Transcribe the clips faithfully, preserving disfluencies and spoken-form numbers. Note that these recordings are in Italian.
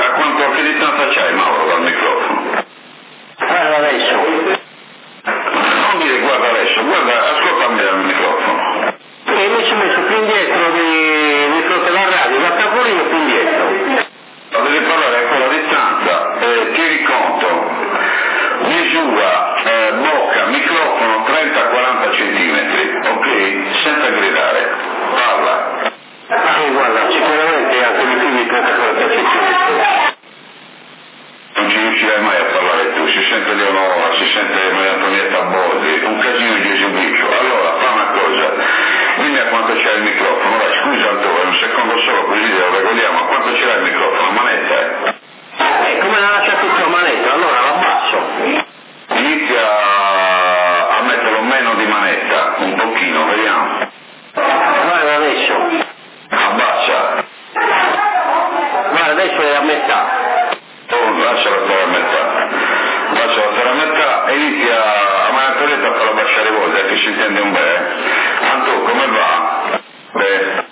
a quanto, che distanza c'hai Mauro dal microfono? Guarda adesso. Non dire guarda adesso, guarda, ascoltami dal microfono. E mi ci messo più indietro di, di fronte alla radio, da capolino più indietro. Devi parlare a quella distanza, eh, tieni conto, misura, eh, bocca, microfono trenta quaranta centimetri, ok? Senza gridare, parla. Sì, guarda, sicuramente anche di più di trenta quaranta centimetri. Non ci riuscirai mai a parlare tu, si sente Leonora, si sente Maria Antonietta Bodi, un casino di esibiscio. Allora, fa una cosa, dimmi a quanto c'è il microfono, dai, scusa Antonio, un secondo solo così lo regoliamo, a quanto c'era il microfono, manetta, eh? Eh, come la lascia tutto a manetta, allora l'abbasso. Inizia a metterlo meno di manetta, un pochino, vediamo. Guarda adesso. Abbassa. Guarda, adesso è a metà. Oh, lasciala stare a metà. Lasciala stare a metà e inizia a Maria Antonietta a farla abbassare i volti, che si intende un bene. Anto, come va? Beh.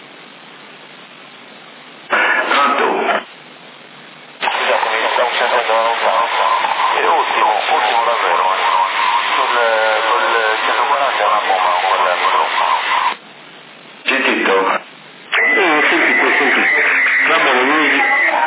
Anto. Scusa, come stavo sentendo è ultimo, ultimo davvero. Sul, col centoquaranta è una bomba con quel microfono. Sentito? Sì, sentito, sentito. Va bene, Luigi.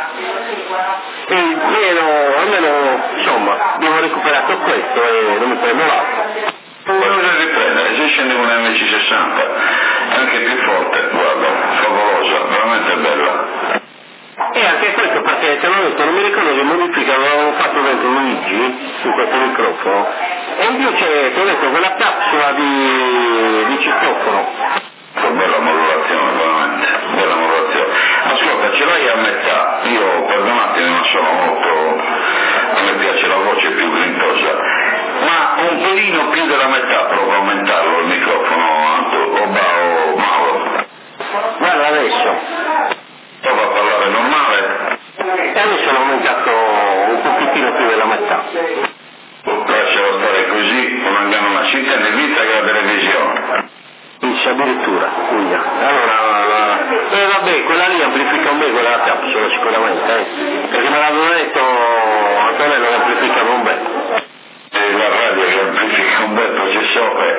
E io almeno, insomma, abbiamo recuperato questo e non mi prendo l'altro. Quello da riprendere, se scende una M C sessanta, è anche più forte, guarda, favolosa, veramente bella. E anche questo perché te l'ho detto, non mi ricordo che modifica avevamo fatto dentro Luigi su questo microfono e in più c'è, ti ho detto, quella capsula di, di citofono. Bella modulazione, veramente, bella modulazione. Ascolta, ce l'hai a metà, io perdonatemi ma sono molto, a me piace la voce più grintosa, ma un pelino più della metà provo a aumentarlo il microfono, Anto, o Bao, Mauro. Guarda adesso. Prova a parlare normale. E adesso l'ho aumentato un pochettino più della metà. Lascialo stare così, non hanno una cinta né vita che la televisione. Dice addirittura, quindi. Allora, eh, vabbè, quella lì amplifica un bene, quella capsula sicuramente, eh. Perché me l'hanno detto, Antonello che amplifica un bene. E la radio che amplifica un bel processore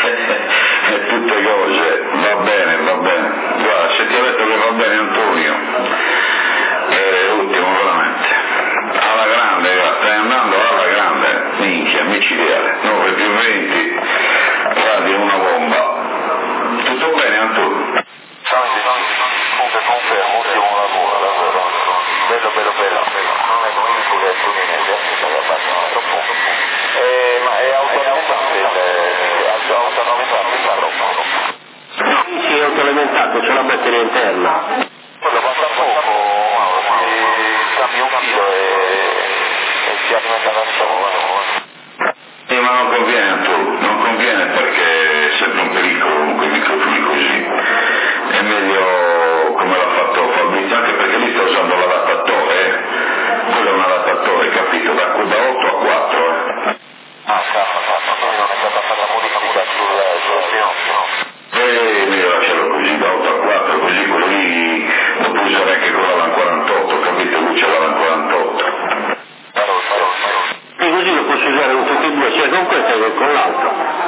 e tutte cose, va bene, va bene. Guarda, se ti ho detto che va bene Antonio, è ultimo veramente. Alla grande, guarda, stai andando alla grande, minchia, micidiale, nove più venti, radio una bomba. Tutto bene Antonio? Santi, comunque confermo, ultimo lavoro, davvero. Bello, bello, bello. Non è come il furetto che mi è abbastanza troppo. Eh, ma è autoalimentato il autoalimentato il carro? Sì, è autoalimentato, c'è la batteria interna. Quello basta poco, Mauro, si cambia un filo e, e si alimenta da solo. Sì, ma non conviene Antonio, non conviene perché è sempre un pericolo con quei microfoni così. È meglio come l'ha fatto Fabrizio, anche perché lì sta usando l'adattatore, eh. Quello è un adattatore, capito? Da, da otto a quattro, eh. Ah, cazzo, cazzo, quindi non è stata fatta modifica sul, sul ginocchio, no? E meglio lasciarlo così, da otto a quattro, così quello lì lo può usare anche con la LAN quarantotto, capito? Lui c'è la LAN quarantotto. Farò, farò, farò. E così lo posso usare con tutti e due, sia con questo che con l'altro.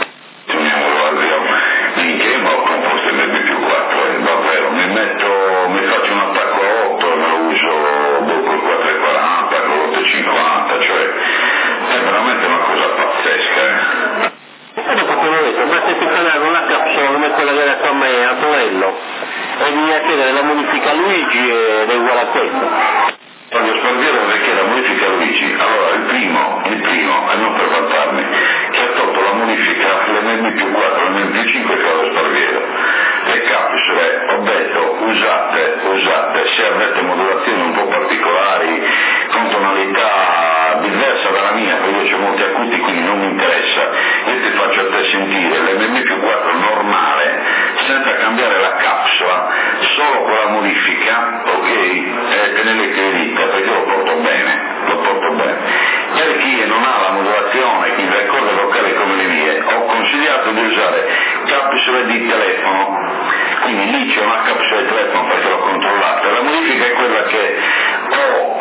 Minchia, ma ho composto il M B più quattro, eh, davvero, mi metto, mi faccio un attacco a otto e me lo uso dopo il quattro e quaranta, con l'otto e cinquanta, cioè è veramente una cosa pazzesca, eh. E dopo te l'ho detto, basta piccolare una capsula come quella che era con me, Antonello, e bisogna chiedere la modifica a Luigi ed è uguale a questo. Voglio Sparviero perché la modifica Luigi, allora il primo, il primo, e non per vantarmi, che ha tolto la modifica l'M B più quattro, l'M B più cinque che ha lo Sparviero. Le capsule, ho detto, usate, usate, se avete modulazioni un po' particolari, con tonalità diversa dalla mia, perché io ho molti acuti quindi non mi interessa, io ti faccio a te sentire l'M B più quattro normale, senza cambiare la capsula, solo con la modifica, ok? E te ne metti le dita, perché lo porto bene, lo porto bene. Per chi non ha la modulazione, chi le corde vocali come le mie, ho consigliato di usare capsule di telefono, quindi lì c'è una capsula di telefono perché l'ho controllata, la modifica è quella che ho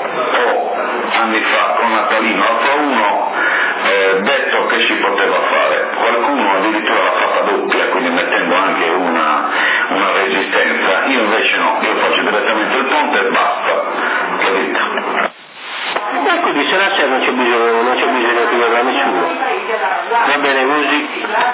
sera a sera non c'è bisogno, non c'è bisogno che verrà nessuno. Va bene così.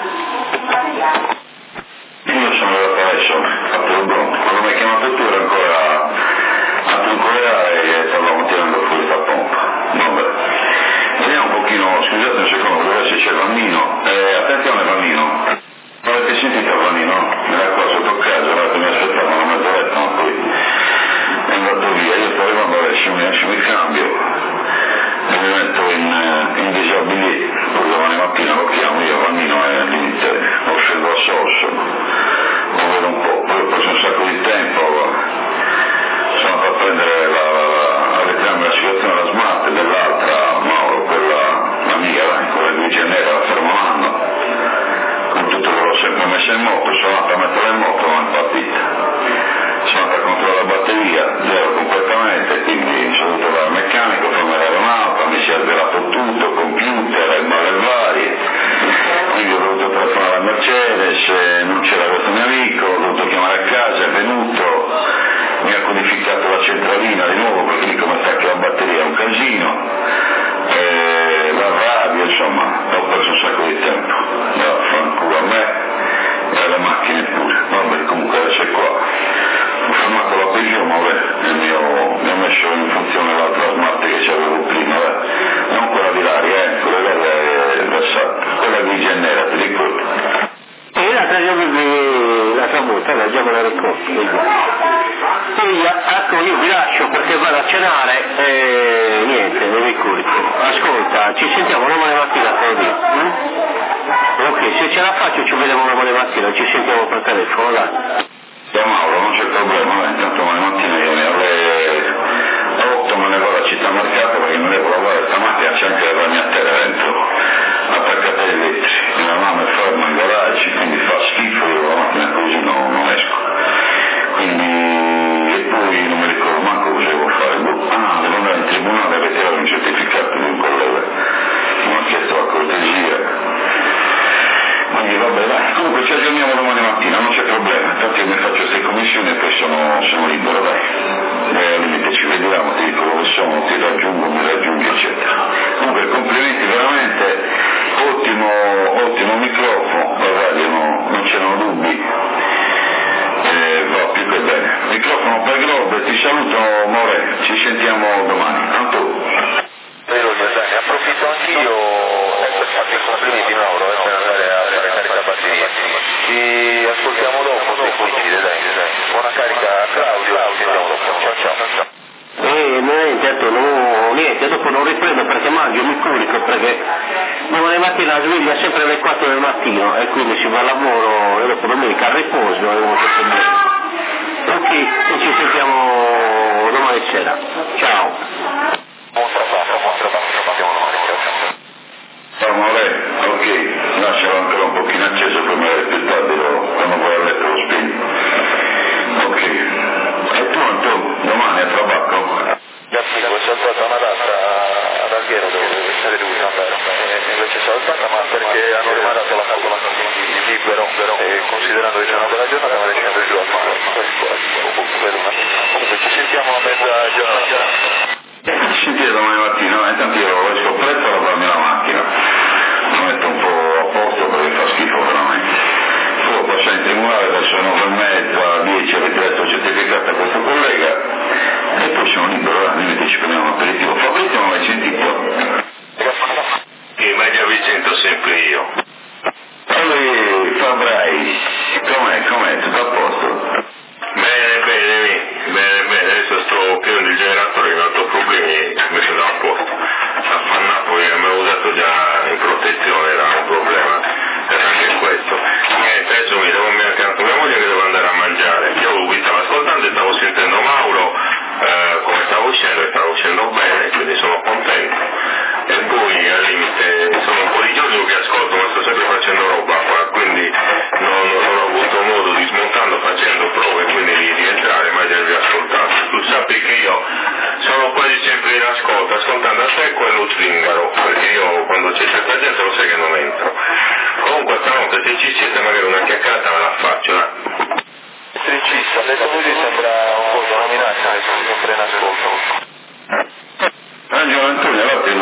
Io sono adesso, fatto il bronco, quando mi hai chiamato tu era ancora a Trincorea e stavamo tirando fuori sta pompa. Vabbè. Vediamo un pochino, scusate un secondo, dove se c'è Vannino. Eh, attenzione Vannino. Avete sentito Vannino? Era qua sotto casa, guardate, mi aspettavano una mezz'oretta, ma poi è andato via. Io sto arrivando adesso, mi, mi cambio e mi metto in, in disabili. Poi domani mattina lo chiamo, io Vannino è al limite, lo scelgo a sorso, lo vedo un po', poi ho preso un sacco di tempo, sono andato a prendere la, a reclame la situazione della smart e dell'altra, Mauro, quella, l'amica, quella di Genera, la fermo un anno, con tutto che l'ho sempre messa in moto, sono andato a mettere in moto, non è partita, sono andato a controllare la batteria, zero completamente, quindi sono dovuto andare al meccanico, fermare l'aeronauta, mi si è svelato tutto, computer, e male varie, quindi ho dovuto telefonare alla Mercedes, non c'era questo mio amico, ho dovuto chiamare a casa, è venuto, mi ha codificato la centralina di nuovo perché lì come sta che la batteria è un casino, e la radio, insomma, ho perso un sacco di tempo, no, fanculo a me e alle macchine pure, vabbè, comunque adesso è qua, ho fermato la Peugeot, ma vabbè, il mio, mi ho messo in funzione l'altra smart che c'avevo prima, vabbè. Non quella di Laria, eh, quella del Versato, quella di Genera, ti ricordi? E l'altra l'altra volta la già me la ricordo. Quindi ecco io vi lascio perché vado a cenare e niente, non mi curti. Ascolta, ci sentiamo domani mattina, te lo dico. Mm? Ok, se ce la faccio ci vediamo domani mattina, ci sentiamo per telefono, dai. Da Mauro, non c'è problema, eh, intanto domani mattina io ne alle otto me ne vado a Città Mercato perché non devo lavorare stamattina, c'è anche la mia terra dentro, attaccata ai vetri, mia mamma è ferma in garage, quindi fa schifo, io la mattina così no, non esco. Quindi, e poi non mi ricordo manco cosa devo fare, ah, devo andare in tribunale a ritirare un certificato di un collega, mi ha chiesto la cortesia. Quindi vabbè dai, comunque ci aggiorniamo domani mattina, non c'è problema, intanto io mi faccio queste commissioni e poi sono, sono libero, dai. E al limite ci vediamo, ti dico dove sono, ti raggiungo, mi raggiungi, eccetera. Comunque complimenti veramente, ottimo, ottimo microfono, la radio no, non c'erano dubbi, e va più che bene. Microfono per Globe, ti saluto More, ci sentiamo domani. Tanto. Ne approfitto anch'io per farti i complimenti Mauro eh, per andare a fare carica batteria. Ci ascoltiamo dopo se coincide, dai, dai. Buona carica a Claudio, ci sentiamo dopo. Ciao ciao. ciao. E niente, no, niente, dopo non riprendo perché mangio, mi curico perché domani mattina la sveglia sempre alle quattro del mattino e quindi si va al lavoro e dopo domenica al riposo e non c'è problema. Ok, e ci sentiamo domani sera. Ciao. Buon trabajo, buon trabajo, partiamo domani. Ciao More, ok, lascialo ancora un pochino acceso per me più tardi, quando vuoi a letto lo spegni. Ok. E tu Antonio, domani a Trabacco? Già sì, ho saltato una data ad Alghero dove essere dovuto andare, e invece saltata, ma perché hanno rimandato la foto di libero, e considerando che c'è una bella giornata me ne scendo giù a fare. Comunque ci sentiamo a mezza giornata. Ci sentite domani mattina, intanto io esco presto a lavarmi la macchina, lo metto un po' a posto perché fa schifo veramente. Poi passo in tribunale verso le nove e mezza, dieci, avete detto certificato a questo collega e poi sono libero, al limite ci prendiamo un aperitivo. Fabrizio non l'hai sentito? Sì, ma già vi sento sempre io. Ehi Fabrai, com'è, com'è, tutto a posto? Bene, bene, bene, bene, adesso sto chiudendo il generatore, non ho problemi, mi sono a posto. Affannato che mi avevo dato già in protezione, era un problema, era anche questo. Niente, adesso mi devo mettere accanto a mia moglie che devo andare a mangiare. Io vi stavo ascoltando e stavo sentendo Mauro, eh, come stavo uscendo e stavo uscendo bene, quindi sono contento. E poi al limite sono un po' di giorni che ascolto, ma sto sempre facendo roba qua, quindi non, non ho avuto modo di smontando facendo prove, quindi di, di entrare mai di aver ascoltato. Tu sappi che io sono quasi sempre in ascolto, ascoltando a te quello zingaro, perché io quando c'è certa gente lo sai che non entro. Comunque stanotte se ci siete magari una chiacchierata me la faccio, eh. Elettricista, adesso così sembra un po' una minaccia, adesso sempre in ascolto. Angelo Antonio, allora ti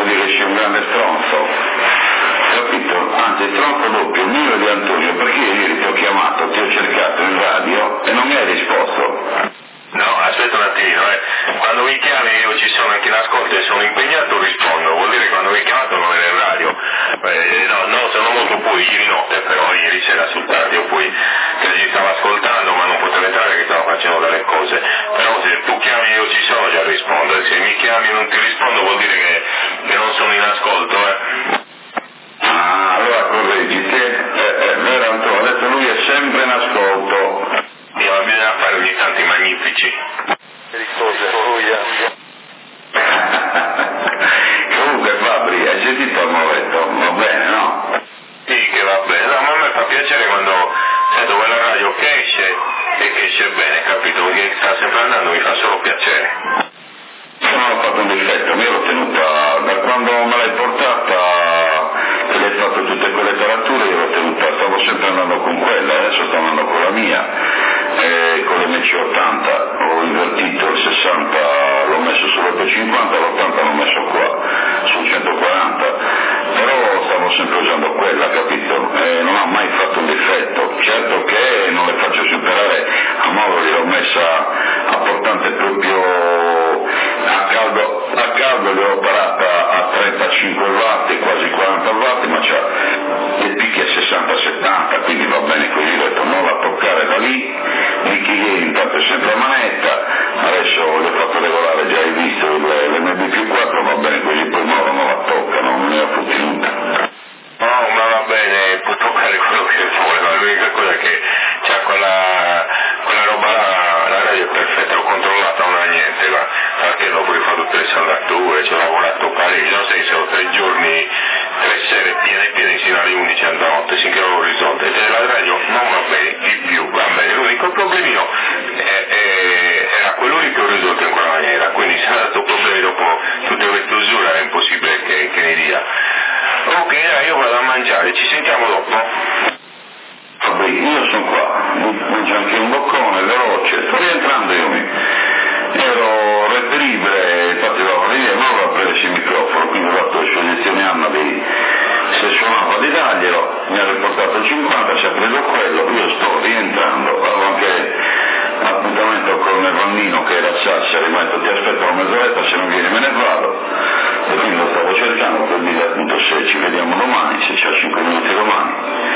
io ci sono anche in ascolto e sono impegnato rispondo, vuol dire che quando mi hai chiamato non ero in radio. Eh, no, no, sono molto poi ieri notte, però ieri sera sul tardi, poi che ci stavo ascoltando ma non potevo entrare che stavo facendo delle cose, però se tu chiami io ci sono già a rispondere, se mi chiami e non ti rispondo vuol dire che, che non sono in ascolto, eh. Ah, allora correggi, che è vero Antonio, adesso lui è sempre in ascolto. Io ma bisogna fare ogni tanto i magnifici. Comunque Fabri, hai sentito il muovetto? Va bene, no? Sì, che va bene, no, ma a me fa piacere quando sento quella radio che esce e che esce bene, capito? Perché sta sempre andando mi fa solo piacere. Non ho fatto un difetto, mi ero tenuta, da quando me l'hai portata, che l'hai fatto tutte quelle tarature, io l'ho tenuta, stavo sempre andando con quella, adesso sto andando con la mia, eh, con l'M C ottanta, ho invertito il sessanta, l'ho messo sull'ottocentocinquanta, l'ottanta l'ho messo qua, sul centoquaranta, però stavo sempre usando quella, capito? Eh, non ha mai fatto un difetto, certo che non le faccio superare a Mauro, l'ho messa a portante proprio a caldo, a caldo l'ho parata a trentacinque watt, quasi quaranta watt, ma c'ha le picche a sessanta settanta, quindi va bene così, ho detto non la toccare da lì, Michi intanto è sempre a manetta, adesso le ho fatto regolare, già hai visto l'M B più quattro, va bene così, poi Mauro non la tocca, non ne ha futtinuta. No, ma va bene, può toccare quello che vuole, ma l'unica cosa è che c'ha quella, quella roba là, la radio è perfetta, l'ho controllata, non ha niente, va. Perché dopo che fa tutte le saldature, ci ho lavorato parecchio, non sei solo tre giorni, tre sere piene piene sino alle undici a notte, finché non l'ho risolto, e la radio non va bene, di più, va bene, l'unico problemino è, è, era quello lì che ho risolto in quella maniera, quindi se ha dato problemi dopo tutte queste usure è impossibile che, che ne dia. Ok, dai, io vado a mangiare, ci sentiamo dopo. Fabri, io sono qua, mangio anche un boccone veloce, sto rientrando io mi. Ero reperibile, infatti avevo venire Mauro a prendersi il microfono, quindi ho fatto le sue lezioni Anna di se suonava di darglielo, mi ha riportato il cinquanta, si è preso quello, io sto rientrando, avevo anche appuntamento con il bambino che era a Sassari, mi ha detto ti aspetto una mezz'oretta, se non vieni me ne vado, e quindi lo stavo cercando per dire appunto se ci vediamo domani, se c'ha cinque minuti domani.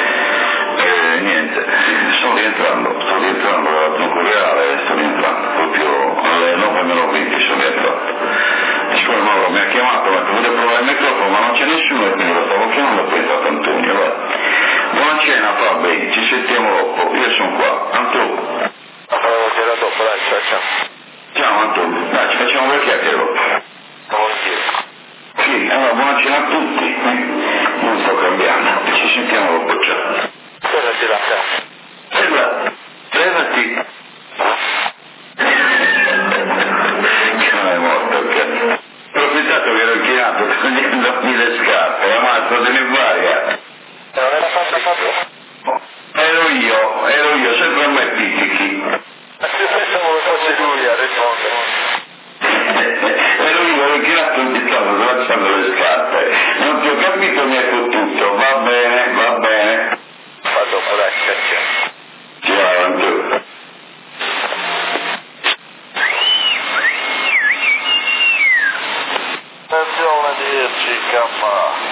E niente, sto rientrando, sto rientrando dal tronco reale, sto rientrando, proprio alle nove meno venti sono rientrato. E siccome Mauro mi ha chiamato, mi ha detto voglio provare il microfono, ma non c'è nessuno, e quindi lo stavo chiamando e poi è entrato Antonio, va. Buona cena Fabri, ci sentiamo dopo, io sono qua, Antonio. Buonasera dopo, dai, ciao ciao. Ciao Antonio, dai, ci facciamo due chiacchiere dopo. Volentieri. Sì, allora buona cena a tutti, non sto cambiando, ci sentiamo dopo, ciao. Fermati la casa. Ferma, fermati. Che non è morto, ok? Approfittato che ero inchinato togliendomi le scarpe, la mazza te ne varia. Non era fatto fatto? Ero io, ero io, sempre a me picchichi. Ma se pensavo che fosse lui a rispondere. Ero io, ero inchinato e mi stavo slacciando le scarpe. Non ti ho capito, mi hai fottuto, va bene, va bene. Fa dopo, dai, ciao. Ciao Antonio. Attenzione dieci K.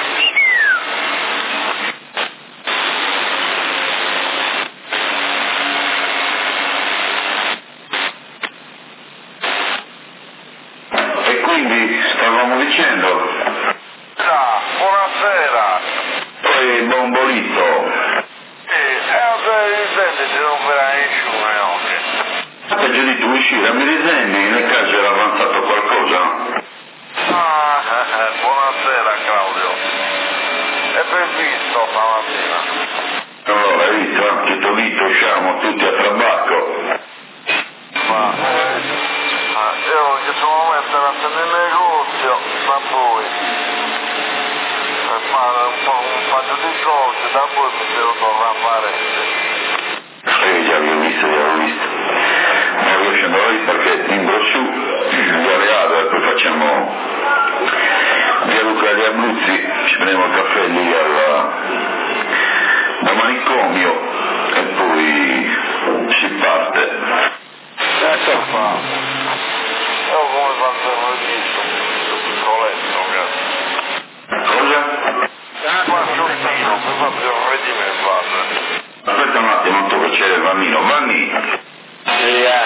E quindi stavamo dicendo, Ah, buonasera. poi Bombolito, Sì, e non senti se non verrà nessuno oggi. peggio di tu uscire, mi risegni, nel caso era avanzato qualcosa? Ah, eh, buonasera Claudio. E ben visto stamattina. Allora, hai visto, eh? Tutto lì, siamo tutti a trabacco. Ma eh, ah, io in questo momento ero nel negozio, ma poi per fare un po' un paio di cose, da poi mi devo tornare a fare. Sì, già vi ho visto, già l'ho visto. Ma io scendo lì perché timbro su, via Reale, e poi facciamo via Luca di Abruzzi, ci prendiamo il caffè lì alla, da manicomio e poi si parte. Ecco qua. Oh, come fa il registro? Sul piccoletto, cazzo. Cosa? Ah, qua Giorgino, mi fa più il regime in valle. Aspetta un attimo, non tocca c'è il Vannino. Vanni! Sì, eh.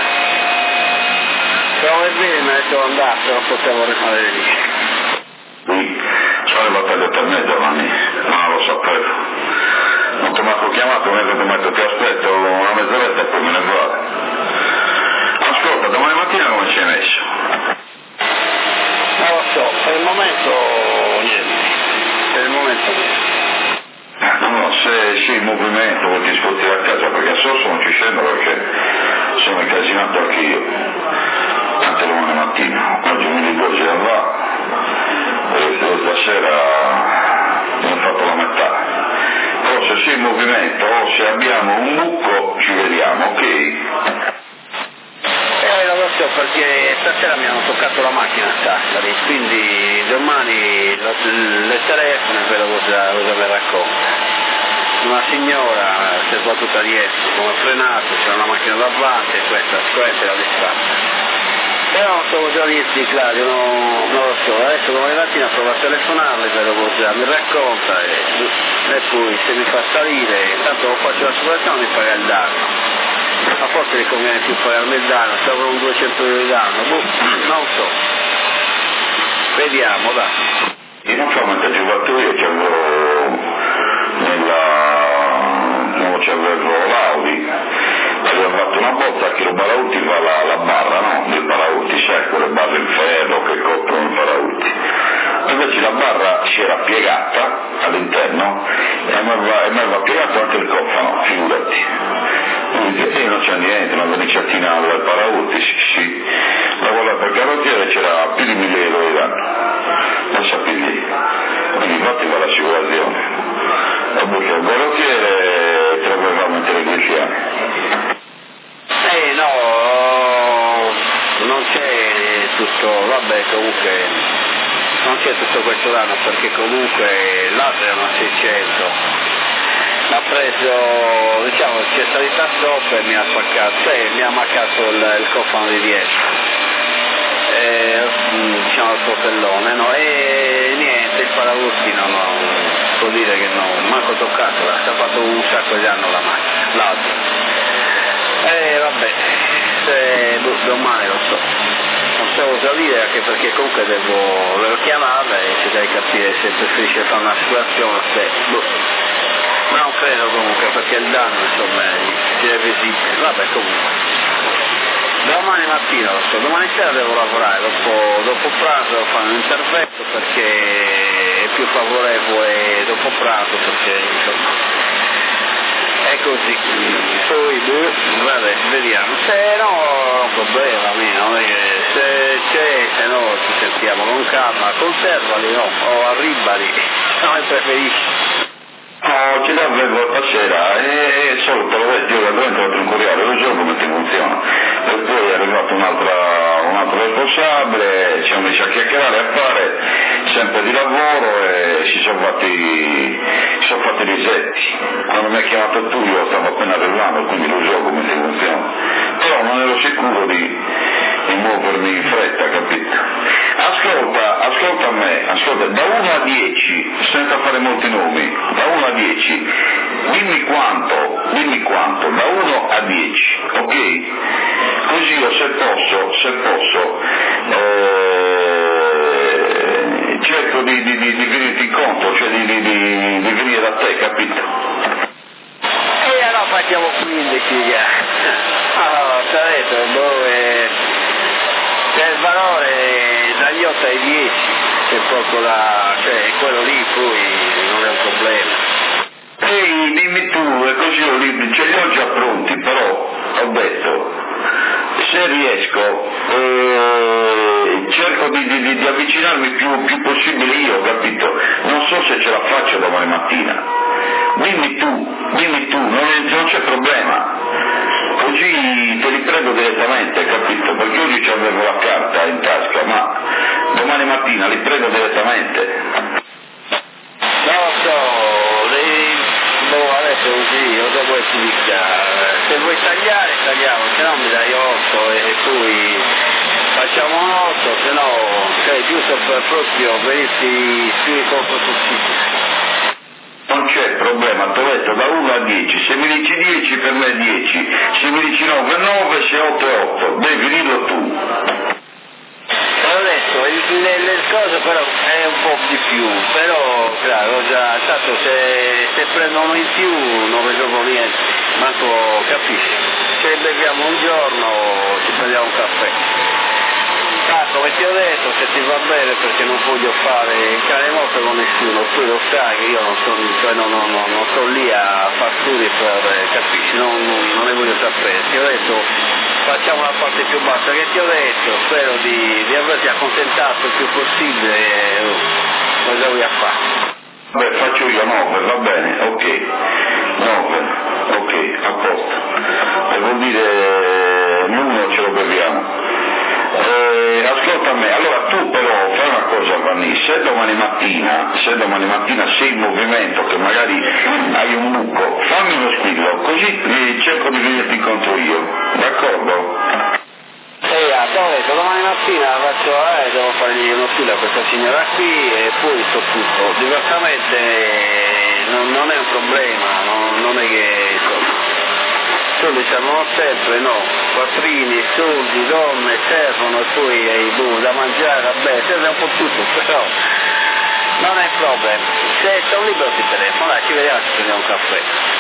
Come bene mi ha detto andato, non potevo rimanere lì. Qui, sono le battaglie per mezzo, Vanni. No, lo sapevo. Non ti ho manco chiamato, mi ha detto, metto, ti aspetto una mezz'oretta e poi me ne vado. Ascolta, domani mattina come ci hai messo? Non lo so, per il momento niente. Per il momento niente. No, no, se sì, il movimento vuoi ti sposti a casa perché adesso non ci scendo perché sono incasinato anch'io. Anche domani mattina, oggi mi ricordo da là e stasera mi ho fatto la metà. Però se sei in movimento o se abbiamo un buco ci vediamo, ok? Eh, non lo so perché stasera mi hanno toccato la macchina a Sassari, quindi domani lo, le telefono e vedo cosa, cosa mi racconta. Una signora si è sbattuta dietro, come frenato, c'era una macchina davanti e questa, questa era distratta. Però non so cosa dirti Claudio, non, non lo so, adesso domani mattina provo a telefonarle, vedo cosa mi racconta e, e poi se mi fa salire, intanto lo faccio l'assicurazione mi paga il danno. A forse mi conviene più pagarmi il danno, se avrò un duecento euro di danno, boh, non so. Vediamo, dai. Io non so mentre ci ho fatto io, c'avevo nella... non c'avevo l'Audi, avevo fatto una botta che il Barauti fa la, la barra, no? Del Barauti, sai, quelle barre in ferro che coprono il Barauti. Invece la barra si era piegata all'interno e mi aveva piegato anche il cofano, figurati. Quindi eh, non c'è niente, una verniciatina del Barauti, sì, sì. La guardata per carrozziere c'era più di mille euro di danno, non sapevi lì. Quindi infatti va l'assicurazione. E poi c'è il carrozziere te lo voleva mettere dieci anni. Eh no, non c'è tutto, vabbè comunque non c'è tutto questo danno perché comunque l'altro era una seicento, l'ha preso, diciamo c'è salita sopra e mi ha spaccato, cioè mi ha maccato il, il cofano di dietro, e, diciamo il propellone, no? E niente, il paraurtino no, può dire che no, manco toccato, ha fatto un sacco di anno la macchina, l'altro. Eh vabbè, se, domani lo so, non so cosa dire anche perché comunque devo, devo chiamarla e cercare di capire se preferisce fare un'assicurazione, se, boh, ma non credo comunque perché il danno insomma è irreversibile, vabbè comunque. Domani mattina lo so, domani sera devo lavorare, dopo, dopo pranzo devo fare un intervento perché è più favorevole dopo pranzo perché insomma... È così, poi boh, vabbè, vediamo, se no non problema mio, se c'è, se no ci sentiamo con calma, conservali no, o arribali, come preferisci. No, ce l'avevo stasera e solo te lo vedo, io da dentro il curiale, lo so come ti funziona. E poi è arrivato un'altra, un altro responsabile, ci siamo messi a chiacchierare a fare sempre di lavoro e si sono fatti, si sono fatti risetti. Quando mi hai chiamato tu io stavo appena arrivando, quindi lo so come ti funziona. Però non ero sicuro di, di muovermi in fretta, capito? Ascolta, ascolta a me, ascolta, da uno a dieci, senza fare molti nomi, da uno a dieci, dimmi quanto, dimmi quanto, da uno a dieci, ok? Così io se posso, se posso, eh, cerco di, di, di, di venirti incontro, cioè di, di, di, di venire da te, capito? E allora facciamo quindici, allora, sarete, dove c'è il valore dagli otto ai dieci, c'è poco da, cioè quello lì poi non è un problema. Ehi, dimmi tu, e così io li, ce li ho già pronti, però ho detto, se riesco, eh, cerco di, di, di avvicinarmi più, più possibile io, capito? Non so se ce la faccio domani mattina. Dimmi tu, dimmi tu, non, è, non c'è problema. Così te li prendo direttamente, capito? Perché oggi ci avevo la carta in tasca, ma domani mattina li prendo direttamente. Non lo so, lei, boh, adesso così, cosa vuoi ti dica? Se vuoi tagliare, tagliamo, se no mi dai otto e poi facciamo se no sei giusto per proprio venirti più incontro sul sito. Non c'è problema, ti ho detto da uno a dieci, se mi dici dieci per me è dieci, se mi dici nove è nove, se otto è otto, devi dirlo tu. Ho detto, il, le, le cose però è un po' di più, però claro, già, tanto se, se prendono in più non vedo niente, manco capisci. Se beviamo un giorno ci prendiamo un caffè. Tanto come ti ho detto, se ti va bene, perché non voglio fare il cane morto con nessuno, tu lo sai che io non sto, cioè non, non, non, non sto lì a far studi per, capisci, non, non, non ne voglio sapere. Ti ho detto facciamo la parte più bassa che ti ho detto, spero di, di averti accontentato il più possibile e oh, cosa vuoi a fare? Beh, faccio io nove, va bene, ok, nove, ok, a posto. E vuol dire l'uno ce lo beviamo. Eh, ascolta me, allora tu però fai una cosa Vanni, se domani mattina, se domani mattina sei in movimento, che magari hai un buco, fammi uno squillo, così eh, cerco di venirti incontro io, d'accordo? Ehi, ah, t'ho detto, domani mattina faccio, eh, devo fargli uno squillo a questa signora qui e poi sto tutto, diversamente non, non è un problema, non, non è che insomma. Soldi servono sempre, no, quattrini, soldi, donne servono e poi hai boh, da mangiare, vabbè, serve un po' tutto, però non è problema. Se sono libero ti telefono, dai, ci vediamo, ci prendiamo un caffè.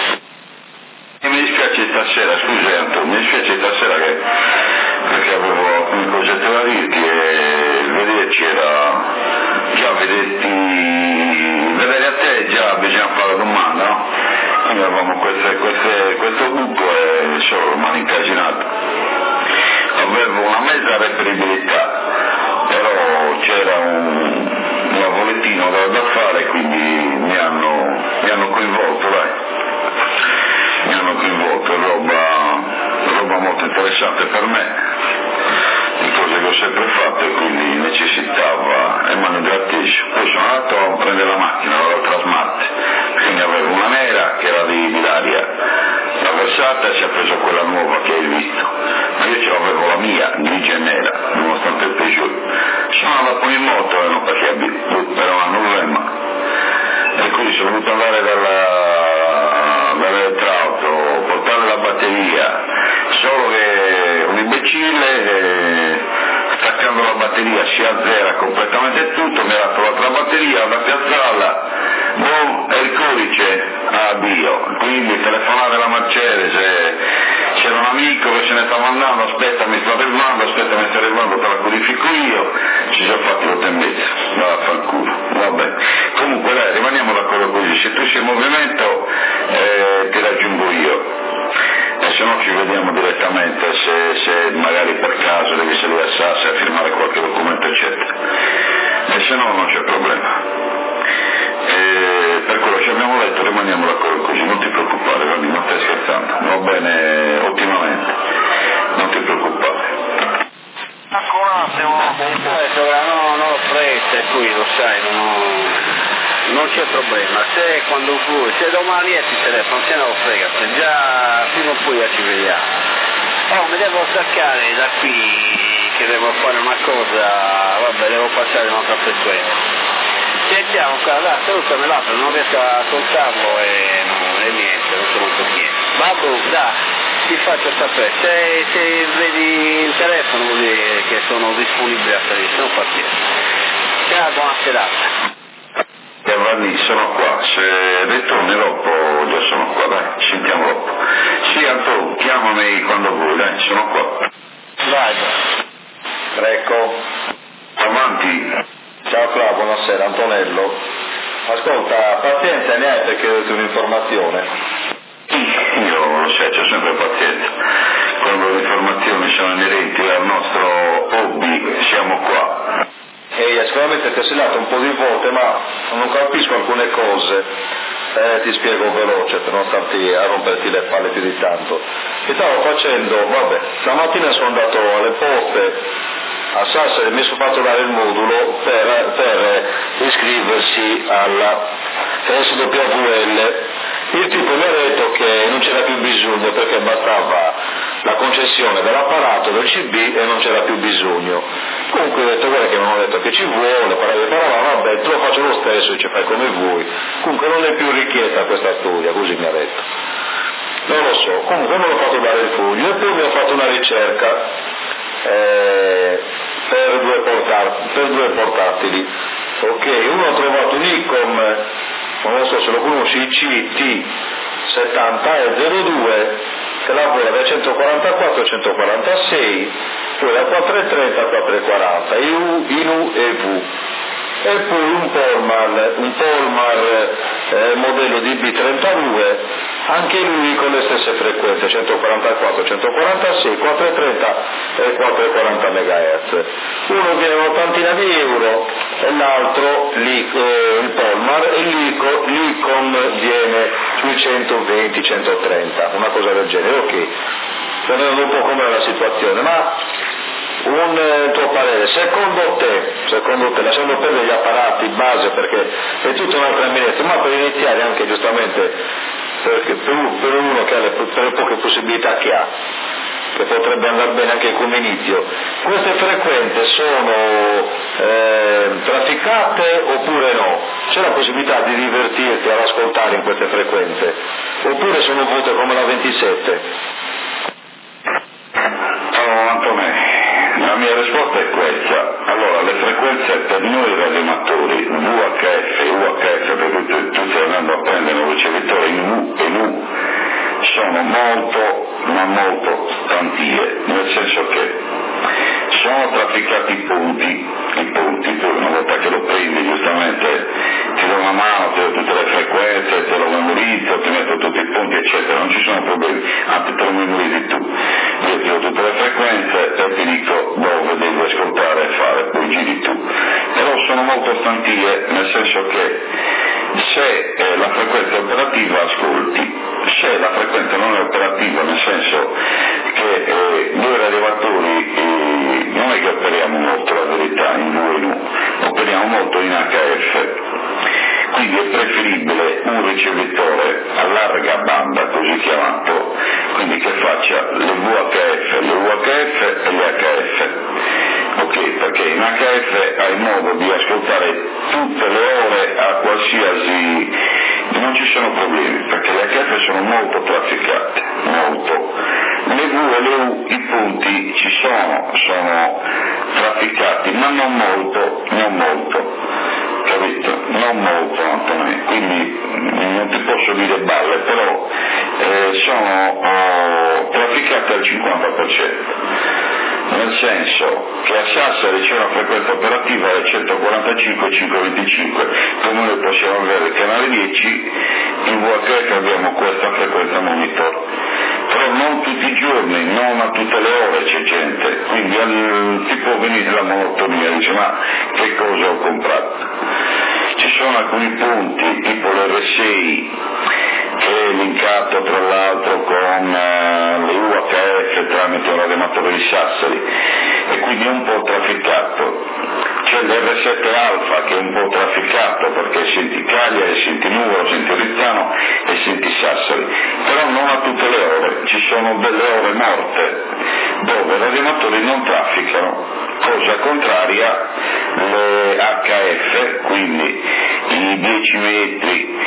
E mi dispiace stasera, scusa Antonio, mi dispiace stasera che, perché avevo alcune cosette da dirti e vederci era già vederti, vedere a te già bisogna fare la domanda, no? Quindi avevamo queste, queste, questo buco e solo rimane incasinato. Avevo una mezza reperibilità, però c'era un, un lavorettino da, da fare, quindi mi hanno, mi hanno coinvolto, dai. Mi hanno coinvolto, roba, roba molto interessante per me, di cose che ho sempre fatto e quindi necessitava, e mi hanno gratteso. Poi sono andato a prendere la macchina, l'altra smart, quindi avevo una nera che era di Bilaria, la versata si è preso quella nuova che hai visto, ma io ce l'avevo la mia, grigia e nera, nonostante il Peugeot. Sono andato con il moto e non perché però hanno un problema. E quindi sono dovuto andare dalla, dall'elettrauto, portare la batteria, solo che un imbecille, eh, staccando la batteria si azzera completamente tutto, mi ha dato l'altra batteria, da piazzarla, boh, e il codice, addio, quindi telefonare alla Mercedes, eh, c'era un amico che se ne stava andando, aspetta mi sto arrivando, aspetta mi sto arrivando, te la codifico io, ci sono fatti l'otto e mezza, va a far culo, vabbè. Comunque dai, rimaniamo d'accordo così, se tu sei in movimento eh, ti raggiungo io. E se no ci vediamo direttamente se, se magari per caso devi salire a Sassi a firmare qualche documento eccetera, e se no non c'è problema. E per quello ci abbiamo detto rimaniamo d'accordo così, non ti preoccupare, Vanni, non stai scherzando, va bene ottimamente, non ti preoccupare. Ancora un attimo, No, no, fretta, qui lo sai, non, non c'è problema, se quando vuoi, se domani è ti telefono, se no frega, se già prima o poi ci vediamo. Oh, mi devo staccare da qui che devo fare una cosa, vabbè, devo passare un'altra frequenza. Sentiamo qua, là, salutami l'altro, non riesco a ascoltarlo e, e niente, non so molto niente. Babbo, dai, ti faccio sapere, se, se vedi il telefono vuol dire che sono disponibile a salire, se non pazienza. Ciao, buona serata. E Vanni, sono qua, se ritorni dopo già sono qua, dai, ci sentiamo dopo. Sì, Antonio, chiamami quando vuoi, dai, sono qua. Vai, Greco. Avanti. Ciao Cla, buonasera, Antonello. Ascolta, pazienza ne hai per chiederti un'informazione? Io lo sai, c'ho sempre pazienza. Quando le informazioni sono inerenti al nostro hobby, siamo qua. E sicuramente ti ho segnato un po' di volte, ma non capisco alcune cose. Eh, ti spiego veloce per non starti a romperti le palle più di tanto. Che stavo facendo, vabbè, stamattina sono andato alle poste a Sassari, mi sono fatto dare il modulo per, per iscriversi alla S W V L. Il tipo mi ha detto che non c'era più bisogno perché bastava la concessione dell'apparato del C B e non c'era più bisogno. Comunque ho detto guarda che non ho detto che ci vuole, parlare parola, vabbè, te lo faccio lo stesso, ci fai come vuoi. Comunque non è più richiesta questa storia, così mi ha detto. Non lo so, comunque me l'ho fatto dare il foglio e poi mi ho fatto una ricerca eh, per, due portat- per due portatili. Ok, uno ha trovato un Icom, non so se lo conosci, I C T settanta E zero due, che lavora da centoquarantaquattro a centoquarantasei, poi da quattrocentotrenta a quattrocentoquaranta, I U, I N U e V. E poi un Polmar, un Polmar eh, modello D B trentadue, anche lui con le stesse frequenze, centoquarantaquattro, centoquarantasei, quattrocentotrenta e quattrocentoquaranta megahertz. Uno viene un'ottantina di euro e l'altro, eh, il Polmar, e l'Icom viene sui centoventi centotrenta, una cosa del genere. Ok, vedendo un po' com'è la situazione, ma un eh, tuo parere, secondo te, secondo te, lasciando perdere gli apparati base perché è tutta un'altra minestra, ma per iniziare anche giustamente perché per, per uno che ha le, per le poche possibilità che ha, che potrebbe andare bene anche come inizio, queste frequenze sono eh, trafficate oppure no? C'è la possibilità di divertirti ad ascoltare in queste frequenze oppure sono volte come la ventisette? Oh, Antonio, la mia risposta è questa. Allora, le frequenze per noi radioamatori V H F e U H F, perché tu, tu stai andando a prendere un ricevitore in U e in U, sono molto, ma molto tantie, nel senso che sono trafficati i punti, i punti, tu una volta che lo prendi giustamente ti do una mano, ti do tutte le frequenze, te lo memorizzo, ti metto tutti i punti eccetera, non ci sono problemi, anzi te lo memorizzi tu, io ti do tutte le frequenze e ti dico dove devi ascoltare e fare, poi giri tu, però sono molto stantie, nel senso che se eh, la frequenza è operativa ascolti, se la frequenza non è operativa, nel senso che eh, noi radioamatori eh, non è che operiamo molto la verità in V e in U, operiamo molto in H F, quindi è preferibile un ricevitore a larga banda, così chiamato, quindi che faccia le V H F, le U H F e le H F. Ok, perché in H F hai modo di ascoltare tutte le ore a qualsiasi, non ci sono problemi, perché le H F sono molto trafficate, molto. Le V e le U, i punti ci sono, sono trafficati, ma non molto, non molto, capito? Non molto, Antonio, quindi non ti posso dire balle, però eh, sono oh, trafficati al cinquanta per cento. Nel senso che a Sassari c'è una frequenza operativa del centoquarantacinque centoventicinque, come noi possiamo avere il canale dieci, in V H F abbiamo questa frequenza monitor, però non tutti i giorni, non a tutte le ore c'è gente, quindi al, ti può venire la monotonia, dice ma che cosa ho comprato? Ci sono alcuni punti, tipo l'R sei, che è linkato tra l'altro con uh, le U H F tramite un radioamatore di Sassari e quindi è un po' trafficato. C'è l'R sette Alfa che è un po' trafficato perché senti Cagliari, senti Nuoro, senti Rizzano e senti Sassari, però non a tutte le ore, ci sono delle ore morte dove i radioamatori non trafficano, cosa contraria le H F, quindi i dieci metri,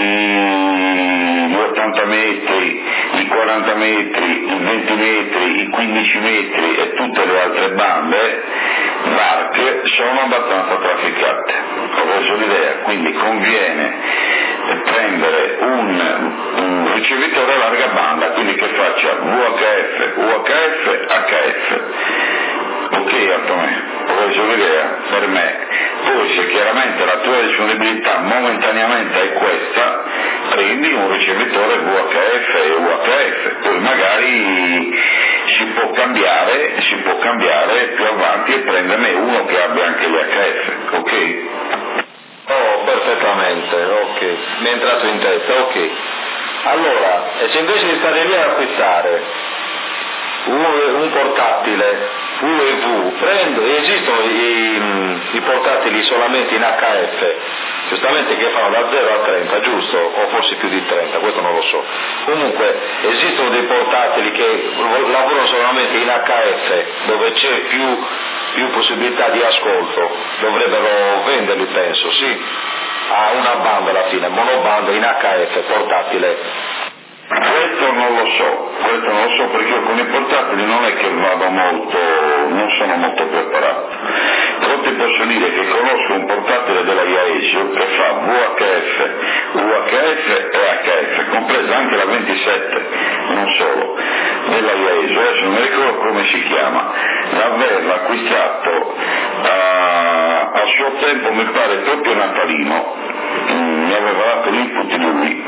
i ottanta metri, i quaranta metri, i venti metri, i quindici metri e tutte le altre bande larghe sono abbastanza trafficate. Ho preso l'idea, quindi conviene prendere un, un ricevitore a larga banda, quindi che faccia V H F, U H F, H F. Ok Antonio, ho preso l'idea per me. Poi se chiaramente la tua disponibilità momentaneamente è questa, prendi un ricevitore V H F e U H F, poi magari si può cambiare, si può cambiare più avanti e prenderne uno che abbia anche gli H F, ok? Oh, perfettamente, ok, mi è entrato in testa, ok. Allora, e se invece di stare lì ad acquistare un, un portatile V e V, prendo, esistono i, i portatili solamente in H F, giustamente che fanno da zero a trenta, giusto? O forse più di trenta, questo non lo so. Comunque esistono dei portatili che lavorano solamente in H F, dove c'è più, più possibilità di ascolto, dovrebbero venderli penso, sì, a una banda alla fine, monobanda in H F, portatile. Questo non lo so, questo non lo so perché io con i portatili non è che vado molto, non sono molto preparato, però ti posso dire che conosco un portatile della Yaesu che fa V H F, U H F e H F, compresa anche la ventisette, non solo, della Yaesu, adesso non mi ricordo come si chiama, l'averla acquistato a, a suo tempo mi pare proprio natalino, mi aveva dato l'input di lui.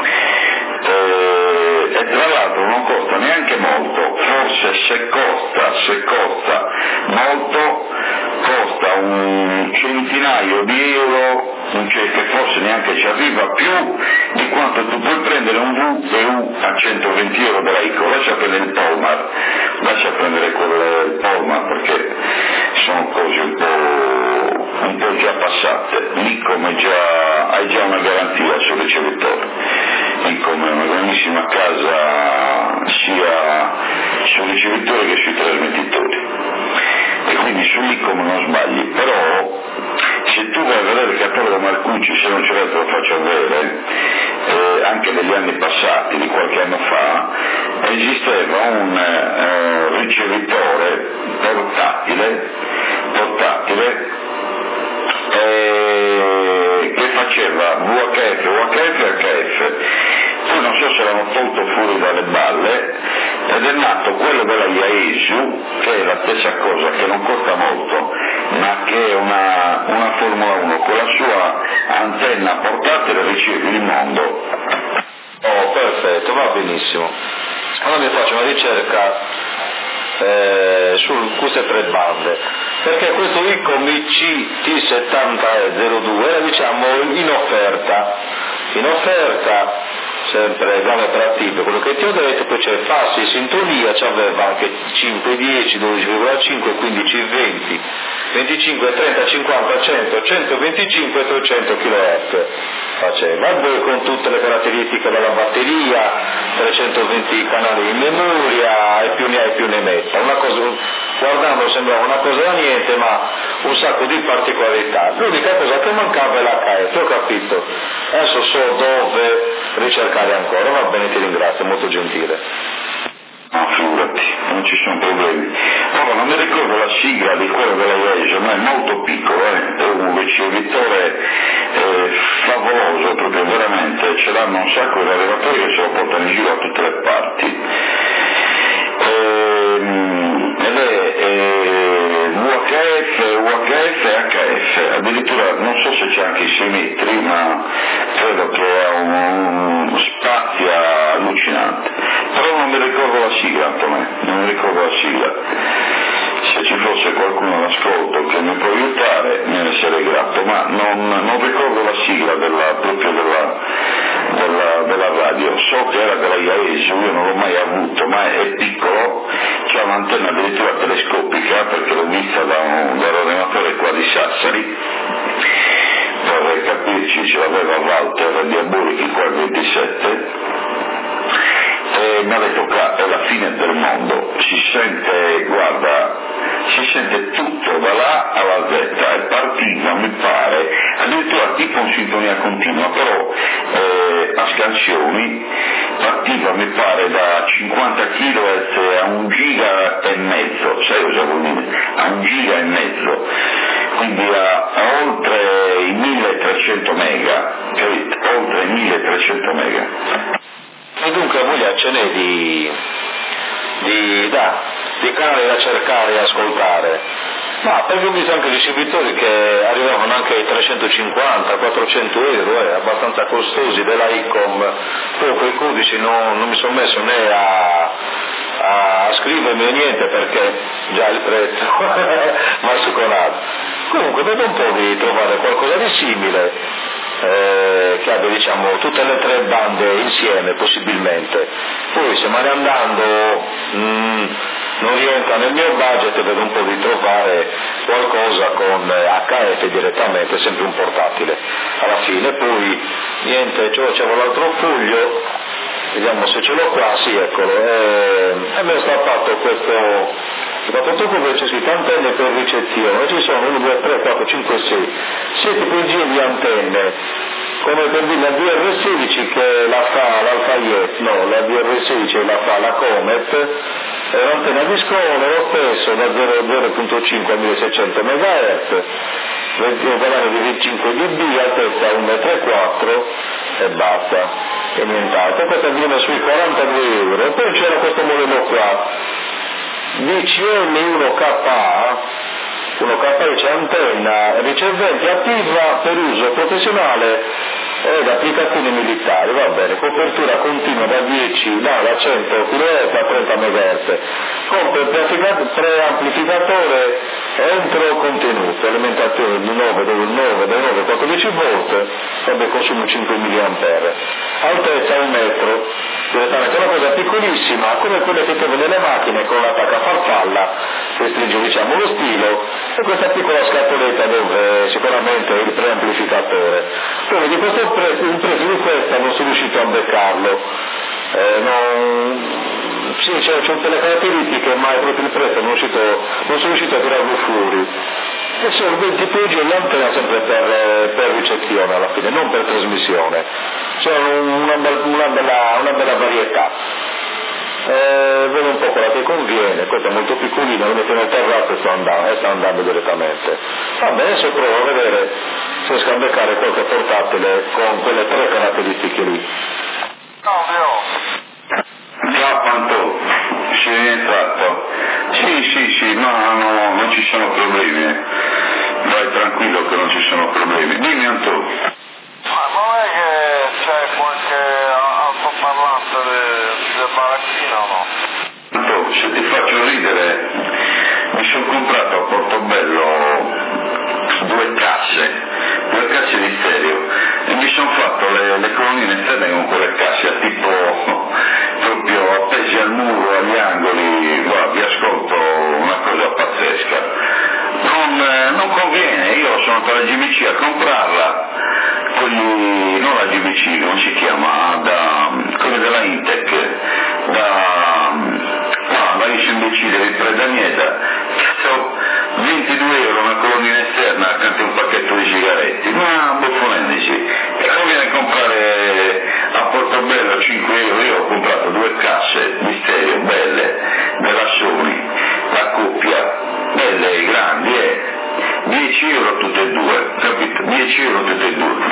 E, e tra l'altro non costa neanche molto, forse se costa, se costa molto, costa un centinaio di euro, cioè che forse neanche ci arriva più di quanto tu puoi prendere un V e U a centoventi euro della Icon. Lascia prendere il Polmar, lascia prendere quel Polmar perché sono cose un po', un po' già passate, lì come già, hai già una garanzia sul ricevitore. Come una grandissima casa sia sul ricevitore che sui trasmettitori e quindi sull'Icom non sbagli, però se tu vai a vedere il catalogo Marcucci, se non ce l'hai te lo faccio avere, eh, anche degli anni passati, di qualche anno fa, esisteva un eh, ricevitore portatile, portatile eh, che faceva V H F, U H F e H F. Poi non so se l'hanno tolto fuori dalle balle ed è nato quello della Yaesu, che è la stessa cosa, che non costa molto, ma che è una, una Formula uno, con la sua antenna portatile ricevi il mondo. Oh, perfetto, va benissimo. Allora mi faccio una ricerca eh, su queste tre bande, perché questo Icom C T settanta zero due era diciamo in offerta, in offerta sempre gamma operativa, quello che ti ho detto, poi c'è fassi in sintonia, c'aveva anche cinque, dieci, dodici virgola cinque, quindici, venti, venticinque, trenta, cinquanta, cento, centoventicinque e trecento chilohertz faceva, e poi con tutte le caratteristiche della batteria, trecentoventi canali in memoria e più ne hai più ne metta, una cosa, guardando sembrava una cosa da niente ma un sacco di particolarità. L'unica cosa che mancava è l'H F, ho capito, adesso so dove ricercare ancora, va bene, ti ringrazio, molto gentile. No, figurati, non ci sono problemi. Ora non mi ricordo la sigla di quello della Yaesu, ma è molto piccolo, eh? È un ricevitore eh, favoloso, proprio veramente, ce l'hanno un sacco di allevatori che se lo portano in giro a tutte le parti. Ehm, ed è eh, V H F, U H F e H F, addirittura non so se c'è anche i sei metri, ma credo che ha un, un spazio allucinante. Però non mi ricordo la sigla, Antonio, non mi ricordo la sigla. Se ci fosse qualcuno all'ascolto che mi può aiutare me ne sarei grato, ma non, non ricordo la sigla della, proprio della, della, della radio. So che era della Yaesu, io non l'ho mai avuto, ma è piccolo, c'è un'antenna addirittura telescopica perché l'ho vista da un, dall'allenatore qua di Sassari. Per capirci ce l'aveva Walter Diabolichi qua al ventisette. E mi ha detto che è la fine del mondo, si sente, guarda, si sente tutto da là alla Z, e partiva, mi pare, addirittura tipo in sintonia continua, però eh, a scansioni, partiva, mi pare, da cinquanta chilohertz a un giga e mezzo, sai cosa vuol dire? A un giga e mezzo, quindi a, a oltre i milletrecento mega, capito? Oltre i milletrecento mega. E dunque voglia ce n'è di, di, da, di canali da cercare e ascoltare, ma perché ho visto anche ricevitori che arrivavano anche ai trecentocinquanta quattrocento euro, eh, abbastanza costosi, della Icom, poi quei codici non, non mi sono messo né a, a scrivermi niente perché già il prezzo ma suonato. Comunque vedo un po' di trovare qualcosa di simile. Eh, che abbia diciamo tutte le tre bande insieme possibilmente, poi se male andando mh, non rientra nel mio budget, vedo un po' di trovare qualcosa cosa con H F direttamente, sempre un portatile. Alla fine poi niente, cioè, c'avevo l'altro foglio, vediamo se ce l'ho qua, sì eccolo, e, e mi è stato fatto questo. Soprattutto dove c'è scritto antenne per ricezione, ci sono uno, due, tre, quattro, cinque, sei, sei tipologie di antenne, come per dire la D R sedici che la fa l'Alpha Jet, no, la D R sedici la fa la Comet, è un'antenna di scuola, lo stesso, da zero virgola cinque a milleseicento megahertz, un valore di venticinque dB, altezza uno virgola trentaquattro e basta, e nient'altro. Questa viene sui quarantadue euro, poi c'era questo modello qua, D C M uno K A, uno K A c'è antenna ricevente attiva per uso professionale ed applicazioni militari, va bene, copertura continua da dieci, da, da cento kHz a trenta megahertz, con preamplificatore entro contenuto, alimentazione di nove, nove, nove, quattordici volt, vabbè, consumo cinque milliampere, altezza un metro, direttamente una cosa piccolissima, come quelle che trovo nelle macchine con l'attacca farfalla, che stringe diciamo lo stilo, e questa piccola scatoletta dove sicuramente è il preamplificatore. Quindi di questo prezzo, il prezzo di questa non sono riuscito a beccarlo, eh, non... sì, c'è, c'è delle caratteristiche, ma è proprio il prezzo, non, riuscito, non sono riuscito a tirarlo fuori. E sono venti peggi e l'antenna sempre per, per ricezione alla fine, non per trasmissione. C'è una, una, bella, una bella varietà. Eh, vedo un po' quella che conviene, questa è molto piccolina, lo metto nel terrazzo e sta andando, e sta andando direttamente. Va bene, adesso provo a vedere se riesco a beccare qualche portatile con quelle tre caratteristiche lì. Ciao Panto, si è rientrato. Sì, sì, sì, no, no, non ci sono problemi. Vai tranquillo che non ci sono problemi. Dimmi Anto. Ma non è che c'è qualche altoparlante del baracchino o no? Anto, se ti faccio ridere, mi sono comprato a Portobello due casse, due casse di stereo e mi sono fatto le, le colonnine esterne con quelle casse tipo proprio appesi al muro, agli angoli, guarda, vi ascolto una cosa pazzesca. Non, eh, non conviene, io sono andato alla G B C a comprarla, quelli, non la G B C, come si chiama, da, quelli della Intec, da, no, da Ice Imbecille di Predanieta, ventidue euro una colonnina esterna accanto a un pacchetto di sigaretti, ma buffonendici, e conviene comprare a Portobello cinque euro, io ho comprato due casse di stereo belle, della Sony, la coppia, belle e grandi, eh, dieci euro tutte e due, capito? dieci euro tutte e due.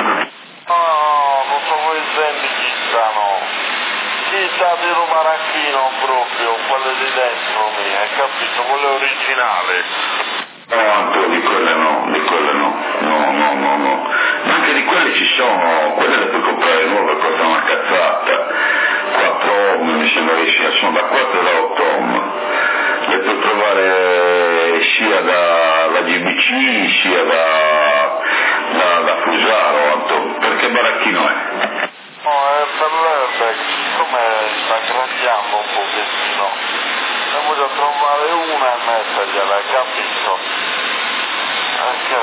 No, non so voi senti chi stanno, chi sta di Romaracchino proprio, quelle di dentro mia, hai capito? Quelle originali. No, Anto, di quelle no, di quelle no, no, no, no, no, ma anche di quelle ci sono, quelle le puoi comprare nuove, costano una cazzata, quattro ohm mi sembra che sia, sono da quattro e da otto ohm, le puoi trovare sia dalla G B C sia da, da, da Fusaro, Anto, perché baracchino è? No, è per l'Airbag, siccome sta grandiando un pochettino, ne voglio trovare una e mettergliela, hai capito? Anche,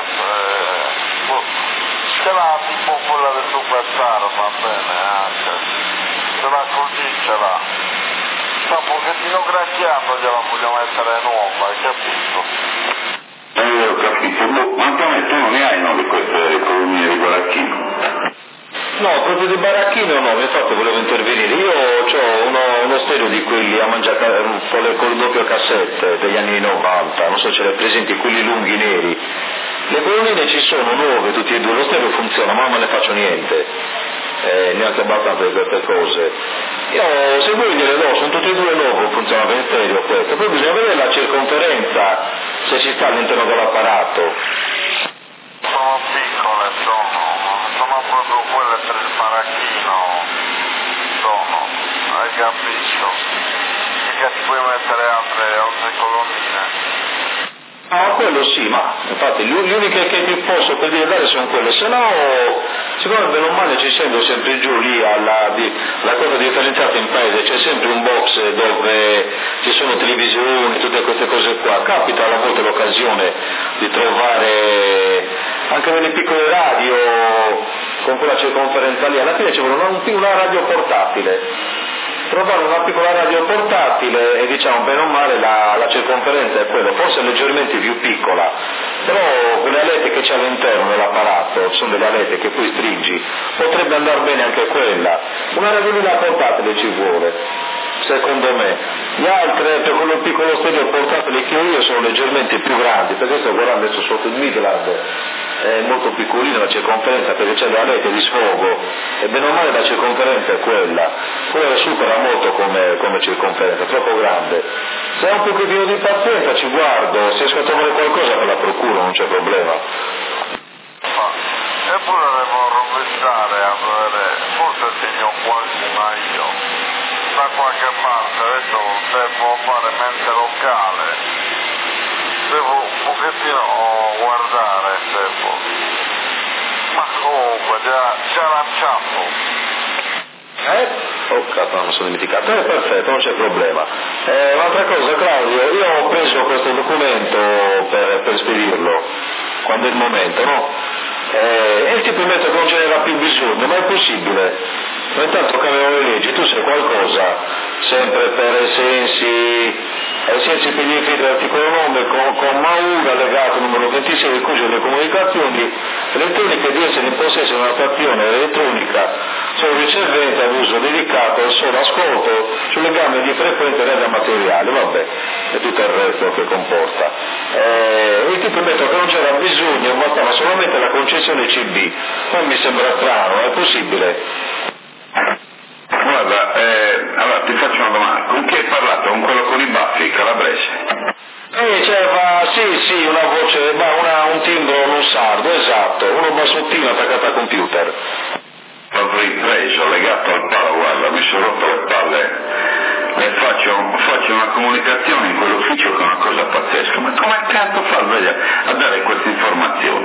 eh, boh, ce l'ha tipo quella del Superstar, va bene, anche, ce l'ha così, ce l'ha. Sta un pochettino granchiando, gliela voglio mettere nuova, hai capito? Eh, ho capito, boh, ma Antonio, tu non ne hai, no, di queste colonnine di baracchino? No, proprio di baracchino no, infatti volevo intervenire. Io ho uno, uno stereo di quelli a mangiare con le col doppio cassette degli anni novanta, non so se ce l'hai presenti, quelli lunghi neri. Le colonnine ci sono nuove, tutti e due, lo stereo funziona, ma non me ne faccio niente, eh, neanche abbastanza di queste cose. Io se voi gliele do, sono tutti e due nuovi, funzionano in stereo questo, poi bisogna vedere la circonferenza, se si sta all'interno dell'apparato. Sono piccole, sono, sono proprio quelle per il baracchino, sono, hai capito? Mica ti puoi mettere altre, altre colonnine. Ah, quello sì, ma infatti le uniche che ti posso per dire dare sono quelle, se no, secondo me non male ci sento sempre giù lì alla di, la cosa differenziata in paese, c'è sempre un box dove ci sono televisioni, tutte queste cose qua, capita alla volta l'occasione, di trovare anche nelle piccole radio con quella circonferenza lì, alla fine ci vuole una, una radio portatile, trovare una piccola radio portatile e diciamo bene o male la, la circonferenza è quella, forse leggermente più piccola, però quelle alette che c'è all'interno dell'apparato, sono delle alette che poi stringi, potrebbe andare bene anche quella, una radiolina portatile ci vuole, secondo me. Gli altri, per quello piccolo stereo portatile che ho io, sono leggermente più grandi, perché sto guardando adesso sotto il Midland, è molto piccolina la circonferenza perché c'è la rete di sfogo e bene o male la circonferenza è quella, quella supera molto come, come circonferenza, troppo grande. Se hai un pochettino di pazienza ci guardo, se riesco a trovare qualcosa me la procuro, non c'è problema. Ma eppure devo rovesciare a vedere, forse segno quasi meglio, da qualche parte, adesso devo fare mente locale, devo un pochettino guardare, devo. Ma comunque già, già lanciato. Eh? Oh cazzo, mi sono dimenticato. Eh, perfetto, non c'è problema. Eh, un'altra cosa, Claudio, io ho preso questo documento per, per spedirlo, quando è il momento, no? Eh, e ti prometto che non ce n'era più bisogno, ma è possibile. Ma intanto cambiamo le leggi, tu sai qualcosa, sempre per i sensi, ai sensi per gli effetti dell'articolo nove, con, con Maura, allegato numero ventisei del codice delle comunicazioni elettroniche, di essere in possesso di una stazione elettronica solo ricevente ad uso dedicato al solo ascolto sulle gambe di frequenza radio materiale, vabbè, e tutto il resto che comporta. Eh, e ti prometto che non c'era bisogno, bastava solamente la concessione C B, poi mi sembra strano, è possibile? Guarda, eh, allora ti faccio una domanda, con chi hai parlato? Con quello con i baffi, calabrese? Eh, c'era, sì, sì, una voce, ma una, un timbro non sardo, esatto, uno bassottino attaccato al computer. L'avrei preso, legato al palo, guarda, mi sono rotto le palle, e faccio, faccio una comunicazione in quell'ufficio che è una cosa pazzesca, ma come cazzo fa a dare queste informazioni?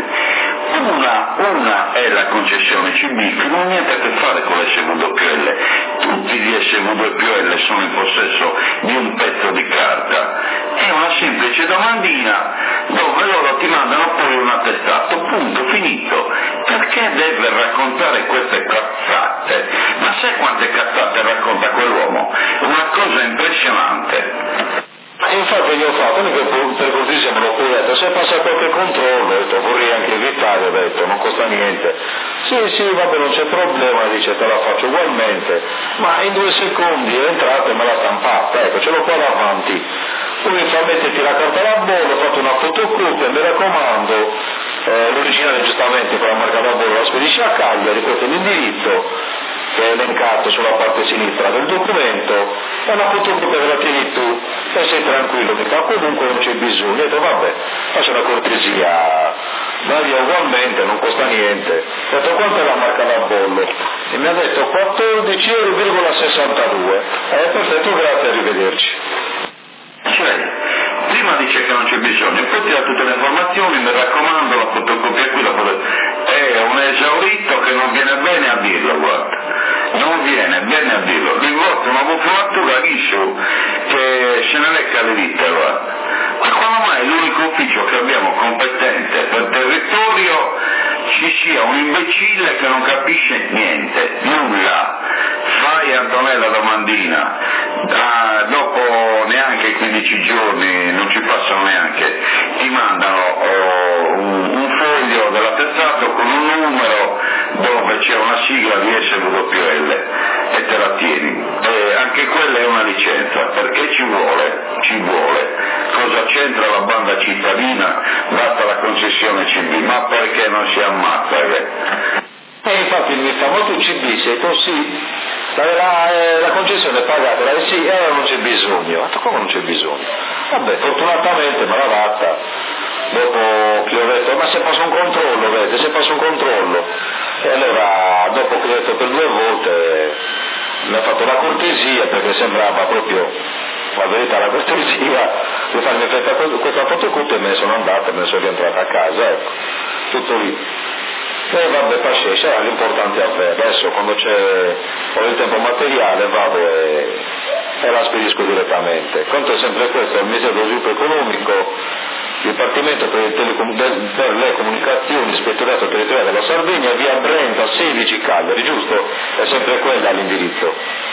Una, una è la concessione C B, che non ha niente a che fare con l'S W L, tutti gli S W L sono in possesso di un pezzo di carta, è una semplice domandina dove loro ti mandano poi un attestato, punto, finito. Perché deve raccontare queste cazzate? Ma sai quante cazzate racconta quell'uomo? Una cosa impressionante. Infatti gli ho fatto, non che per cortesia me l'ho poi detto, se passa qualche controllo, ho detto, vorrei anche evitare, ho detto, non costa niente. Sì, sì, vabbè, non c'è problema, dice, te la faccio ugualmente, ma in due secondi è entrata e me l'ha stampata, ecco, ce l'ho qua davanti. Poi mi fa metterti la carta da bollo, ho fatto una fotocopia, mi raccomando, eh, l'originale giustamente con la marca da bollo la spedisce a Cagliari, questo è l'indirizzo che è elencato sulla parte sinistra del documento, è una fotocopia che la tieni tu e sei tranquillo, che fa comunque non c'è bisogno. Ho detto vabbè, faccio una cortesia, va via ugualmente, non costa niente. Ho detto quanto è la marca da bollo? E mi ha detto quattordici virgola sessantadue euro. Eh, perfetto, grazie, arrivederci. Cioè, prima dice che non c'è bisogno, poi ti dà tutte le informazioni, mi raccomando, la fotocopia qui, la fotocopia. È un esaurito che non viene bene a dirlo, guarda, non viene bene a dirlo, di volta una buffolatura Isu che se ne lecca le dita, guarda. Ma quando mai l'unico ufficio che abbiamo competente per territorio ci sia un imbecille che non capisce niente, nulla. Fai Antonella domandina, ah, dopo neanche quindici giorni, non ci passano neanche, ti mandano oh, un, un foglio dell'attestato con un numero dove c'è una sigla di S W L e te la tieni. E anche quella è una licenza, perché ci vuole, ci vuole. Cosa c'entra la banda cittadina? Basta la concessione C B, ma perché non si ammazza? Eh? E infatti mi fa molto C B, se tu sì, la, la, la concessione è pagata, la sì, e allora non c'è bisogno. Ma come non c'è bisogno? Vabbè, fortunatamente me l'ha data, dopo che ho detto, ma se passa un controllo, vedete, se passa un controllo. E allora, dopo che ho detto per due volte, mi ha fatto la cortesia, perché sembrava proprio, la verità, la cortesia, di farmi questa fotocopia e me ne sono andata, me ne sono rientrata a casa, ecco, tutto lì. E vabbè, pazienza, era l'importante a me. Adesso quando c'è ho il tempo materiale vado e, e la spedisco direttamente. Conto è sempre questo, il Ministero dello Sviluppo Economico, Dipartimento per, telecom- per le Comunicazioni, Ispettorato Territoriale della Sardegna, via Brenta sedici Cagliari, giusto? È sempre quella l'indirizzo?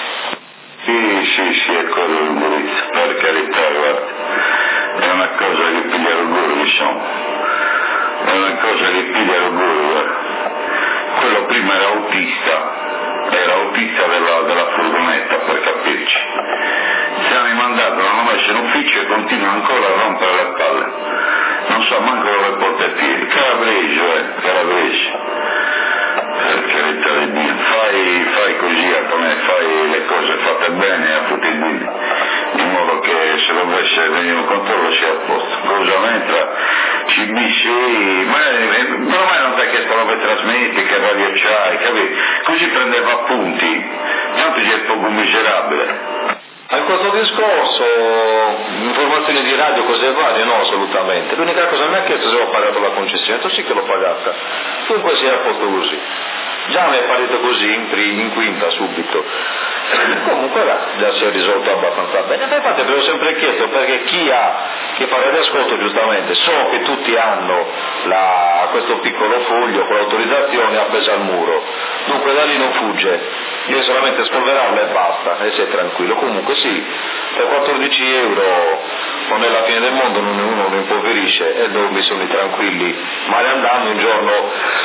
Sì, sì, sì, è quello l'indirizzo, per carità, guarda, è una cosa che piglia l'orgoglio, diciamo, è una cosa che piglia l'orgoglio, guarda. Quello prima era autista, era autista della, della furgonetta, per capirci. Si hanno mandato, l'hanno messo in ufficio e continuano ancora a rompere le palle. Non so manco dove porta i piedi. Calabregio, eh, Calabregio. Per carità di Dio, fai, fai così a come fai le cose fatte bene a tutti i dì, in modo che se dovesse venire un controllo sia a posto. Cosa mentre C B C, ma ormai non ti ha chiesto dove trasmetti, che radio c'hai, capi? Così prendeva appunti, tanto c'è poco miserabile. A questo discorso, informazioni di radio, cose varie, no, assolutamente. L'unica cosa mi ha chiesto se ho pagato la concessione, tu sì che l'ho pagata. Dunque si è a posto così. Già mi è parito così in, pri, in quinta subito. Comunque là, già si è risolto abbastanza bene. Infatti avevo sempre chiesto, perché chi ha, chi fa radioascolto giustamente, so che tutti hanno la, questo piccolo foglio con l'autorizzazione appesa al muro. Dunque da lì non fugge. Io solamente spolverarla e basta, e sei tranquillo. Comunque sì, per quattordici euro non è la fine del mondo, uno non impoverisce e dormi sono i tranquilli, male andando un giorno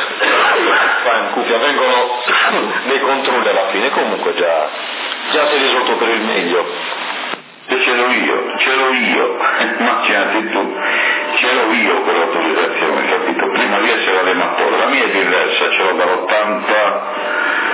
fa in cuffia, vengono dei controlli alla fine, comunque già, già si è risolto per il meglio. E ce l'ho io, ce l'ho io, immaginati tu, ce l'ho io quell'autorizzazione, capito? Prima di essere allematore, la mia è diversa, ce l'ho dall'ottanta,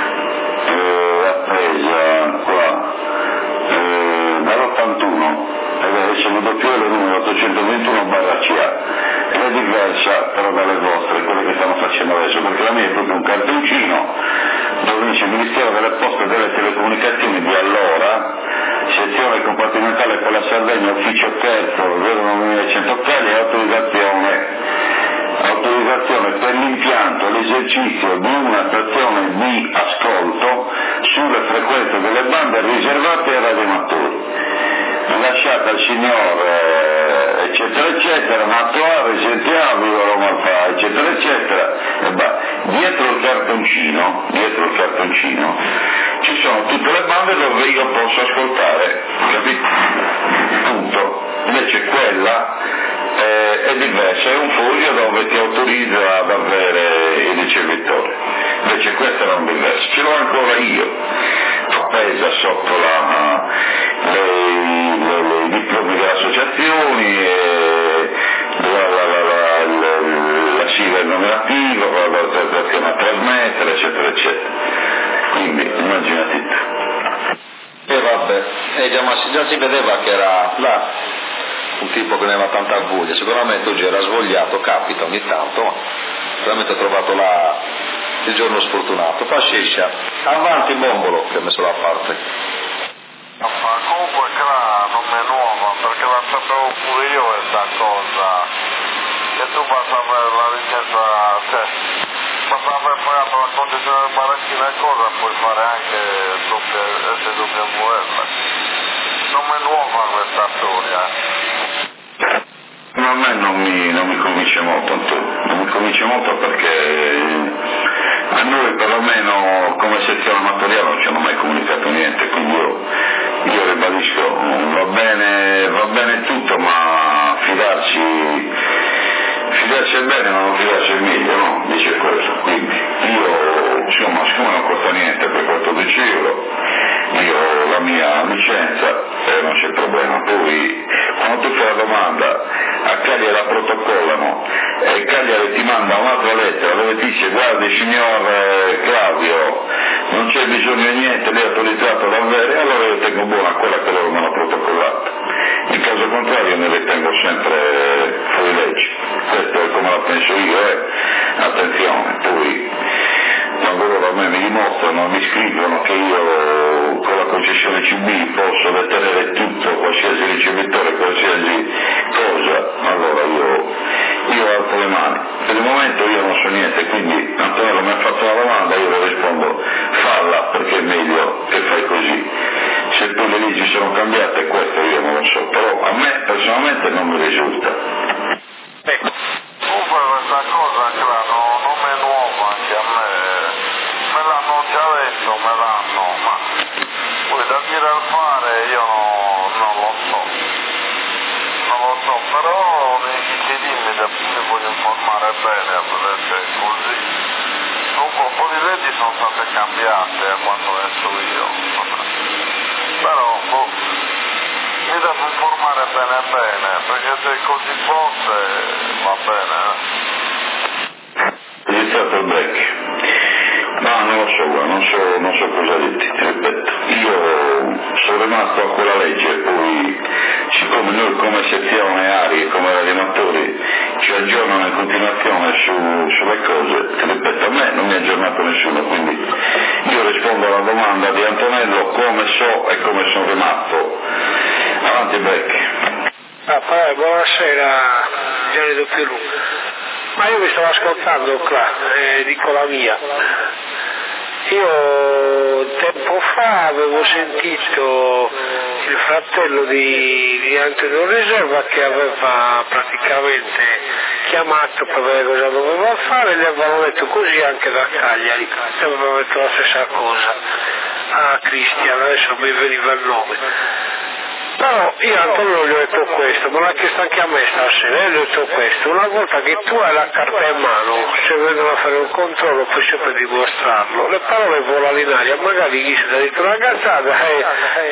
eh, appesa qua, eh, dall'ottantuno, ed è W P L numero ottocentoventuno barra C A, ed è diversa però dalle vostre, quelle che stanno facendo adesso, perché la mia è proprio un cartoncino dove dice Ministero delle Poste e delle Telecomunicazioni di allora, sezione compartimentale per la Sardegna, ufficio terzo, zero nove cento Cagliari, autorizzazione, autorizzazione per l'impianto, l'esercizio di una stazione di ascolto sulle frequenze delle bande riservate ai radioamatori, lasciata al signor eh, eccetera eccetera, ma attuale, sentiamo, viva Roma fa, eccetera eccetera, e bah, dietro il cartoncino, dietro il cartoncino, ci sono tutte le bande dove io posso ascoltare, capito? Punto. Invece quella eh, è diversa, è un foglio dove ti autorizza ad avere il ricevitore, invece questa non è diversa, ce l'ho ancora io, appesa sotto la, le, le, le, i diplomi delle associazioni, e la, la, la, la, la, la sigla il nominativo, l'autorizzazione a trasmettere, eccetera, eccetera. Quindi immaginati tu. E vabbè, e già, ma già si vedeva che era là un tipo che ne aveva tanta voglia, sicuramente oggi era svogliato, capita ogni tanto, ma veramente ho trovato là il giorno sfortunato. Fa Sciscia, avanti Bombolo, che ha messo da parte. Ma comunque qua non è nuova, perché la sapevo pure io questa cosa, che tu basta avere la licenza, cioè basta aver pagato la concessione del baracchino e cosa, puoi fare anche doppia, S W V L. Non è nuova questa storia. Ma a me non mi, non mi convince molto, non mi convince molto perché a noi perlomeno come sezione amatoriale non ci hanno mai comunicato niente, quindi io, io ribadisco, va bene, va bene tutto, ma fidarci, fidarci è bene ma non fidarci è meglio, no? Dice questo, quindi io, insomma, siccome non costa niente per quattordici euro, io ho la mia licenza e non c'è problema, poi quando tu fai la domanda a Cagliari la protocollano e Cagliari ti manda un'altra lettera dove ti dice guardi signor eh, Claudio non c'è bisogno di niente, lei è autorizzato ad avere, allora io tengo buona quella che loro mi hanno protocollato, in caso contrario ne ritengo sempre fuori legge, questo è come la penso io, eh. Attenzione, poi quando loro a me mi dimostrano, mi scrivono che io con la concessione C B posso detenere tutto, qualsiasi ricevitore, qualsiasi cosa, allora io, io alzo le mani. Per il momento io non so niente, quindi Antonello mi ha fatto una domanda, io le rispondo falla perché è meglio che fai così. Se poi le leggi sono cambiate, questo io non lo so, però a me personalmente non mi risulta. mi voglio informare bene, perché così. Comunque un po' di leggi sono state cambiate a quanto ne so io, però boh, mi devo informare bene bene, perché se così fosse va bene. È iniziato il break. Ma non lo so, non so, non so cosa dirti, ti ripeto. Io sono rimasto a quella legge, poi siccome noi come sezione Ari e come animatori ci aggiornano in continuazione su, sulle cose, ti ripeto, a me non mi ha aggiornato nessuno, quindi io rispondo alla domanda di Antonello come so e come sono rimasto. Avanti break. Ah, poi, buonasera, Gianni Doppiru. Ma io mi stavo ascoltando qua, eh, dico la mia. Io tempo fa avevo sentito il fratello di, di Antonio Riserva che aveva praticamente chiamato per vedere cosa doveva fare, gli avevano detto così anche da Cagliari, e avevano detto la stessa cosa a Cristian, adesso mi veniva il nome. Però io a Antonio gli ho detto questo, me l'ha chiesto anche a me stasera, e gli ho detto questo, una volta che tu hai la carta in mano, se vengono a fare un controllo puoi sempre dimostrarlo, le parole volano in aria, magari gli si dà detto una cazzata e,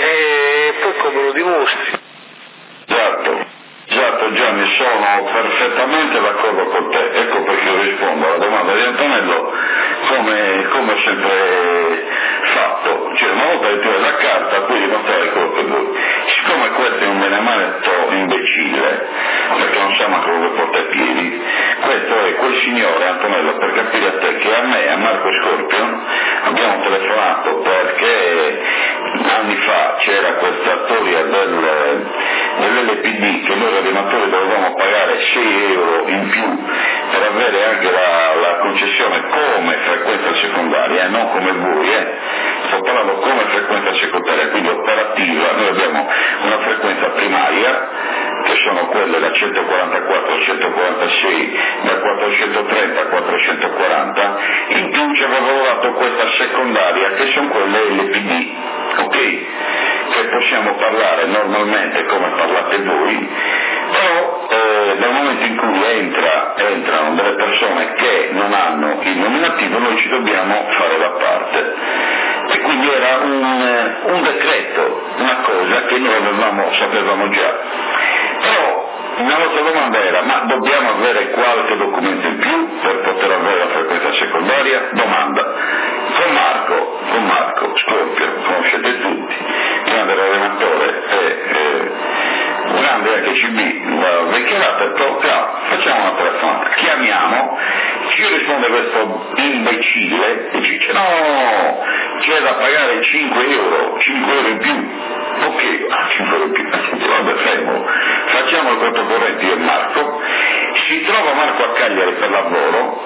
e poi come lo dimostri? Esatto, esatto Gianni, sono perfettamente d'accordo con te, ecco perché io rispondo alla domanda di Antonello come, come ho sempre fatto, cioè una volta che tu hai la carta puoi dimostrare quello che vuoi. Siccome questo è un benematto imbecille, perché non sa manco dove porta i piedi, questo è quel signore Antonello, per capire a te che a me, a Marco Scorpion, abbiamo telefonato perché anni fa c'era questa storia del, dell'L P D che noi animatori dovevamo pagare sei euro in più per avere anche la, la concessione come frequenza secondaria, e non come voi, eh. sto parlando come frequenza secondaria, quindi operativa. Noi abbiamo una frequenza primaria che sono quelle da centoquarantaquattro a centoquarantasei, da quattrocentotrenta a quattrocentoquaranta, in più ci avevano dato questa secondaria che sono quelle L P D, ok? Che possiamo parlare normalmente come parlate voi, però eh, nel momento in cui entra, entrano delle persone che non hanno il nominativo noi ci dobbiamo fare da parte. E quindi era un, un decreto, una cosa che noi avevamo, sapevamo già. Però la nostra domanda era, ma dobbiamo avere qualche documento in più per poter avere la frequenza secondaria? Domanda. Con Marco, con Marco Scorpio, conoscete tutti, grande allenatore e eh, grande H C B, la vecchierata, tocca, facciamo una telefonata, chiamiamo, ci risponde questo imbecille e ci dice no, c'è da pagare cinque euro, cinque euro in più. Ok, ah, cinque euro in più, vabbè, fermo, facciamo il conto corrente io e Marco, si trova Marco a Cagliari per lavoro,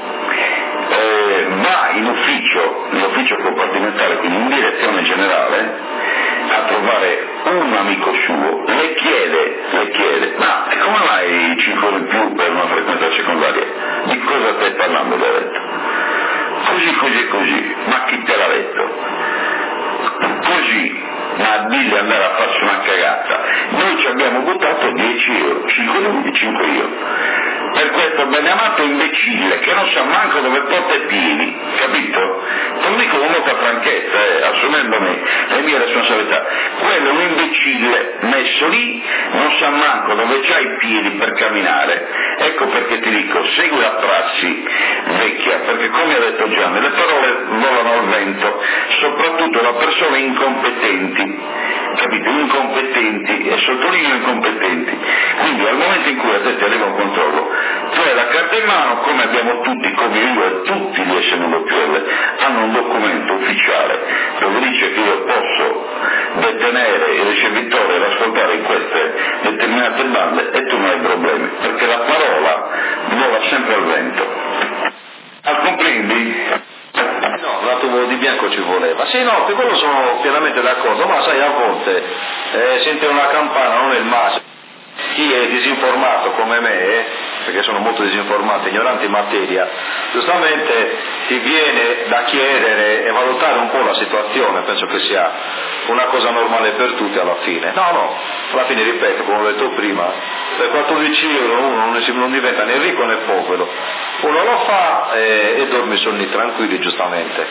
eh, va in ufficio, nell'ufficio compartimentale, quindi in direzione generale, a trovare un amico suo, le chiede, le chiede, ma come mai cinque euro in più per una frequenza secondaria? Di cosa stai parlando, le ha detto? Così, così, così, ma chi te l'ha detto? Così, ma digli andare a farsi una cagata. Noi ci abbiamo buttato dieci euro, cinque lui, cinque io. Per questo beneamato imbecille che non sa manco dove porta i piedi, capito? Te lo dico con molta franchezza, eh, assumendomi le mie responsabilità. Quello è un imbecille messo lì, non sa manco dove c'ha i piedi per camminare. Ecco perché ti dico, segui la prassi vecchia, perché come ha detto Gianni, le parole volano al vento, soprattutto da persone incompetenti, capito? Incompetenti, e sottolineo incompetenti. Quindi al momento in cui a te ti arriva un controllo, tu hai la carta in mano, come abbiamo tutti, come io e tutti gli S N W L, hanno un documento ufficiale dove dice che io posso detenere il ricevitore ed ascoltare in queste determinate bande e tu non hai problemi, perché la parola vola sempre al vento. Ah, comprendi? No, un attimo di bianco ci voleva. Sì, no, per quello sono pienamente d'accordo, ma sai, a volte eh, sentire una campana non è il massimo. Chi è disinformato come me, eh, perché sono molto disinformato, ignorante in materia, giustamente ti viene da chiedere e valutare un po' la situazione, penso che sia una cosa normale per tutti alla fine. No, no, alla fine ripeto, come ho detto prima, per quattordici euro uno non, si, non diventa né ricco né povero, uno lo fa e, e dorme sonni tranquilli, giustamente.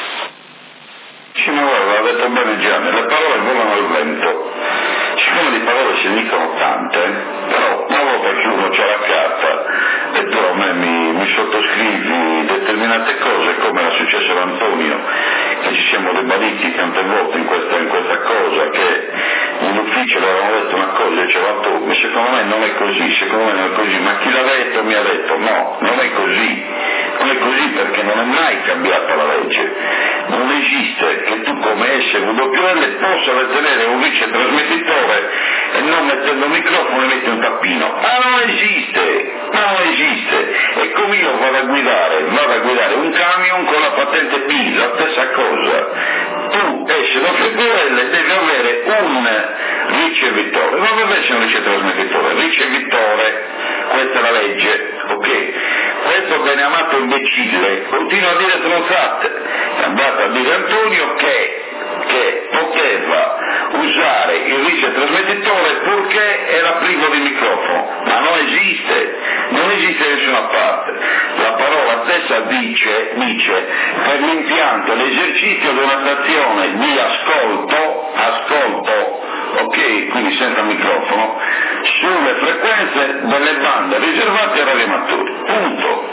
Sì, ma guarda, ha detto bene Gianni, le parole volano al vento, siccome di parole si dicono tante, però una volta che uno c'ha la carta e tu a me mi, mi sottoscrivi determinate cose, come era successo ad Antonio, che ci siamo ribaditi tante volte in questa, in questa cosa, che nell'ufficio le avevano detto una cosa e diceva tu, ma secondo me non è così, secondo me non è così, ma chi l'ha detto mi ha detto no, non è così, non è così perché non è mai cambiata la legge, non esiste che tu come S W L possa tenere un vice trasmettitore e non mettendo il microfono e metti un tappino, ma non esiste, non esiste, e come io vado a guidare, vado a guidare un camion con la patente B, la stessa cosa, tu S W L devi avere un ricevitore, non deve essere un ricetrasmettitore, ricevitore, questa è la legge, ok? Questo beneamato imbecille continua a dire stronzate, è andato a dire Antonio che, che poteva usare il ricetrasmettitore purché era privo di microfono, ma non esiste, non esiste da nessuna parte. La parola stessa dice, dice per l'impianto, l'esercizio di una stazione di ascolto, ascolto, ok, quindi senza microfono, sulle frequenze delle bande riservate ai radioamatori, punto.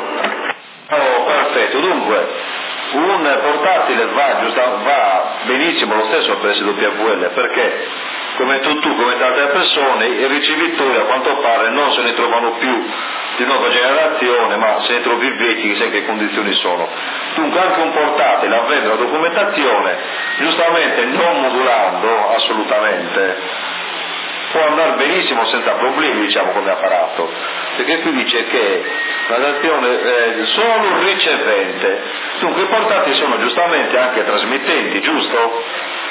Oh, perfetto, dunque un portatile va, giusta, va benissimo lo stesso per S W L, perché come tu, tu come tante persone i ricevitori a quanto pare non se ne trovano più di nuova generazione, ma se ne trovi vecchi, chissà in che condizioni sono. Dunque anche un portatile, avendo la documentazione, giustamente non modulando assolutamente, può andare benissimo senza problemi, diciamo, come apparato, perché qui dice che la nazione è solo un ricevente, dunque i portatili sono giustamente anche trasmittenti, giusto?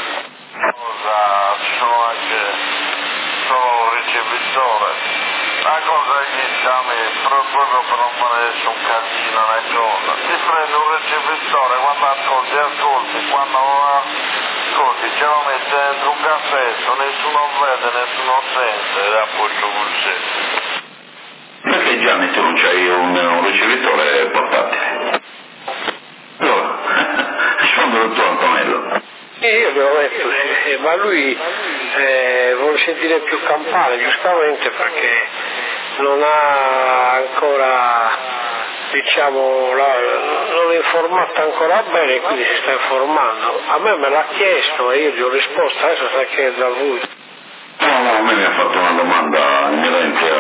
Cosa, ci sono anche solo un ricevitore. La cosa è che diciamo, proprio per non fare nessun casino, una cosa, ti prende un ricevitore, quando ascolti, ascolti, quando ascolti ce lo metti dentro un cassetto, nessuno vede, nessuno sente, e a posto così. Perché Gianni tu non c'hai un, un ricevitore portatile? Allora, rispondilo tu Antonello. E io glielo ho detto, eh, ma lui eh, vuole sentire più campane, giustamente, perché non ha ancora, diciamo, la, non è informata ancora bene, quindi si sta informando. A me me l'ha chiesto e io gli ho risposto, adesso sta chiedendo a lui. No, no, a me mi ha fatto una domanda inerente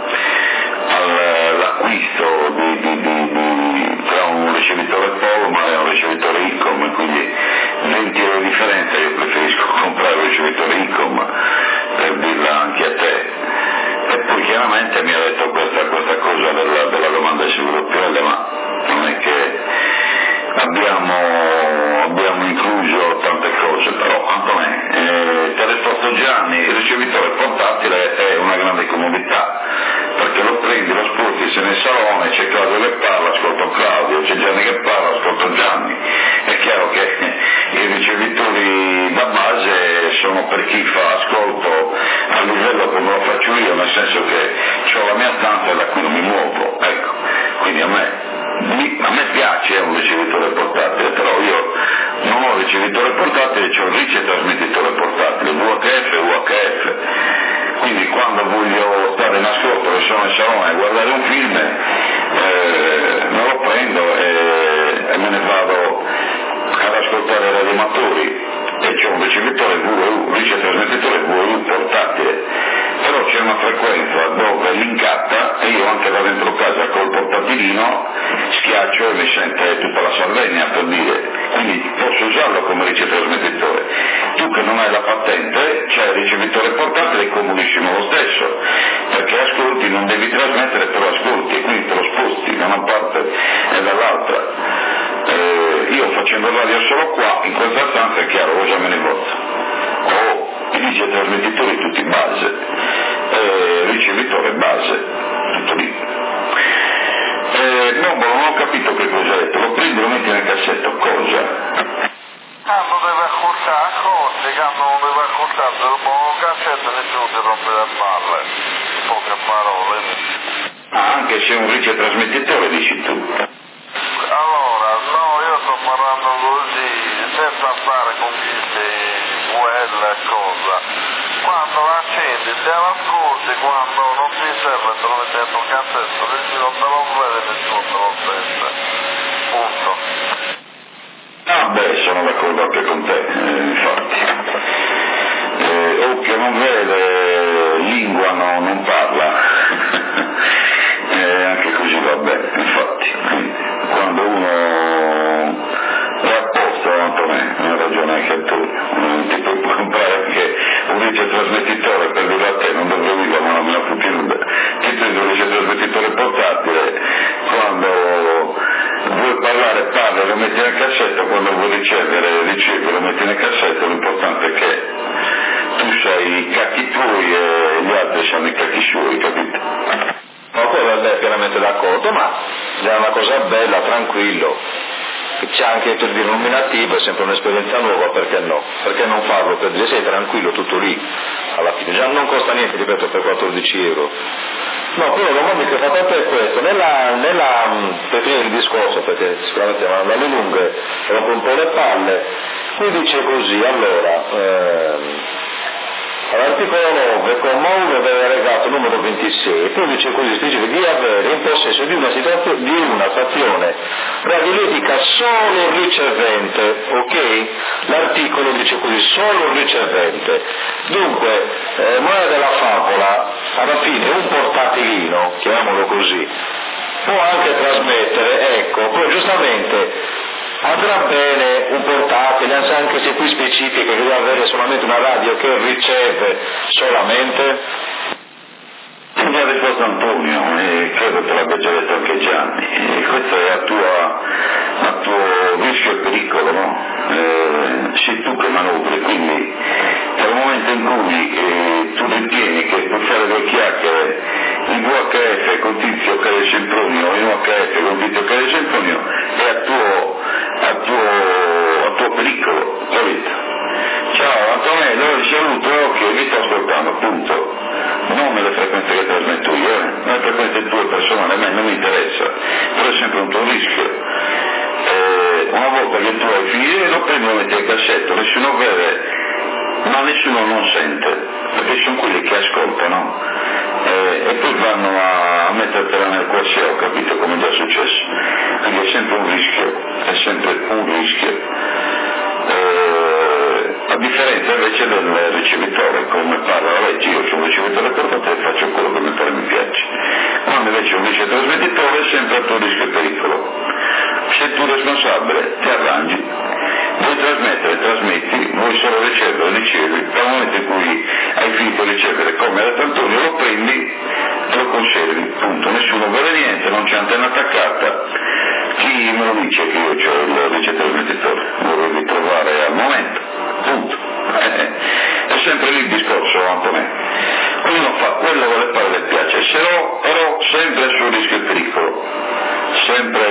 all'acquisto di, di, di, di, tra un ricevitore Polma e un ricevitore ICOM, quindi venti euro di differenza, io preferisco comprare un ricevitore ICOM, per dirla anche a te. E poi chiaramente mi ha detto questa, questa cosa della, della domanda S W L, ma non è che abbiamo, abbiamo incluso tante cose, però Antonè, eh, ti ha risposto Gianni, il ricevitore portatile è una grande comodità, perché lo prendi, lo sposti, sei nel salone, c'è Claudio che parla, ascolto Claudio, c'è Gianni che parla, ascolto Gianni. È chiaro che i ricevitori da base sono per chi fa ascolto a livello come lo faccio io, nel senso che ho la mia stanza da cui non mi muovo, ecco, quindi a me, a me piace un ricevitore portatile, però io non ho un ricevitore portatile, c'ho un ricetrasmettitore portatile, V H F e U H F, quindi quando voglio stare in ascolto e sono in salone a guardare un film, eh, me lo prendo e, e me ne vado ad ascoltare i radioamatori, e c'è un ricevitore V E U, un ricetrasmettitore V E U portatile, però c'è una frequenza dove l'incatta e io anche da dentro casa col portatilino schiaccio e mi sente tutta la Sardegna, per dire, quindi posso usarlo come ricetrasmettitore. Tu che non hai la patente c'è il ricevitore portatile, è comodissimo lo stesso, perché ascolti, non devi trasmettere, però ascolti e quindi te lo sposti da una parte e dall'altra. Eh, io facendo radio solo qua, in questa stanza è chiaro, ho già me ne voto. Ho i ricetrasmettitori tutti base, eh, ricevitore base, tutto lì. Eh, no, ma non ho capito che cosa ha detto, lo prendi e lo metti nel cassetto, cosa? Quando deve ascoltare, accordi, quando non deve ascoltare, dopo un cassetto nessuno ti rompe le palle. poche parole. Ah, anche se è un ricetrasmettitore, dici tu? Allora, no, io sto parlando così, senza stare con queste quelle e cosa. Quando l'accendi, te l'ascolti, quando non ti serve te lo metti dentro il cassetto, dici non te lo vede nessuno te lo sente. Punto. Ah beh, sono d'accordo anche con te, eh, infatti. Eh, occhio non vede, lingua no, non parla. eh, anche così va bene, infatti. Quando uno è apposta davanti a me, hai ragione anche tu, non ti puoi comprare anche un ricetrasmettitore per dire a te, non dovrei dire ma non me la puoi dire. Ti prendi un ricetrasmettitore portatile, quando vuoi parlare parli, lo metti nel cassetto, quando vuoi ricevere ricevi, lo metti nel cassetto, l'importante è che tu sai i cacchi tuoi e gli altri sanno i cacchi suoi, capito? Ma quello è pienamente d'accordo, ma è una cosa bella, tranquillo. C'è anche il denominativo, è sempre un'esperienza nuova, perché no? Perché non farlo per dire sei tranquillo, tutto lì, alla fine, già non costa niente, ripeto, per quattordici euro. No, quello la domanda che ho fatto a te è questo, nella, nella per finire il discorso, perché sicuramente vanno alle lunghe, rompo un po' le palle, qui dice così, allora, ehm, all'articolo nove, comma uno dell'allegato numero ventisei, poi dice così, si dice di avere in possesso di una, situazione, di una stazione radioelettrica solo ricevente, ok? L'articolo dice così, solo ricevente. Dunque, eh, moneta della favola, alla fine un portatilino, chiamiamolo così, può anche trasmettere, ecco, poi giustamente andrà bene un portatile, anche se qui specifica che deve avere solamente una radio che riceve solamente? Mi ha risposto Antonio, e credo te l'abbia già detto anche Gianni, e questo è a, tua, a tuo rischio e pericolo, no? Eh, sei tu che manovri, quindi nel momento in cui eh, tu ritieni che puoi fare due chiacchiere in V H F con Tizio Caio Sempronio o in U H F con Tizio Caio Sempronio, è a tuo, a tuo, a tuo pericolo, capito? Ciao Antonello, ti saluto, ok, vi sto ascoltando, punto. Non nelle frequenze che trasmetto io, eh. nelle frequenze tue personali, a me non mi interessa, però è sempre un tuo rischio. Eh, una volta che tu hai finito lo prendi e lo metti al cassetto, nessuno vede, ma nessuno non sente, perché sono quelli che ascoltano eh, e poi vanno a mettertela nel cuore, ho capito come è già successo. Quindi è sempre un rischio, è sempre un rischio. Eh, a differenza invece del ricevitore, come parla la legge, io sono un ricevitore portatile e faccio quello che mi pare mi piace. Quando invece un ricetrasmettitore è sempre a tuo rischio e pericolo. Sei tu responsabile, ti arrangi, vuoi trasmettere, trasmetti, vuoi solo ricevere, ricevi, dal momento in cui hai finito di ricevere come era Antonio lo prendi e lo conservi, punto, nessuno vede niente, non c'è antenna attaccata. Chi me lo dice che io ho il ricetrasmettitore? Lo devi trovare al momento, punto. Eh, è sempre lì il discorso, Antonio. Ognuno fa quello che le pare le piace, se no, però sempre sul rischio e pericolo, sempre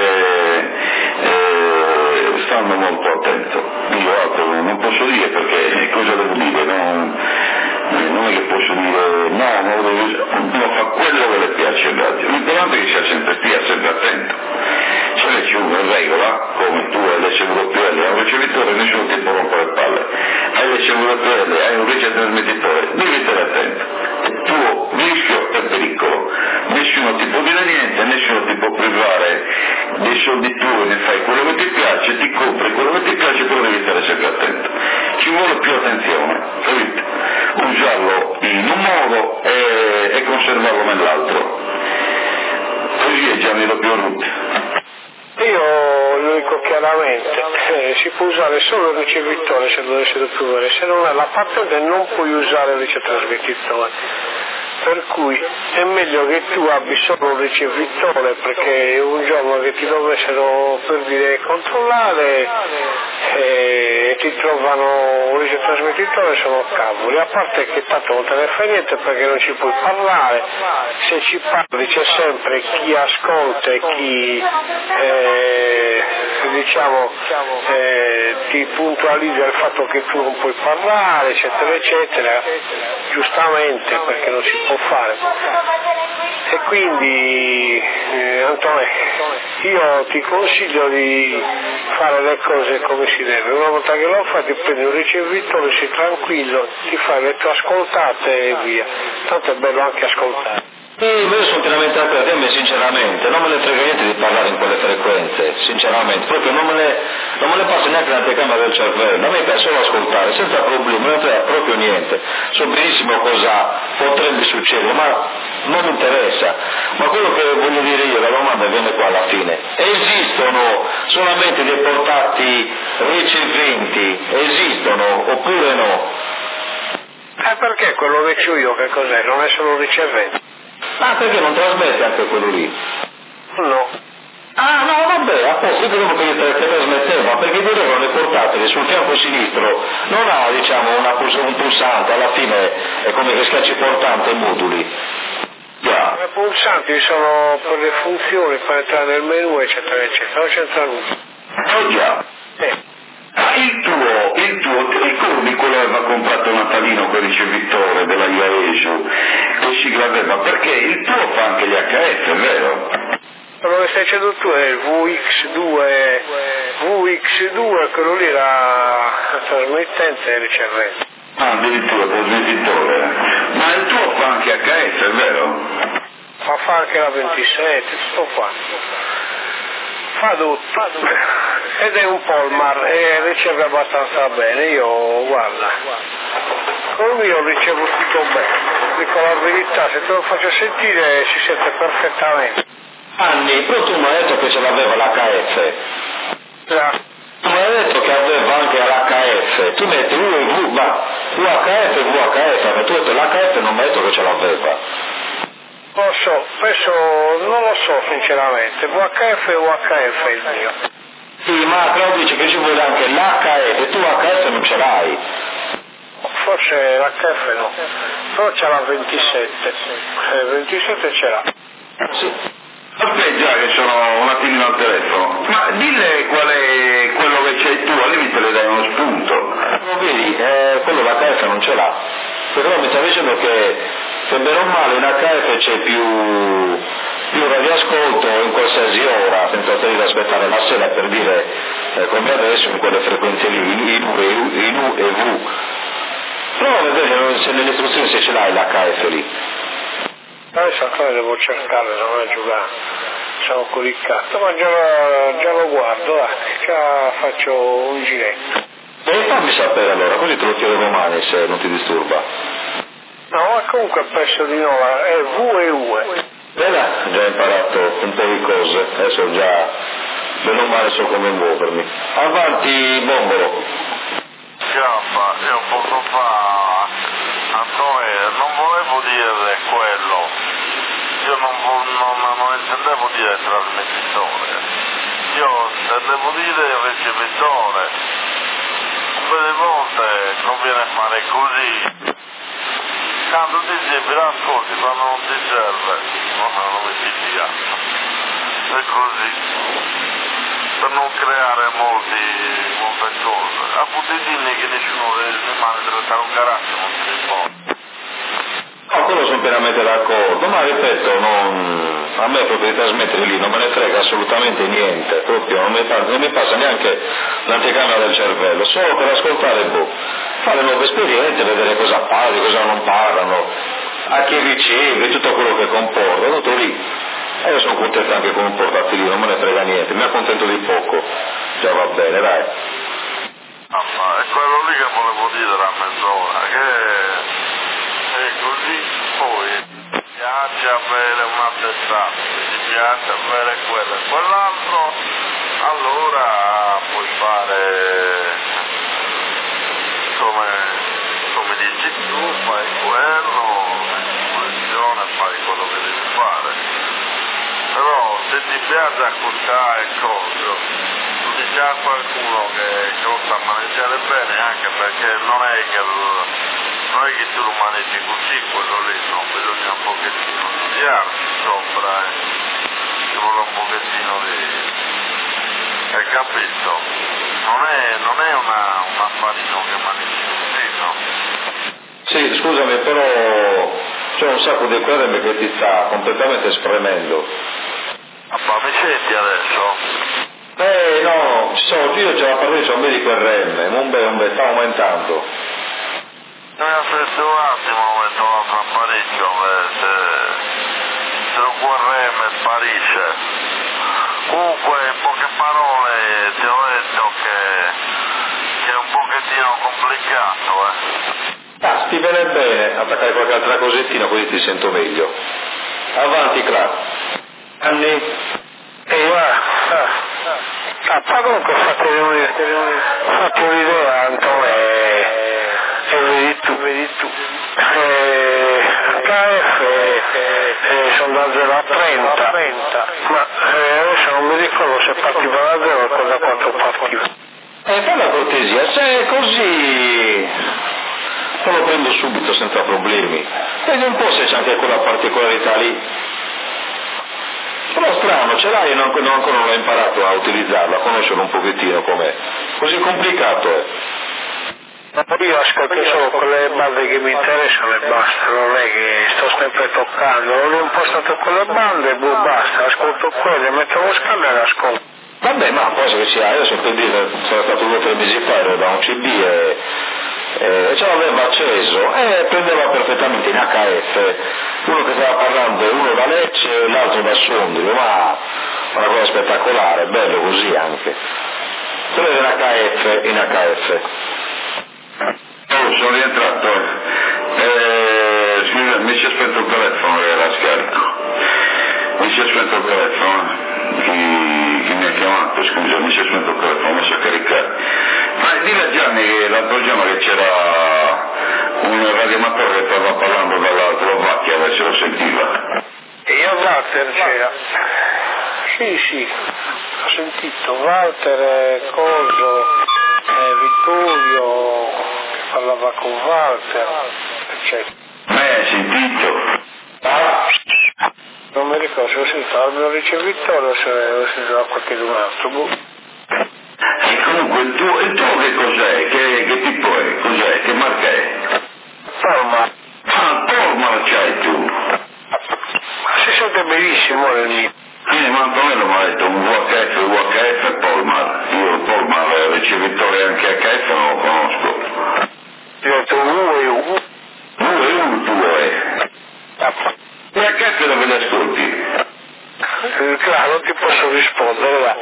eh, stando molto attento. Io altro non posso dire perché cosa devo dire, non, non è che posso dire no, non lo devo, uno fa quello che le piace in radio. L'importante è che sia sempre, stia sempre attento. Se invece uno in regola, come tu hai l'S V P L, hai un ricevitore, nessuno ti può rompere le palle. Hai l'S V P L, hai un ricetrasmettitore, devi stare attento. È tuo rischio e pericolo. Nessuno ti può dire niente, nessuno ti può privare dei soldi tuoi, ne fai quello che ti piace, ti compri quello che ti piace, però devi stare sempre attento. Ci vuole più attenzione, capito? Usarlo in un modo e, e conservarlo nell'altro. Così è Gianni Doppiarutti. Io lo dico chiaramente, eh, si può usare solo il ricevitore se dovesse doppio, se non è la patente non puoi usare il ricetrasmettitore, per cui è meglio che tu abbia solo un ricevitore, perché un giorno che ti dovessero per dire controllare e ti trovano un ricetrasmettitore, sono cavoli, a parte che tanto non te ne fai niente perché non ci puoi parlare, se ci parli c'è sempre chi ascolta e chi eh, diciamo eh, ti puntualizza il fatto che tu non puoi parlare, eccetera eccetera, giustamente perché non si può fare. E quindi eh, Antonio, io ti consiglio di fare le cose come si deve. Una volta che lo fai ti prendi un ricevitore, sei tranquillo, ti fai le tue ascoltate e via. Tanto è bello anche ascoltare. Sì, io sono pienamente d'accordo, a me sinceramente non me ne frega niente di parlare in quelle frequenze, sinceramente, proprio non me ne, non me ne passa neanche l'anticamera del cervello, a me piace solo ascoltare, senza problemi, non me ne frega proprio niente, so benissimo cosa potrebbe succedere, ma non mi interessa, ma quello che voglio dire io, la domanda viene qua alla fine, esistono solamente dei portati riceventi, esistono oppure no? Eh perché quello vecchio io che cos'è? Non è solo ricevente? Ah, perché non trasmette anche quello lì? No. Ah, no, vabbè, a posto, io credo che, che trasmetteva, perché dovevano i portatili sul fianco sinistro, non ha, diciamo, una, un pulsante, alla fine è come che schiacci portante e moduli. Yeah. I pulsanti sono per le funzioni, per entrare nel menu, eccetera, eccetera, non c'entra nulla. Oh già. Eh. Ah, il tuo, il tuo, ti ricordi quello che aveva comprato Natalino con il ricevitore della Iaesu? Che sigla aveva? Perché il tuo fa anche gli H F, è vero? Quello che stai dicendo tu è il V X due, V X due, quello lì era trasmettente e ricevente. Ah, addirittura trasmettitore. Ma il tuo fa anche H F, è vero? Ma fa anche la ventisette, tutto qua. Fa tutto. Ed è un Polmar e riceve abbastanza bene, io guarda, con lui io ricevo tutto bene, dico la verità, se te lo faccio sentire si sente perfettamente. Anni, però tu mi hai detto che ce l'aveva l'H F. Già. Tu mi hai detto che aveva anche l'H F, tu metti U e V, ma U H F e V H F, ma tu hai detto l'H F non mi hai detto che ce l'aveva. Non lo so, penso, non lo so sinceramente, V H F e U H F è il mio. Sì, ma però dice che ci vuole anche l'H F e tu H F non ce l'hai. Forse l'H F no, però c'è la ventisette, eh, ventisette ce l'ha. Sì. Aspetta che sono un attimino al telefono, ma dille qual è quello che c'hai tu, al limite le dai uno spunto. Non vedi, eh, quello l'H F non ce l'ha, però mi sta dicendo che se bene o male in H F c'è più, più radioascolto in qualsiasi ora, senza stare ad aspettare la sera per dire eh, come adesso in quelle frequenze lì, in U, in U e V. Prova a vedere se nelle istruzioni se ce l'hai l'H F lì. Adesso ancora devo cercare, non è giocare, sono coricato, ma già lo, già lo guardo, dai, già faccio un giretto. E fammi sapere allora, così te lo chiedo domani se non ti disturba. No, ma comunque penso di no, è V e U. Bene, ho già imparato un po' di cose, adesso già bene o male so come muovermi. Avanti, Bombolo. Sciappa, io poco fa, Antonio, non volevo dire quello, io non, vo- non, non intendevo dire trasmettitore, io intendevo dire ricevitore, delle volte conviene fare così, quando ti serve l'ascolti, quando non ti serve, no, non mi si dia, è così. Per non creare molti, molte cose. A puttini che nessuno rimane trattare un carattere, non si importa. No, quello sono pienamente d'accordo, ma ripeto, non, a me proprio di trasmettere lì non me ne frega assolutamente niente, proprio non mi, fa, non mi passa neanche l'anticamera del cervello, solo per ascoltare boh, fare nuove esperienze, vedere cosa parli, cosa non parlano, a chi riceve, tutto quello che comporta, tutto lì. E io sono contento anche con un portatile, non me ne frega niente, mi accontento di poco, già va bene, dai. Ah, ma è quello lì che volevo dire da mezz'ora, che è così, poi ti piace avere un attestato, ti piace avere quello e quell'altro, allora puoi fare come, come dici tu, fai quello, funziona, fai quello che devi fare. Però se ti piace accorciare cose, se c'è qualcuno che, che lo sa maneggiare bene, anche perché non è che, non è che tu lo maneggi così, quello lì, no, bisogna un pochettino studiarsi sopra, eh. Ci vuole un pochettino di... hai capito? Non è, non è una, un affarino che maneggi così, no? Sì, scusami, però c'è un sacco di quereme che ti sta completamente spremendo. Ma mi senti adesso? Eh no, ci sono, io c'è la partita, c'è un medico R M, non beh, non beh, sta aumentando. Noi aspettiamo un attimo, metto l'altro apparecchio, se, se lo Q R M sparisce. Comunque, in poche parole, ti ho detto che, che è un pochettino complicato, eh. Ah, ti viene bene attaccare qualche altra cosettina così ti sento meglio. Avanti, Clark. Anni? E guarda, a Paolo che ho fatto un'idea, Antonio, e, e vedi tu, vedi tu. Eh, K F eh, sono da zero a trenta, ma eh, adesso non mi ricordo se partiva da zero o da quattro partiva. Eh, fai la cortesia, se è così lo prendo subito senza problemi. Vedi un po' se c'è anche quella particolarità lì. Però strano, ce l'hai e non, non, ancora non l'hai imparato a utilizzarla, a conoscerlo un pochettino com'è. Così complicato è. Ma poi io ascolto solo quelle bande che mi interessano e basta, non è che sto sempre toccando, non ho impostato quelle bande e boh, basta, ascolto quelle, metto lo scanner e ascolto. Vabbè, ma cosa che sia, io sono per dire, sono stato due o tre mesi fa, ero da un C D e, e ce l'aveva acceso e prendeva perfettamente in H F, uno che stava parlando, uno da Lecce e l'altro da Sondrio, ma una cosa spettacolare, bello così anche. Quello era in H F, in H F. Oh, sono rientrato. Eh, scusa, mi si è spento il telefono che era scarico. Mi si è spento il telefono. Chi, chi mi ha chiamato, scusa, mi si è spento il telefono, ho messo a caricare. Ma dile a Gianni che l'altro giorno che c'era un radioamatore che stava parlando dalla Slovacchia, adesso lo sentiva. E io Walter c'era. Sì, sì, ho sentito Walter, eh, Coso, eh, Vittorio, che parlava con Walter, eccetera. Ma hai sentito? Ah, non mi ricordo se ho sentito almeno ricevitore o se ho sentito da qualche altro. Boh. E comunque il tuo, il tuo che cos'è? Che, che tipo è? Cos'è? Che marca è? Palma. Ah, Polmar c'hai tu. Ma si sente benissimo nel mio. Quindi ma Antonello mi ha detto un V H F, U H F e Polmar. Io il Polmar, il ricevitore anche H F non lo conosco. Io ho detto U e U. U e U tuo è. E H F dove li ascolti? Eh, claro, ti posso rispondere, va.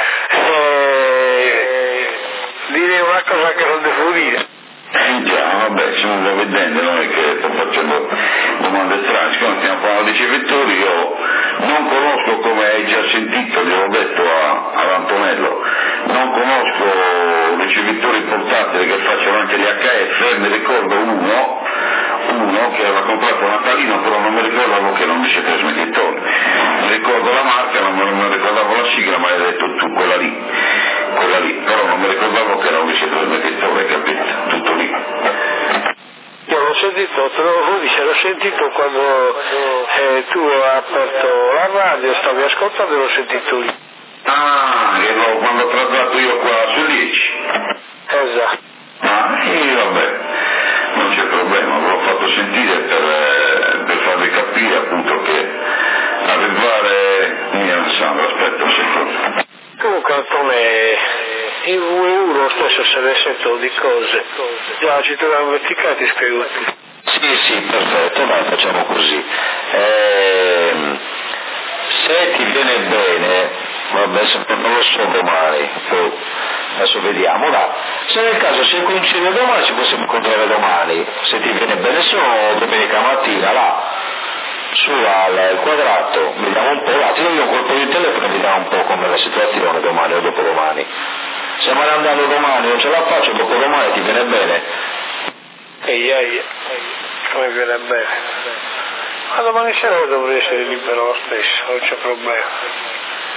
Eh, dire una cosa che non devo dire. Eh già, vabbè, ci sto vedendo, non è che sto facendo domande strane, siccome stiamo parlando di ricevitori, io non conosco, come hai già sentito, gliel'ho detto a, ad Antonello, non conosco ricevitori portatili che facciano anche gli H F, mi ricordo uno, uno che aveva comprato a Natalino, però non mi ricordavo che non dice trasmettitore, mi ricordo la marca, non mi ricordavo la sigla, ma hai detto tu quella lì, quella lì, però non mi ricordavo che era un vice trasmettitore, capito? Tutto lì. Io l'ho sentito, te lo dice, l'ho sentito quando eh, tu hai aperto la radio, stavi ascoltando e l'ho sentito lì. Ah, che l'ho, quando ho trattato io qua su dieci. Esatto. Ah, e vabbè, non c'è problema, ve l'ho fatto sentire per, eh, per farvi capire appunto che arrivare in Alessandro, aspetta un secondo. Comunque Antone, in V E U lo stesso se ne sentono di cose. Già ci troviamo verticali, ti spiego tutto. Sì, sì, perfetto, dai, facciamo così. Ehm, se ti viene bene, vabbè, se non lo so domani, poi adesso vediamo, dai. Se nel caso si coincide domani ci possiamo incontrare domani, se ti viene bene sono domenica mattina, là, su al quadrato, vediamo un po', là, ti do io un colpo di telefono e vediamo un po' com'è la situazione domani o dopodomani. Se me ne andando domani non ce la faccio, dopodomani ti viene bene? Ehi, ehi, come viene bene. Ma domani sera dovrei essere libero lo stesso, non c'è problema.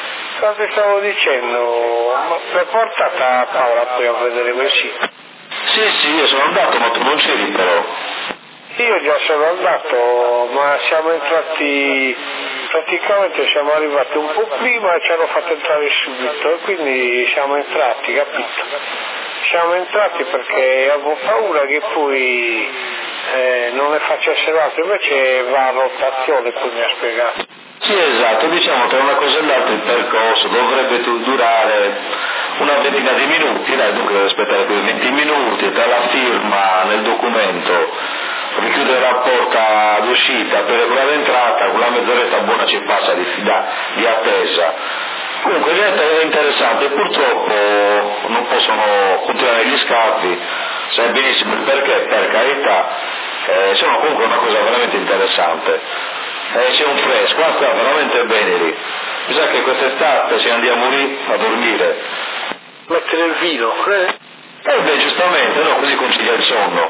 cosa stavo dicendo? Ma l'hai portata Paola poi a vedere quel sito? Sì, sì, io sono andato, ma tu non c'eri però. Io già sono andato, ma siamo entrati, praticamente siamo arrivati un po' prima e ci hanno fatto entrare subito, e quindi siamo entrati, capito? Siamo entrati perché avevo paura che poi eh, non ne facesse l'altro, invece va a rotazione, poi mi ha spiegato. Sì, esatto, diciamo tra una cosa e l'altra il percorso dovrebbe durare una ventina di minuti, dai, dunque deve aspettare quei venti minuti, tra la firma nel documento, richiudere la porta d'uscita, per quella d'entrata, quella mezz'oretta buona ci passa di, di attesa. Comunque è interessante, purtroppo non possono continuare gli scavi, sai benissimo il perché, per carità, eh, sono comunque una cosa veramente interessante. Eh, c'è un fresco, qua sta veramente bene lì. Mi sa che quest'estate ci andiamo lì a dormire. Mettere il vino, eh? Eh beh, giustamente, no, così concilia il sonno.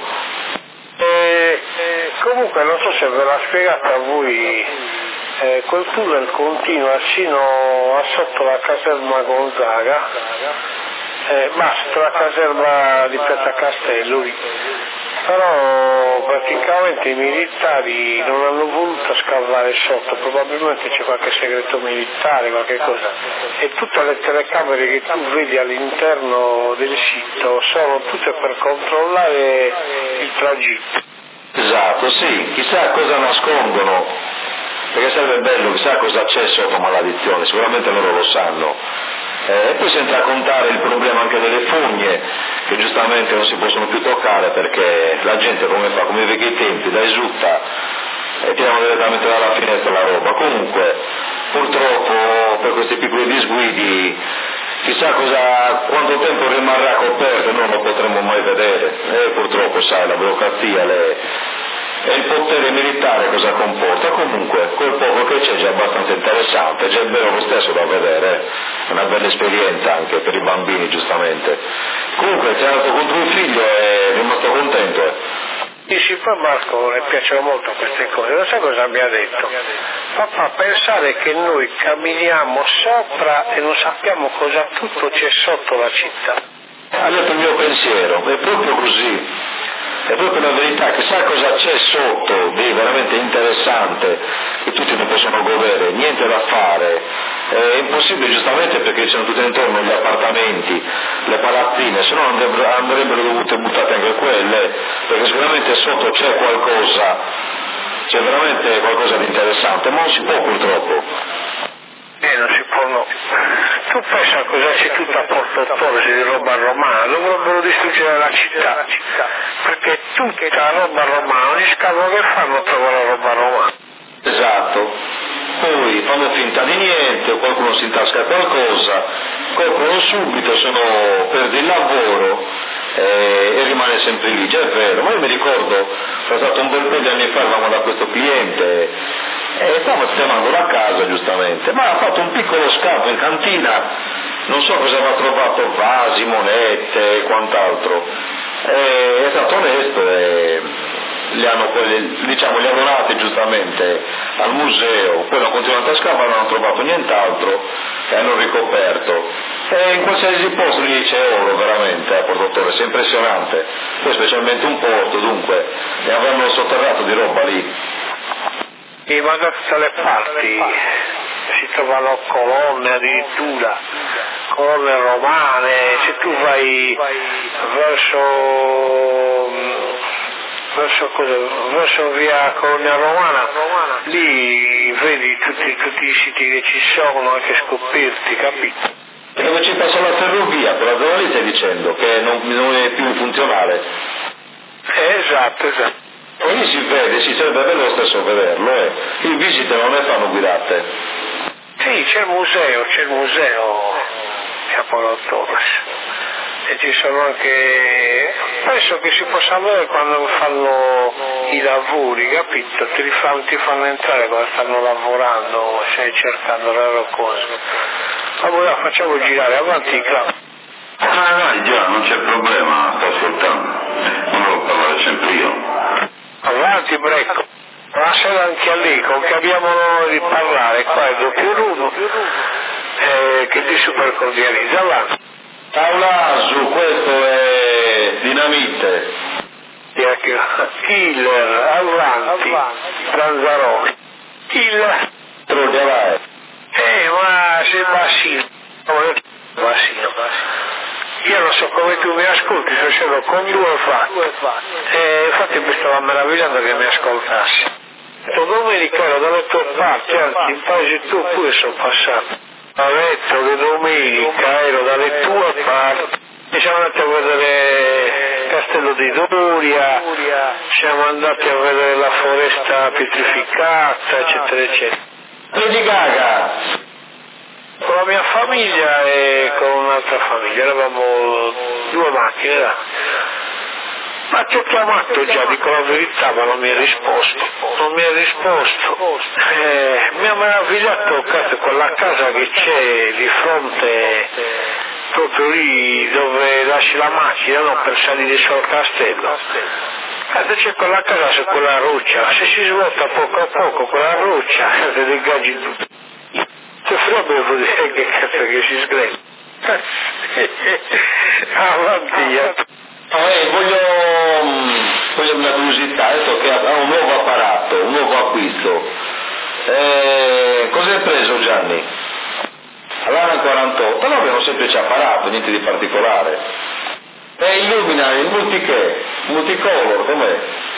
Eh, eh, comunque non so se ve l'ha spiegata a voi, eh, quel tunnel continua sino a sotto la caserma Gonzaga, eh, ma sotto la caserma di Piazza Castello lì. Però praticamente i militari non hanno voluto scavare sotto, probabilmente c'è qualche segreto militare, qualche cosa, e tutte le telecamere che tu vedi all'interno del sito sono tutte per controllare il tragitto. Esatto, sì, chissà cosa nascondono, perché sarebbe bello, chissà cosa c'è sotto maledizione, sicuramente loro lo sanno. Eh, e poi senza contare il problema anche delle fogne, che giustamente non si possono più toccare perché la gente come fa, come i vecchi tempi, da esutta e tirano direttamente dalla finestra la roba. Comunque, purtroppo per questi piccoli disguidi, chissà cosa, quanto tempo rimarrà coperto, non lo potremo mai vedere. E purtroppo, sai, la burocrazia le... e il potere militare cosa comporta. Comunque quel poco che c'è è già abbastanza interessante, già è bello lo stesso da vedere, è una bella esperienza anche per i bambini giustamente. Comunque ti è andato contro il figlio e è rimasto contento. Eh. Sì, sì, poi Marco le piacciono molto queste cose, non sai cosa mi ha detto? Papà, pensare che noi camminiamo sopra e non sappiamo cosa tutto c'è sotto la città. Ha detto il mio pensiero, è proprio così. È proprio la verità, chissà cosa c'è sotto di veramente interessante che tutti ne possono godere, niente da fare, è impossibile giustamente perché ci sono tutti intorno gli appartamenti, le palazzine, se no andrebbero, andrebbero dovute buttate anche quelle, perché sicuramente sotto c'è qualcosa, c'è veramente qualcosa di interessante, ma non si può purtroppo. Eh, non si può no. Tu pensa a cosa c'è tutto a Porto Torres di roba romana, dovrebbero distruggere la città, perché tutta la roba romana, ogni scavo che fanno trova la roba romana. Esatto, poi fanno finta di niente, qualcuno si intasca qualcosa, qualcuno subito se no perde il lavoro eh, e rimane sempre lì, già è vero, ma io mi ricordo, sono stato un bel po' di anni fa, eravamo da questo cliente e stavo sistemando la casa giustamente, ma ha fatto un piccolo scavo in cantina, non so cosa aveva trovato, vasi, monete e quant'altro, e è stato onesto e li hanno diciamo li hanno donati giustamente al museo, poi hanno continuato a scavare, non hanno trovato nient'altro e hanno ricoperto, e in qualsiasi posto lì c'è oro veramente a Porto Torres, è impressionante, poi specialmente un porto, dunque ne avranno sotterrato di roba lì. E ma da tutte le parti si trovano colonne addirittura, colonne romane, se tu vai verso verso, cosa, verso via Colonia Romana, lì vedi tutti, tutti i siti che ci sono, anche scoperti, capito? E dove ci passa la ferrovia, quella zona lì stai dicendo, che non, non è più funzionale? Eh, esatto, esatto. E lì si vede, si sarebbe bello lo stesso vederlo, eh. In visite non ne fanno guidate. Sì, c'è il museo, c'è il museo a Porto Torres. E ci sono anche, penso che si possa vedere quando fanno i lavori, capito? Ti fanno, ti fanno entrare quando stanno lavorando, stai cercando le loro cose. Allora facciamo girare avanti il club. Ah, vai già, non c'è problema, sto ascoltando, non devo parlare sempre io. Avanti, Brecco. Buonasera anche a lei, con che abbiamo l'onore di parlare, qua è doppio rubo. eh, che ti super cordializza, avanti. Taulasu, questo è Dinamite. Killer, avanti, Zanzarone. Killer. Trodi avanti. Eh, ma sei bassino. Bassino, io non so come tu mi ascolti, se sono con due fatti. E infatti mi stava meravigliando che mi ascoltassi. Tu domenica ero dalle tue parti, anzi in paese tu pure sono passato. Ho detto che domenica ero dalle tue parti e siamo andati a vedere Castello di Doria, siamo andati a vedere la foresta pietrificata, eccetera, eccetera. Lady Gaga. Con la mia famiglia e con un'altra famiglia, eravamo due macchine là. Ma ti ho chiamato già, dico la verità, ma non mi ha risposto, non mi ha risposto. Eh, mi ha meravigliato, cazzo, quella casa che c'è di fronte, proprio lì dove lasci la macchina, no, per salire sul castello. Cazzo, c'è quella casa su quella roccia, se si svuota poco a poco quella roccia, cazzo, degaggi tutto. Se freddo vuol dire che cazzo che si sgrega. Avanti, eh. Eh, voglio, voglio una curiosità, adesso che ha un nuovo apparato, un nuovo acquisto. Eh, cosa hai preso, Gianni? All'Aran quarantotto, no, abbiamo un semplice apparato, niente di particolare. E illumina il multiché, multicolor, com'è?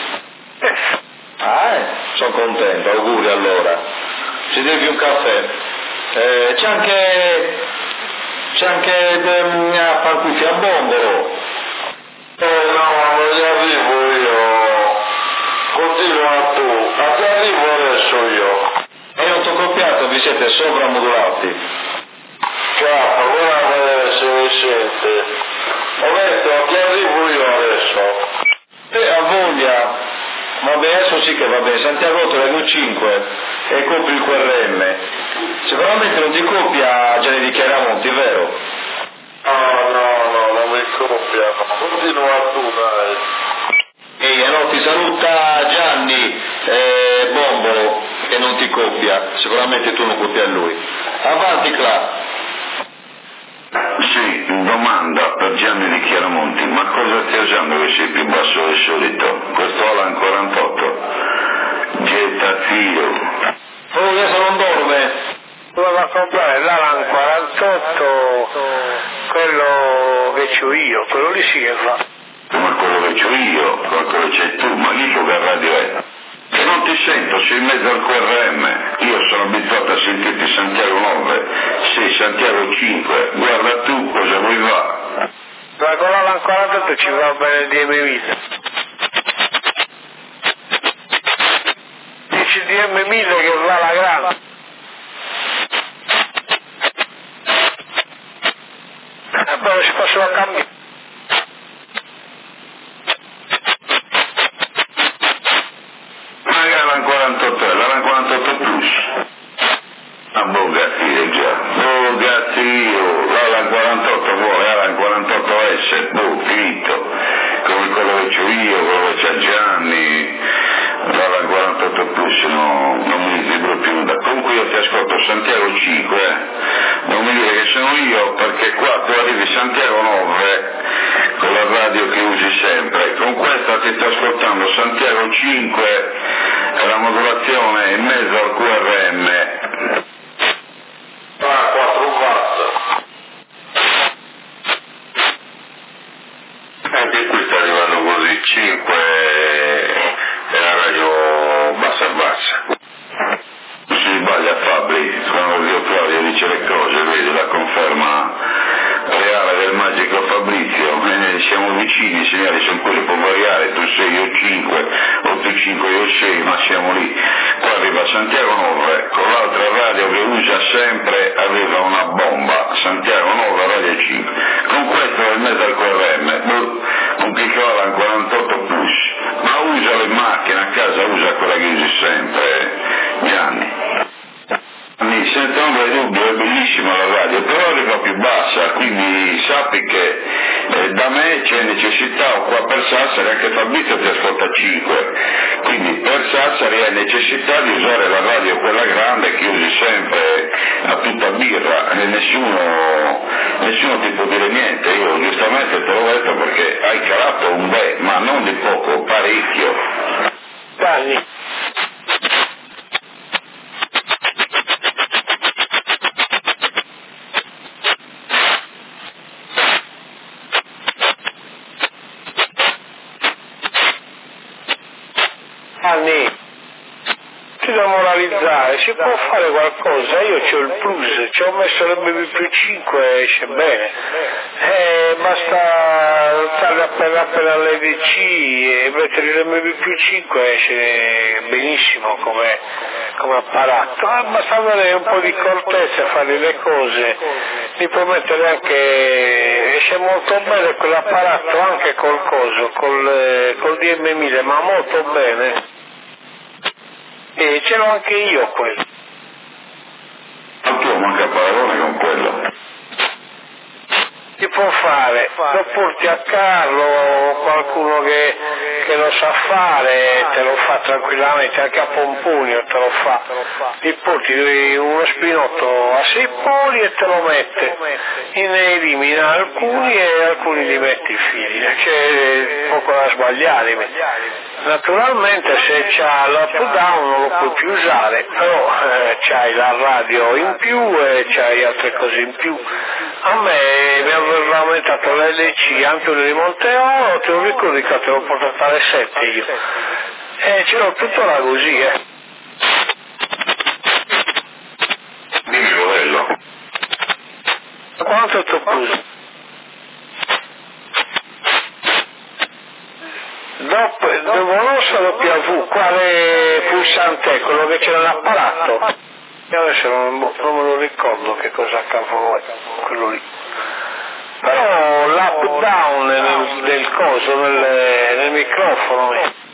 Ah, eh, sono contento, auguri allora. Ci devi un caffè. Eh, c'è anche, c'è anche de, a Parcucci a Bombolo. Eh no, non gli arrivo io, continua tu, a te arrivo adesso io. E ho copiato, vi siete sovramodulati. Ciao, guarda a vedere se mi sente. Ho detto, a ti arrivo io adesso. E a voglia, vabbè, adesso sì che va bene, Santiago Torino cinque e copri il Q R M. Sicuramente non ti copia Gianni di Chiaramonti, vero? No, no, no, non mi copia, continua tu, dai. E allora ti saluta Gianni eh, Bombolo, che non ti copia, sicuramente tu non copi a lui. Avanti, Cla. Sì, domanda per Gianni di Chiaramonti, ma cosa stai usando che sei più basso del solito? Questo Alan quarantotto? Gettazio. Oh, adesso non dorme. Doveva comprare l'Alan quarantotto, quello che c'ho io, quello lì sì che fa. Come quello che c'ho io, come quello che c'hai tu, ma dico che radio è? Che non ti sento, sei in mezzo al Q R M, io sono abituato a sentirti Santiago nove, sei Santiago cinque, guarda tu cosa vuoi fare. Ma con l'Alan quarantotto ci va bene il D M mille. Dici D M mille che va alla grande. E poi si possono cambiare. Ma l'Alan quarantotto è l'Alan quarantotto plus. Ah, Bogazzio già, Bogazzio, l'Alan quarantotto vuole, Alan quarantotto S, boh, finito, come quello che c'ho io, quello che c'ha Gianni, l'Alan quarantotto plus, no, non mi libro più. Comunque io ti ascolto Santiago cinque, eh. Non mi dire che sono io, perché qua tu arrivi Santiago nove, con la radio che usi sempre, con questa ti sto ascoltando Santiago cinque, e la modulazione in mezzo al Q R M. Ah, quattro watt. Anche qui sta arrivando così, cinque è la radio bassa bassa. Non si sbaglia Fabri, quando il Claudio dice le cose, vedi la conferma reale del magico Fabrizio, e noi siamo vicini, i segnali sono quelli, può variare, tu sei io cinque, o tu cinque io sei, ma siamo lì. Qua arriva Santiago nove, con l'altra radio che usa sempre, aveva una bomba, Santiago nove, radio cinque, con questo è in mezzo al Q R M, un piccolo Alan quarantotto plus, ma usa le macchine a casa, usa quella che usi sempre, Gianni. Senza ombra di dubbio è bellissima la radio, però arriva più bassa, quindi sappi che eh, da me c'è necessità, o qua per Sassari, anche Fabrizio ti ascolta cinque, quindi per Sassari hai necessità di usare la radio quella grande che usi sempre a tutta birra e nessuno, nessuno ti può dire niente. Io giustamente te l'ho detto perché hai calato un bel, ma non di poco, parecchio. Dai. Anni, c'è da moralizzare, si può fare qualcosa, io c'ho il plus, ci ho messo l'M B più cinque e esce bene, eh, basta stare appena appena all'E D C e mettere l'M B più cinque esce benissimo come, come apparato, ah, basta avere un po' di cortesia a fare le cose, mi può mettere anche, esce molto bene quell'apparato anche col coso, col, col D M mille, ma molto bene. E ce l'ho anche io quello. Ma tu manca paragone con quello. Si può fare, lo porti a Carlo, qualcuno che, che lo sa fare, te lo fa tranquillamente, anche a Pompunio te lo fa. Gli porti uno spinotto a sei poli e te lo mette, ne elimina alcuni e alcuni li metti i fili, c'è poco da sbagliare. Naturalmente se c'ha l'up down non lo puoi più usare, però eh, c'hai la radio in più e c'hai altre cose in più. A me mi aveva aumentato l'L C anche un rimonte, te lo ricordi che te l'ho portato alle sette io. E ce l'ho tuttora così, eh. Dimmi modello. Quanto ti ho preso? Dopo, devo non so W, quale pulsante è quello che c'è nell'apparato? Io adesso non, non me lo ricordo che cosa cavolo è quello lì. Però l'up down nel, del coso, nel, nel microfono.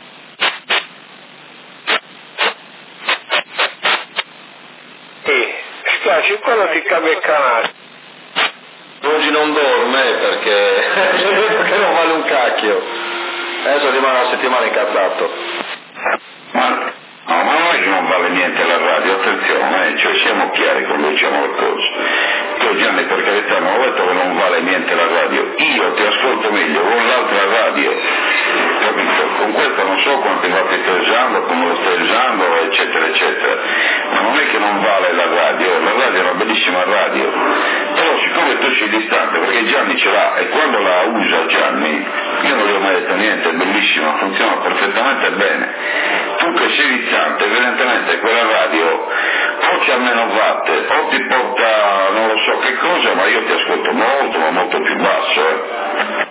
E spiace, quello ti cambia il canale. Oggi non dorme perché perché non vale un cacchio. Adesso rimane una settimana incazzato. Ma, no, ma non è che non vale niente la radio, attenzione, eh, cioè siamo chiari quando diciamo le cose. Io Gianni per carità non ho detto che non vale niente la radio, io ti ascolto meglio con l'altra radio, capito? Con questa non so quanti vatti stai usando, come lo stai usando, eccetera, eccetera. Ma non è che non vale la radio, la radio è una bellissima radio, però siccome tu sei distante, perché Gianni ce l'ha e quando la usa Gianni, io non gli ho mai detto niente, è bellissima, funziona perfettamente bene. Tu che sei distante, evidentemente quella radio o c'ha meno watt, o ti porta non lo so che cosa, ma io ti ascolto molto, ma molto più basso, eh.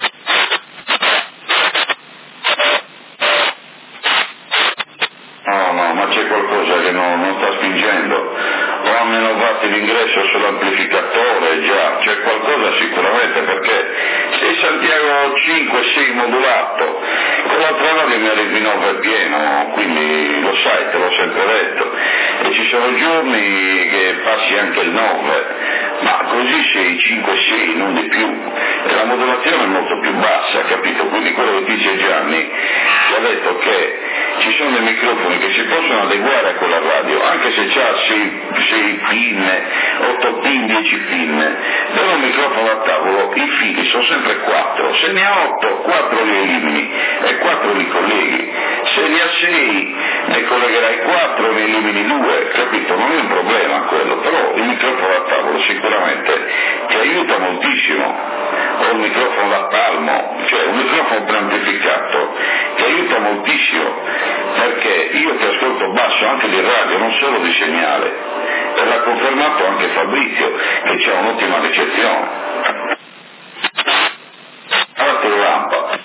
No, no, ma c'è qualcosa che non, non sta spingendo. O a meno watt l'ingresso sull'amplificatore, già, c'è qualcosa sicuramente, perché se Santiago cinque sei modulato, con l'altra radio mi arrivi nove pieno, quindi lo sai, te l'ho sempre detto, e ci sono giorni che passi anche il nove, ma così sei cinque sei, non di più, e la modulazione è molto più bassa, capito? Quindi quello che dice Gianni, ci ha detto che ci sono dei microfoni che si possono adeguare a quella radio, anche se c'ha sei pin, otto pin, dieci pin, per un microfono a tavolo i fili sono sempre quattro, se ne ha otto, quattro li elimini e quattro li colleghi, se ne ha sei ne collegherai quattro e ne elimini due, capito? Non è un problema quello, però il microfono a tavolo sicuramente ti aiuta moltissimo, o il microfono da palmo, cioè un microfono preamplificato ti aiuta moltissimo, perché io ti ascolto basso anche di radio, non solo di segnale, e l'ha confermato anche Fabrizio che c'è un'ottima ricezione. Allora la lampa.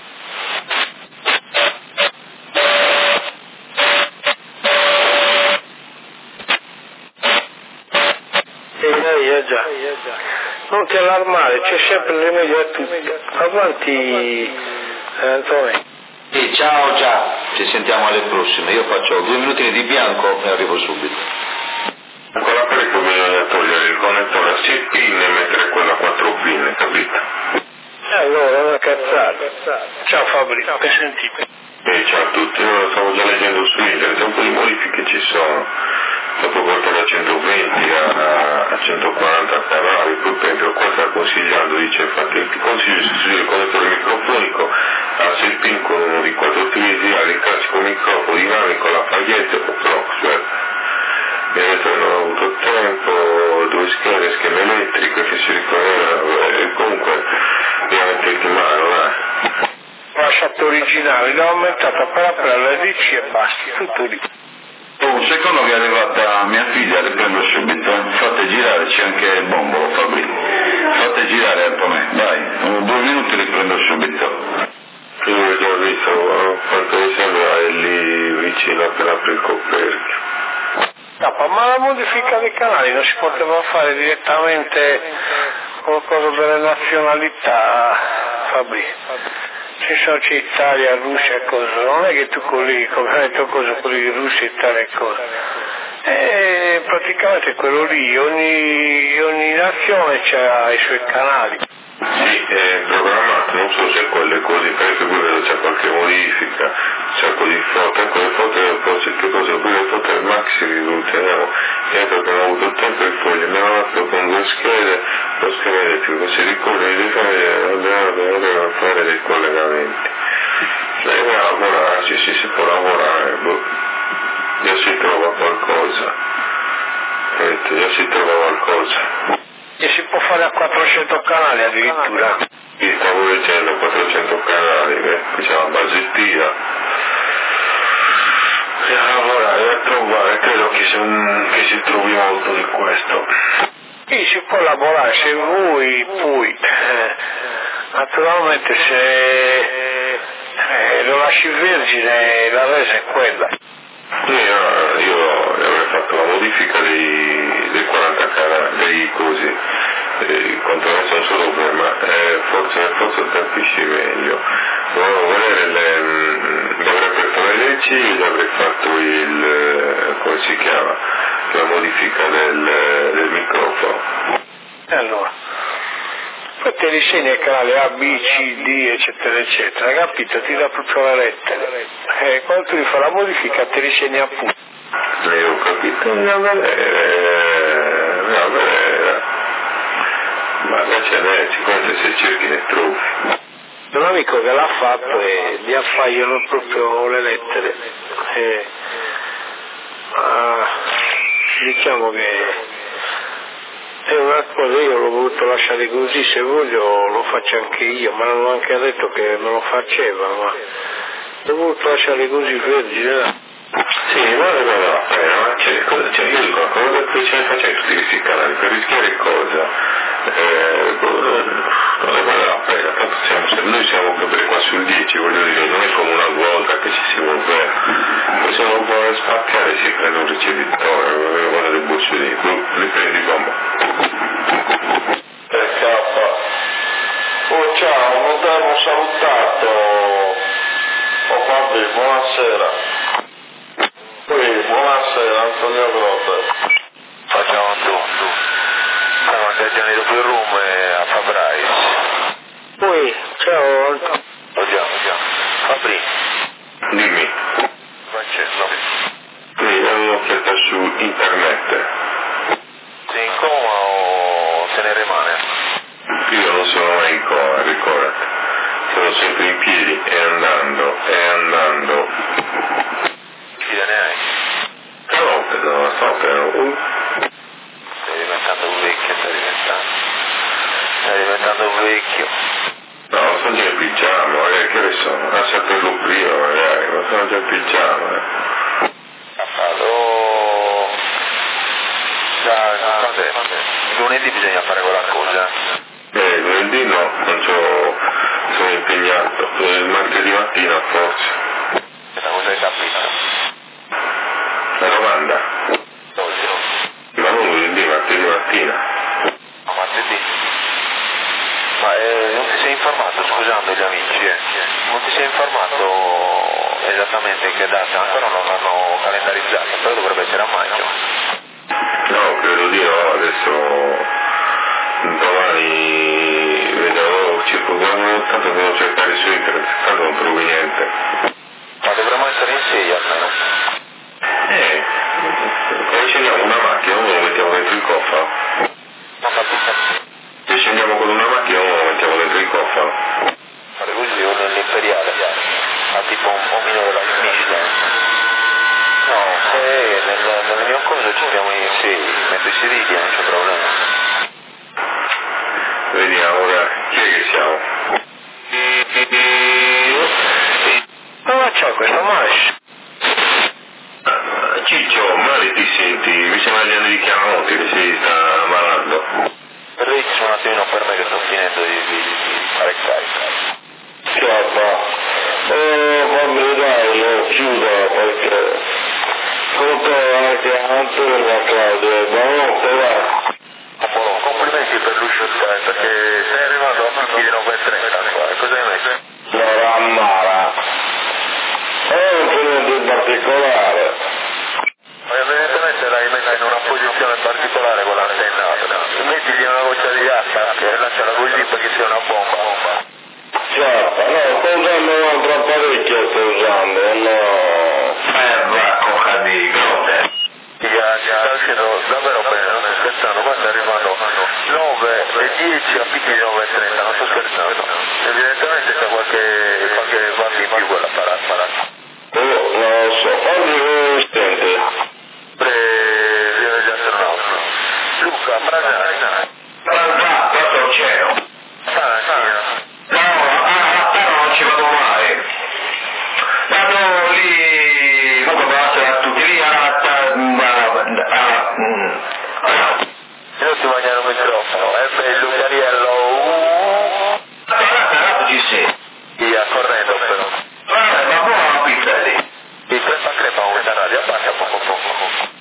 Eh, già. Non ti allarmare, c'è sempre rimedio a tutti. Avanti, eh, Antonio. Sì, ciao già, ci sentiamo alle prossime. Io faccio due minuti di bianco e arrivo subito. Ancora presto bisogna togliere il connettore a sei pin e mettere quello a quattro pin, capito? E allora, una cazzata. Ciao Fabrizio, che sentite? E ciao a tutti, io stavo già leggendo su internet, un po' di modifiche ci sono. dopo porto da centoventi a, a centoquaranta canali, poi penso qua sta consigliando, dice infatti ti consiglio di sostituire il connettore microfonico a sei pin con uno di quattro utilizzali, il classico microfono dinamico, la paglietta o Proxwell. Mi ha detto che non ho avuto tempo, due schede, scheme elettriche che si ricordano, e comunque mi ha messo in mano, eh. Lasciato originale, l'ho aumentato appena per la D C e basta, tutto lì. Oh, secondo che è arrivata mia figlia, le prendo subito, fate girare, c'è anche il bombolo, Fabri. Fate girare un po' me, dai, due minuti li prendo subito. Io ho già visto, quanto mi sembra è lì vicino appena apre il coperchio. No, ma la modifica dei canali non si poteva fare direttamente qualcosa delle nazionalità, Fabri. Ci sono c'è Italia, Russia e cose, non è che tu colleghi, come hai detto cosa, colleghi Russia, Italia e cose. E praticamente quello lì, ogni, ogni nazione ha i suoi canali. Sì, è programmato, non so se quelle cose, perché poi vedo c'è qualche modifica, c'è un po' di foto, ecco le foto, poi che cosa, poi le foto del maxi risulteremo, niente che non ho avuto tempo e foglie, mi hanno fatto con due schede, lo schema elettrico, si ricorda di fare, fare dei collegamenti, cioè a lavorarci, sì, si può lavorare, boh, già si trova qualcosa, vedete, già si trova qualcosa. E si può fare a quattrocento canali addirittura. Sì, stavo leggendo quattrocento canali, eh? Qui c'è una basettina. E a lavorare, a trovare, credo che si, che si trovi molto di questo. Sì, si può lavorare, se vuoi, puoi. Eh, naturalmente se eh, lo lasci vergine, la resa è quella. Sì, io, io avrei fatto la modifica dei, dei quaranta canali, dei cosi, eh, quanto adesso non so dove, ma eh, forse, forse capisci meglio. Volevo vedere, le, le avrei aperto le leggi, gli avrei fatto il, eh, come si chiama, la modifica del, del microfono. E allora? Poi te li segni il canale A, B, C, D, eccetera, eccetera, capito? Ti dà proprio le lettere. E quando tu gli fai la modifica te li segni appunto. Eh, ho capito, una vedere, una vedere. Ma là ce n'è, cinquanta se cerchi ne trovi. Un amico che l'ha fatto e gli appaiono proprio le lettere. E, ah, diciamo che è una cosa, io l'ho voluto lasciare così, se voglio lo faccio anche io, ma non ho anche detto che me lo faceva, ma l'ho voluto lasciare così vergine. Sì, guarda, guarda la pena, ma c'è, cosa, cioè, io dico, cosa che ce ne facciamo tutti questi canali, per rischiare cosa? Eh, non ne vale la pena, tanto siamo, se noi siamo sempre qua sul dieci, voglio dire, non è come una volta che ci si muove, possiamo poi spaziare, si prende un ricevitore, guarda le bucce lì, li prendi bomba. Eh, K. Oh, ciao, non ti avevo salutato. Oh, Fabri, buonasera. Poi, buonasera, Antonio Grotta. Facciamo tu, tu. Siamo andati dopo il room a Fabrais. Poi, ciao. Andiamo, andiamo. Fabri. Dimmi. Francesco. Sì, è un'offerta su internet. Sei in coma o se ne rimane? Io non sono mai in coma, ricordati. Sono sempre in piedi e andando, e andando. Figlia ne hai? Stanotte, no, stanotte ero... Stai diventando un vecchio, stai diventando. Stai diventando un vecchio. No, sono già in pigiama, magari che ne so, a saperlo prima magari, ma sono già in pigiama. Eh. Allora... Da, quant'è? Lunedì bisogna fare quella cosa. Eh, lunedì no, non c'ho... sono impegnato. Il martedì mattina forse. Questa cosa hai capito? La domanda? Oggi no. Ma non lunedì, martedì mattina. A martedì. Ma eh, non ti sei informato, scusando gli amici, eh? Non ti sei informato esattamente in che data? Ancora non l'hanno calendarizzata, però dovrebbe essere a maggio. No, credo di no, adesso domani vedo, circo, tanto devo cercare su internet, tanto non trovo niente. Ma dovremmo essere in sei almeno. Eh, come ce ne ho microfono. Fare così o nell'imperiale, ha tipo un omino della Michelin. No, se nel, nel mio coso ci siamo in sei, mentre si ride non c'è problema. Vediamo ora, chi è che siamo? Come c'è questo Mash? Uh, Ciccio, male ti senti? Mi sembra gli anni di chiamoti che si sta malando. Rix un attimino per me che sto finendo di, di, di fare carica. Schiappa, eh, fammi dai, lo chiudo perché conto anche Antonio e Claudio, ma non però. Apollo, complimenti per l'uscita perché sei arrivato a picchi di nove e trenta qua, cosa hai messo? La rammara, è un cliente in particolare. Ma evidentemente l'hai messa in una posizione particolare con l'antenna, mettigli una goccia di acqua e lasciala così perché sia una bomba. Schiappa, no, sto usando un'altra apparecchio, sto usando, no. Eh, coca di grotte. Sta uscendo davvero bene, non sto scherzando, qua sta arrivando nove e dieci a picchi di nove e trenta, non sto scherzando. Evidentemente c'è qualche, qualche watt in più quell'apparato. Oh, non lo so, oggi come sente? Pre-via degli astronauti. Luca, Pranzana. Pranzana, questo è il cielo. Ah, sì. No, a terra non ci vado mai. Vado lì, comunque vado a tutti lì, a... Io ti mangiare un microfono, è bello, Cariello. Guarda, ci sei. Via, correndo però. Guarda, ma buona la pizza lì. Il crepa crepa con questa radio, abbassa poco poco.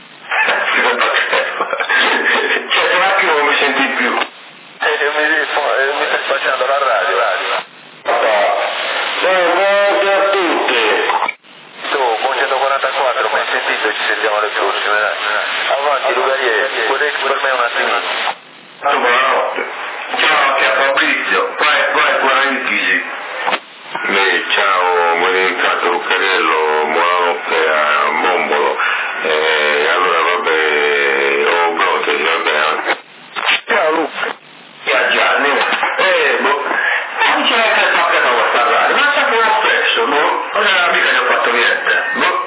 Cioè, un attimo non mi senti più. E mi, mi stai facendo la radio, radio. Buonanotte a tutti. Tu, buon centoquarantaquattro, ben sentito, ci sentiamo alle prossime, dai. Avanti, Lugarier, puoi per me un attimino. Tu, buonanotte. Ciao anche a Fabrizio, vai, vai, quarantisi. Beh, ciao, buon entrato Lucarello, buonanotte a Bombolo. Eh, allora vabbè, ho brote, vabbè anche. Ciao Luca. Ciao Gianni. Eh, boh. Non c'è neanche il pacchetto a parlare, ma sempre lo stesso, boh. Non era mica che ho fatto niente, boh.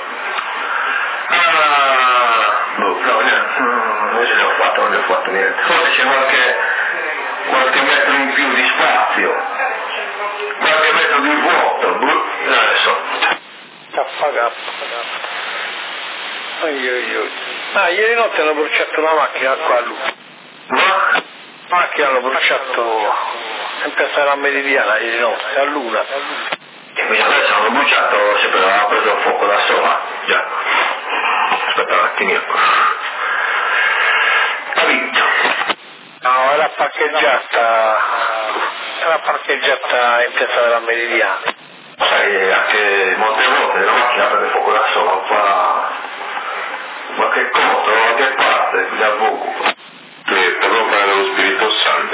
Ah, boh, no, niente, non ce ne ho fatto, non ne ho fatto niente. Forse c'è qualche, qualche metro in più di spazio, qualche metro di vuoto, boh, non ne so. Kappa kappa. Oi oi oi. Ah, ieri notte hanno bruciato una macchina qua a Luca. Ma? La macchina hanno bruciato in piazza della Meridiana ieri notte, a Luna. E quindi adesso hanno bruciato, sempre aveva preso fuoco da sola, già. Aspetta un attimino. Capito? No, era parcheggiata, era parcheggiata in piazza della Meridiana. Sai, anche molte volte la macchina prende fuoco da sola, qua... Ma che cosa, da che parte, da poco. Per l'opera dello Spirito Santo.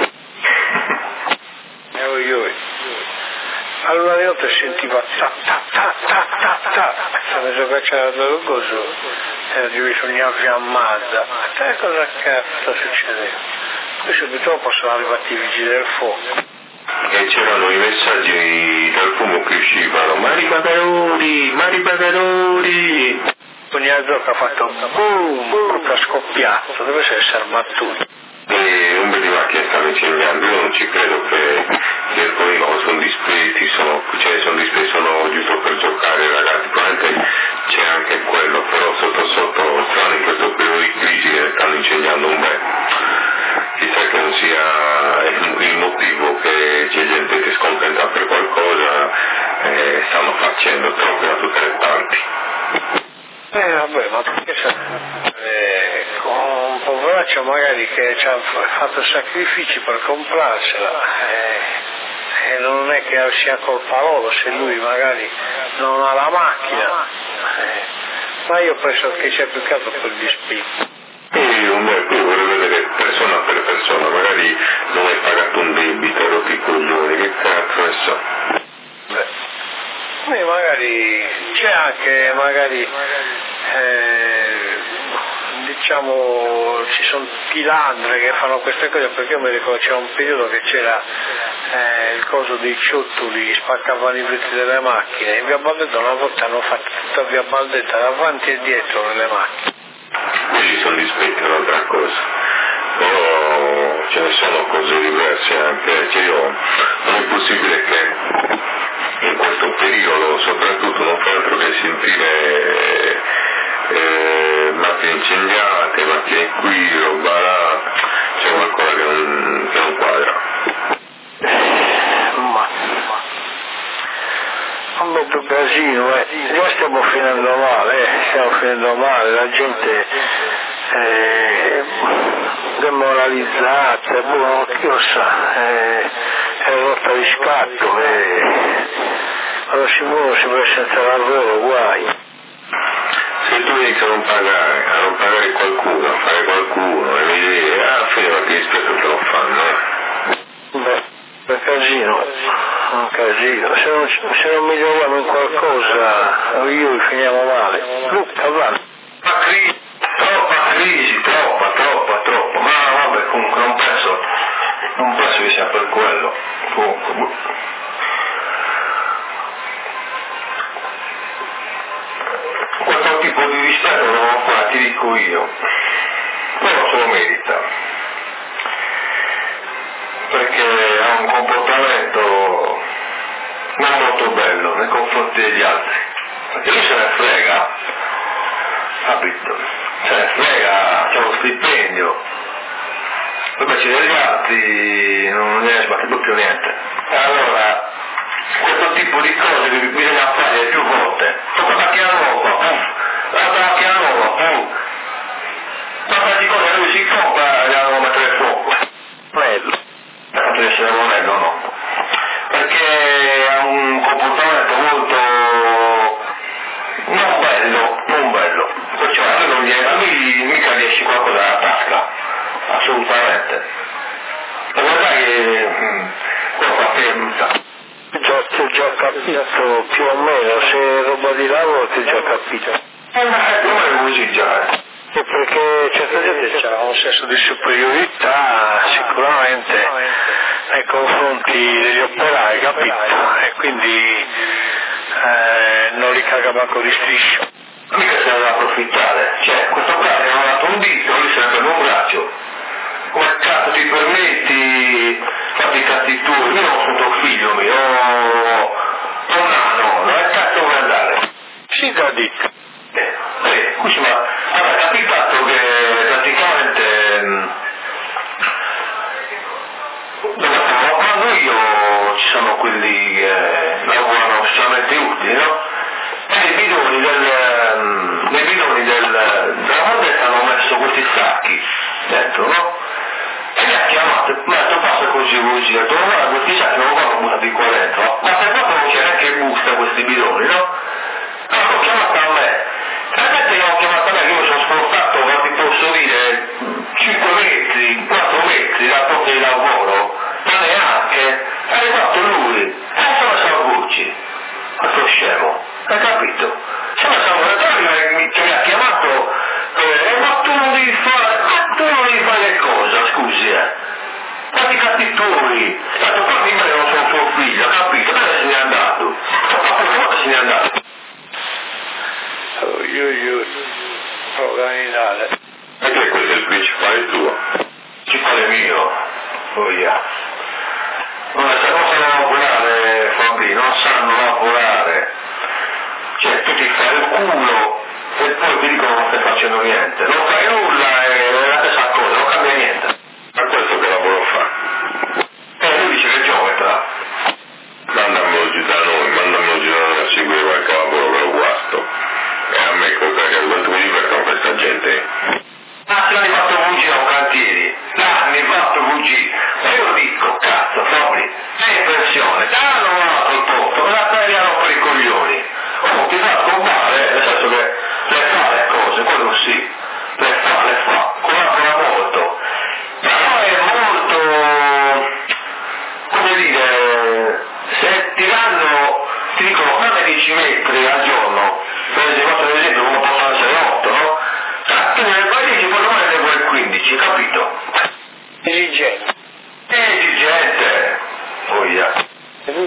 E oi oi. Allora di notte sentiva ta ta ta ta ta ta. Stavo giocando il coso e bisognava fiammata. Sai cosa cazzo succedeva? Poi subito dopo sono arrivati i vigili del fuoco. E c'erano i messaggi dal fumo che uscivano, Mari Pagaroli, Mari Pagaroli. Ogni gioco ha fatto boom, proprio scoppiato, deve essere armato. E un bel di macchine stanno insegnando, io non ci credo che gli alcuni no, sono disperati, sono, cioè sono disperati, sono giusto per giocare ragazzi, probabilmente c'è anche quello, però sotto sotto stanno in questo periodo di crisi che stanno insegnando un bel. Chissà che non sia il motivo che c'è gente che è scontenta per qualcosa e stanno facendo troppo da tutte le parti. Eh vabbè, ma perché c'è eh, con un poveraccio magari che ci ha fatto sacrifici per comprarsela eh, e non è che sia colpa loro se lui magari non ha la macchina, eh, ma io penso che sia più che altro per gli spinti. E un bel qui vorrei vedere persona per persona, magari non hai pagato un debito, rotti i coglioni, che cazzo ne so. Beh. E magari c'è anche magari eh, diciamo ci sono pilandre che fanno queste cose, perché io mi ricordo c'era un periodo che c'era eh, il coso dei ciottoli spaccavano i vetri delle macchine, in via Baldetta una volta hanno fatto tutta via Baldetta davanti e dietro nelle macchine. Ci sono dispetti, è un'altra cosa, però ce ne sono cose diverse anche, cioè io, non è possibile che in questo periodo soprattutto non fa altro che sentire eh, macchine incendiate, macchine qui, roba là, c'è qualcosa che non, che non quadra. Ma un bel casino, eh. Già stiamo finendo male, eh. stiamo finendo male, la gente è demoralizzata, boh, chi lo sa, è, è rotta di scatto, eh. Quando si muove si va senza lavoro, guai. Se tu inizi a non pagare, a non pagare qualcuno, a fare qualcuno e mi dici, ah, fine, ti dispiace che lo fanno, eh. Beh, è un casino, un casino, se non, se non miglioriamo in qualcosa, io finiamo male. Luca, va. Ma crisi, troppa crisi, troppa, troppa, troppa, ma vabbè, comunque non penso, non penso che sia per quello, comunque, boh. Questo tipo di rispetto non lo fa, ti dico io, però se lo merita, perché ha un comportamento non molto bello nei confronti degli altri, perché lui se ne frega, capito? Se ne frega, c'è lo stipendio, invece degli altri non gliene sbatte più niente. E allora questo tipo di cose che bisogna fare più volte, tocca macchina nuova, pum, l'altra macchina nuova, pum, tanta di cose lui si compra e gli hanno mettere fuoco. Bello, tanto di essere monello no, perché ha un comportamento molto non bello, non bello, perciò a lui non gli a lui mica gli esce qualcosa dalla tasca, assolutamente. La verità è che mm, quello fa fermata. Già, ti ho già capito più o meno, se è roba di lavoro ti ho già capito. Eh, ma come è così già? E perché certa gente ha un senso di superiorità sicuramente nei confronti degli operai, capito? E quindi eh, non li caga manco di striscio. Mica se ne deve approfittare, cioè questo qua se non ha dato un dito, lui se ne prende un braccio. Come cazzo ti permetti fatti i cazzi tuoi? Io non sono tuo figlio mio, ho un nano, dove cazzo vuoi andare? Sì, da dico. Eh, eh, scusi, ma allora, è capitato che praticamente dove quando io ci sono quelli che lavorano socialmente utili, no? E nei bidoni del nei bidoni del della Baldetta hanno messo questi sacchi dentro, no? E mi ha chiamato, mi ha detto passa così così, ha detto guarda questi sacchi non vanno buttati qua dentro, ma per quanto non c'è neanche busta questi bidoni, no? Allora ho chiamato a me, realmente io ho chiamato a me che io sono spostato, ma ti posso dire, cinque metri, quattro metri dal posto di lavoro, ma neanche, è arrivato lui, e sono Salvucci, questo scemo, hai capito? Sono Salvucci che mi ha chiamato, eh, ma tu non devi fare, ma tu non devi fare le cose, scusi, eh. Fatti i cazzi tuoi, tanto qua di me non sono suo figlio, capito? Dove se n'è andato? Ma per forza se n'è andato. Oh, io, io, organizzare. Perché questo è il principale tuo? Ci fare mio, oh yeah. Allora, se non sanno lavorare, Fabri, non sanno lavorare, cioè tu ti fai il culo e poi ti dicono non stai facendo niente, non fai nulla e è la stessa cosa, non cambia niente. Ma questo che lavoro fa? E lui dice che è geometra. Mandamelo giù da noi, mandamelo giù da noi a seguire qualche lavoro che lo guasto. E a me cosa che quanto mi divertono questa gente? Ma se l'hai fatto fuggire a un cantieri, l'hanno fatto fuggire, ma io lo dico, cazzo, Fabri, sei in pensione, danno un altro posto, me la stai a rompere i coglioni. Oh, ti fa scompare, nel senso che le fa le cose, quello sì,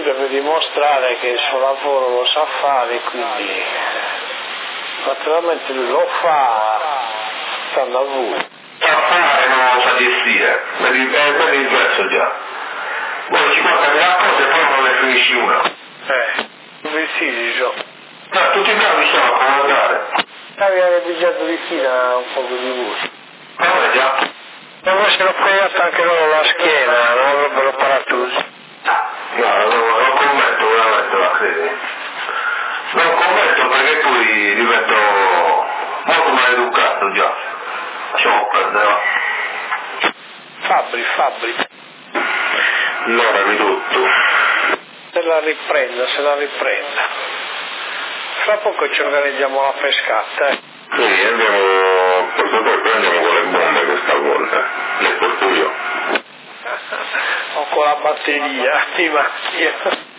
deve dimostrare che il suo lavoro lo sa fare, quindi naturalmente lui lo fa, stando a voi. Sa fare, non lo sa gestire, è quello è diverso già. Poi ci porta delle cose e poi non ne finisci una. Eh, vestiti so. Ma tutti i capi sono a comandare. Aveva pigiato di fila un po' di voce. Ma già. Ma poi se l'ho fregato anche loro la schiena, non avrebbero paratusi. No, non, non commento veramente, la credi. Non commento perché poi divento molto maleducato già. Lasciamo perdere. Fabbri, Fabbri. L'ora ridotto. Se la riprenda, se la riprenda. Fra poco ci organizziamo la pescata, eh. Sì, andiamo, forse poi prendiamo con le bombe questa volta. Le porto io. Ho con la batteria di macchina.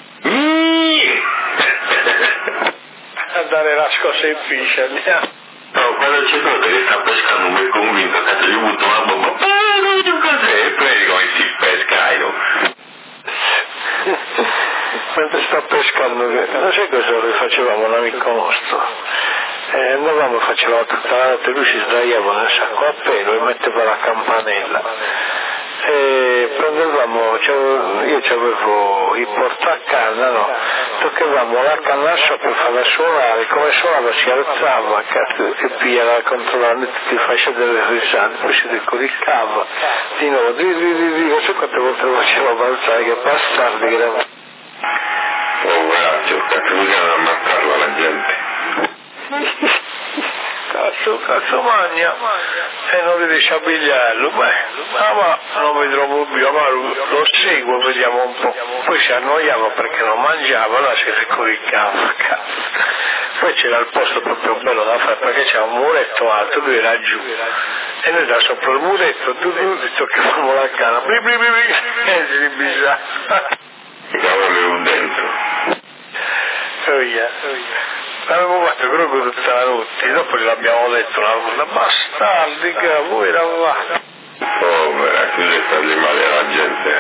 A dare la scossa in piscia, andiamo. No, quando c'è quello che sta pescando mi è convinto che gli butto una bomba. Ah, non c'è cos'è? E poi come si pesca io. Mentre sta pescando, non sai cosa noi facevamo un amico nostro? Eh, andavamo e facevamo tutta la notte, lui si sdraiava nel sacco a pelo e metteva la campanella. E prendevamo, cioè, io avevo il portacanna, no? Toccavamo la canna sopra per farla suonare, come suonava si alzava, cazzo, che pia controllando tutti i fasci delle risate, poi si decoricava, di nuovo, di di di di, non so quante volte lo faceva avanzare, che passardi, che era... Poveraccio, cazzo, bisogna ammazzarlo alla gente. Cazzo, cazzo magna e non riesce a pigliarlo, beh, ah, ma non mi trovo più, ma lo seguo, vediamo un po', poi si annoiava perché non mangiava, allora si ricoricava, cazzo. Poi c'era il posto proprio bello da fare perché c'era un muretto alto, lui era giù e noi da sopra il muretto tu, tu, toccavamo la canna, bli bli bli bli, e si ribisava. Mi cavolo dentro. Oh yeah, oh yeah. L'avevo fatto proprio tutta la notte, dopo gliel'abbiamo detto una volta, bastardi che voi eravate. Povera, chiude fargli male alla gente.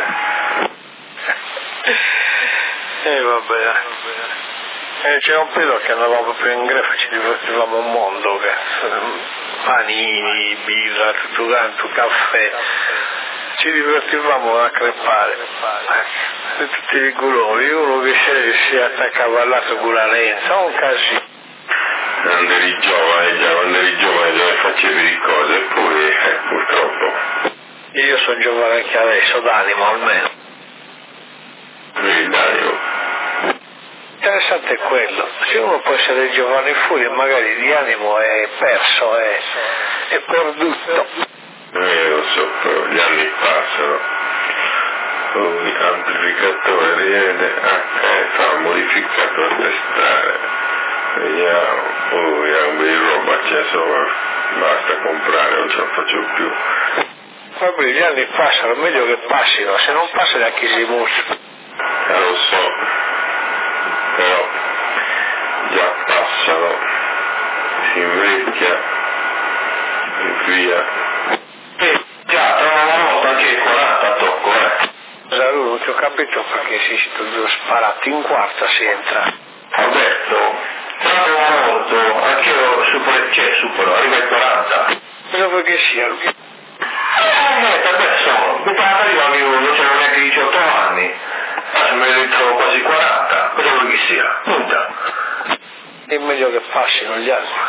E eh, vabbè, eh, c'era un periodo che andavamo proprio in greffa, ci divertivamo un mondo, che panini, birra, tutto quanto, caffè. Ci divertivamo a crepare, eh, tutti i colori, uno che si, si attaccava al lato con la lenza, un casino. Quando eri giovane, già quando eri giovane già facevi di cose e poi eh, purtroppo. Io sono giovane anche adesso, d'animo almeno. Vedi d'animo. Interessante è quello, se uno può essere giovane fuori e magari di animo è perso, è, è perduto. Eh, lo so, però gli anni passano. Poi amplificatore riede, H F ha modificato a testare. Vediamo, oh, vediamo di roba c'è sopra, basta comprare, non ce la faccio più. Proprio gli anni passano, meglio che passino, se non passano a chi si mostra. Eh, lo so, però già passano, si invecchia e via. Eh, già, tra una volta anche il quaranta tocco, eh. Saluto, non ti ho capito perché si siete due sparati in quarta si entra. Ho detto, tra una volta anche io super, c'è super, arriva il quaranta. Però perché sia lui? Eh, niente, beh, sono, mi pare arriva io, non c'ero neanche diciotto anni, adesso me ne trovo quasi quaranta, cosa vuoi che sia? Nulla. È meglio che passino gli anni.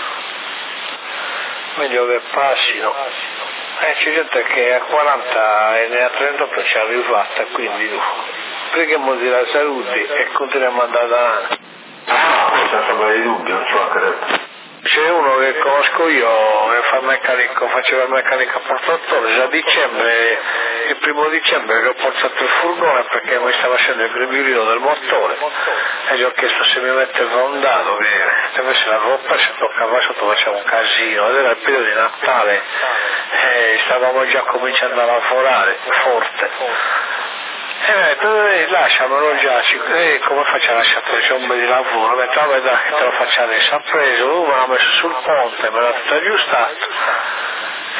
Meglio che passino. Eh, c'è gente che a quaranta e ne ha trentotto ci è arrivata, quindi preghiamo di la salute e continuiamo a andare avanti. Ah, questo senza avere dubbi, non ci mancherebbe. C'è uno che conosco io che fa meccanico, faceva il meccanico a portatore, già a dicembre, il primo dicembre che ho portato il furgone perché mi stava facendo il grembiulino del motore e gli ho chiesto se mi metteva un dado che se avesse la roba se toccava sotto faceva un casino ed era il periodo di Natale e stavamo già cominciando a lavorare forte. E eh, detto, lasciamelo già, eh, come faccio a lasciare c'è un bel di lavoro? Ho detto, vabbè dai, che te lo faccio adesso. Ha preso, lui me l'ha messo sul ponte, me l'ha tutto aggiustato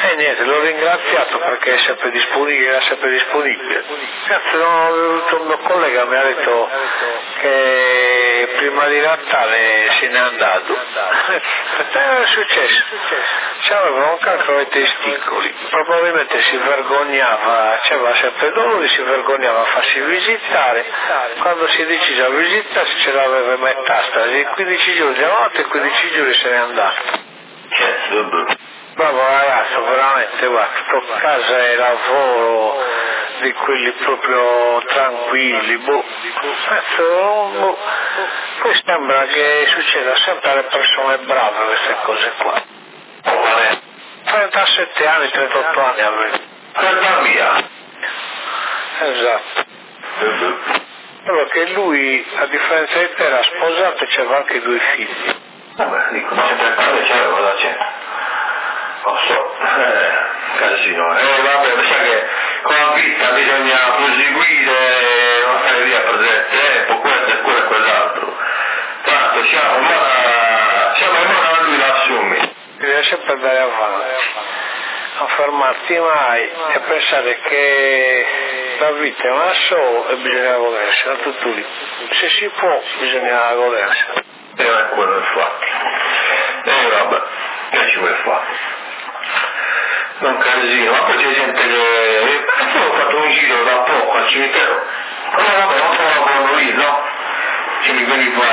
E niente, l'ho ringraziato perché è sempre disponibile, era sempre disponibile. Cazzo, no, un mio collega mi ha detto che prima di Natale se n'è andato. Cosa è successo? C'aveva un cancro ai testicoli, probabilmente si vergognava, c'aveva sempre dolori, si vergognava a farsi visitare. Quando si è deciso a visitarsi ce l'aveva metastasi, quindici giorni di notte e quindici giorni se n'è andato. Cazzo, bravo ragazzo, veramente, guarda, tutto casa e lavoro di quelli proprio tranquilli, boh. Cazzo, boh. Poi sembra che succeda sempre alle persone brave queste cose qua. trentasette anni, trentotto anni avevo. Guarda via. Esatto. Solo che lui, a differenza di te, era sposato e c'aveva anche due figli. Vabbè, dico, ma sempre padre c'era, cosa c'è? Lo so, eh, casino. Eh, vabbè, mi sa che con la vita bisogna proseguire, non stare via a perdere tempo, questo e quello e quell'altro. Tanto siamo, ma siamo in mano a lui la assumi. Devi sempre andare avanti, non fermarti mai e pensare che la vita è una sola e bisogna godersela, tutto lì. Se si può bisogna godersela. E eh, quello è fatto. E eh, vabbè, che ci vuoi fare? Un casino, ma poi c'è gente che... Io ho fatto un giro da poco al cimitero. Allora vabbè, non sono con lui, no? Cioè mi veniva...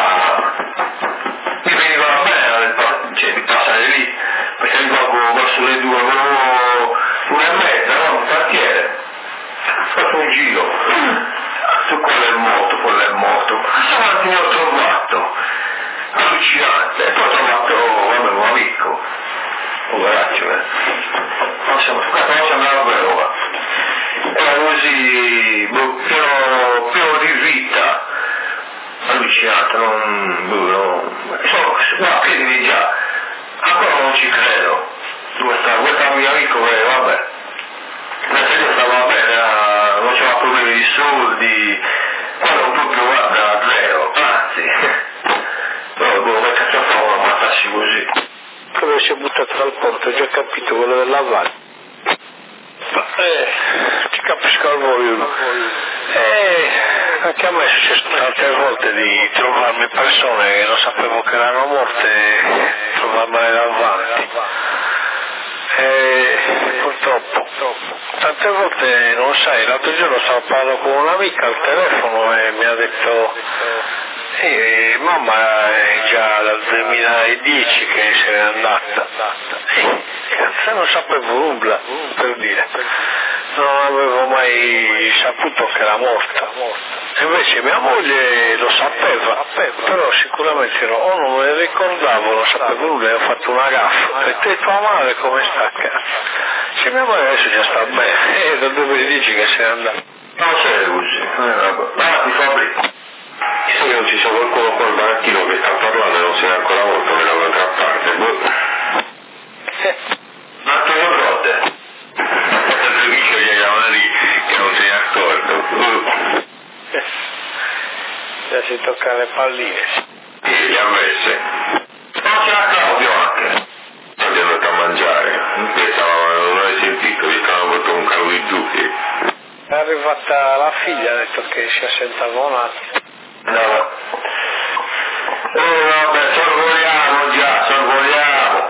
Mi veniva bene, cioè di passare lì, perché arrivavo verso le due, avevo una e mezza, no? Un quartiere. Ho fatto un giro. Su quello è morto, quello è morto. Stamattina mi ho trovato. Allucinante. E poi ho trovato, vabbè, un amico. Poveraccio, eh. Non siamo, non sembrava vero, va. Era così, pieno, pieno di vita. Allucinante, non... non so, ma credimi già, ancora non ci credo. Questa, questo mio amico, eh, vabbè. Mentre io stava bene, non c'era problemi di soldi, quello proprio, guarda, zero, anzi. Però dove cazzo fa una mattassi così? Quello si è buttato dal ponte, ho già capito, quello della valle. Eh, ti capisco al volo. Eh, anche a me è successo tante volte di trovarmi persone che non sapevo che erano morte e trovarmele davanti. Eh, purtroppo, tante volte non sai, l'altro giorno stavo parlando con un'amica al telefono e mi ha detto eh, mamma è già dal duemiladieci che se n'è andata. Eh, cazzo, non sapevo nulla, per dire. Non avevo mai saputo che era morta. Invece mia moglie lo sapeva, però sicuramente no, o non me ne ricordavo, non sapevo nulla e ho fatto una gaffa. E te tua madre come sta, cazzo? Se mia madre adesso già sta bene, è dal duemiladieci che se n'è andata. Non sei così, ah, ti Fabri. Chissà che non ci sia qualcuno qua al banchino che sta parlando e non si è ancora molto che da un'altra parte. Ma tu non rotte? Potete amico che chiama lì che non sei accorto. Già si tocca le palline. Sì, li ha messe. Ma c'era Claudio anche. Non è andato a mangiare. Pensavo, non hai sentito, gli stavano portando un calo di zucchi. È arrivata la figlia, ha detto che si assentava un attimo. No. Eh vabbè, sorvoliamo già, sorvoliamo.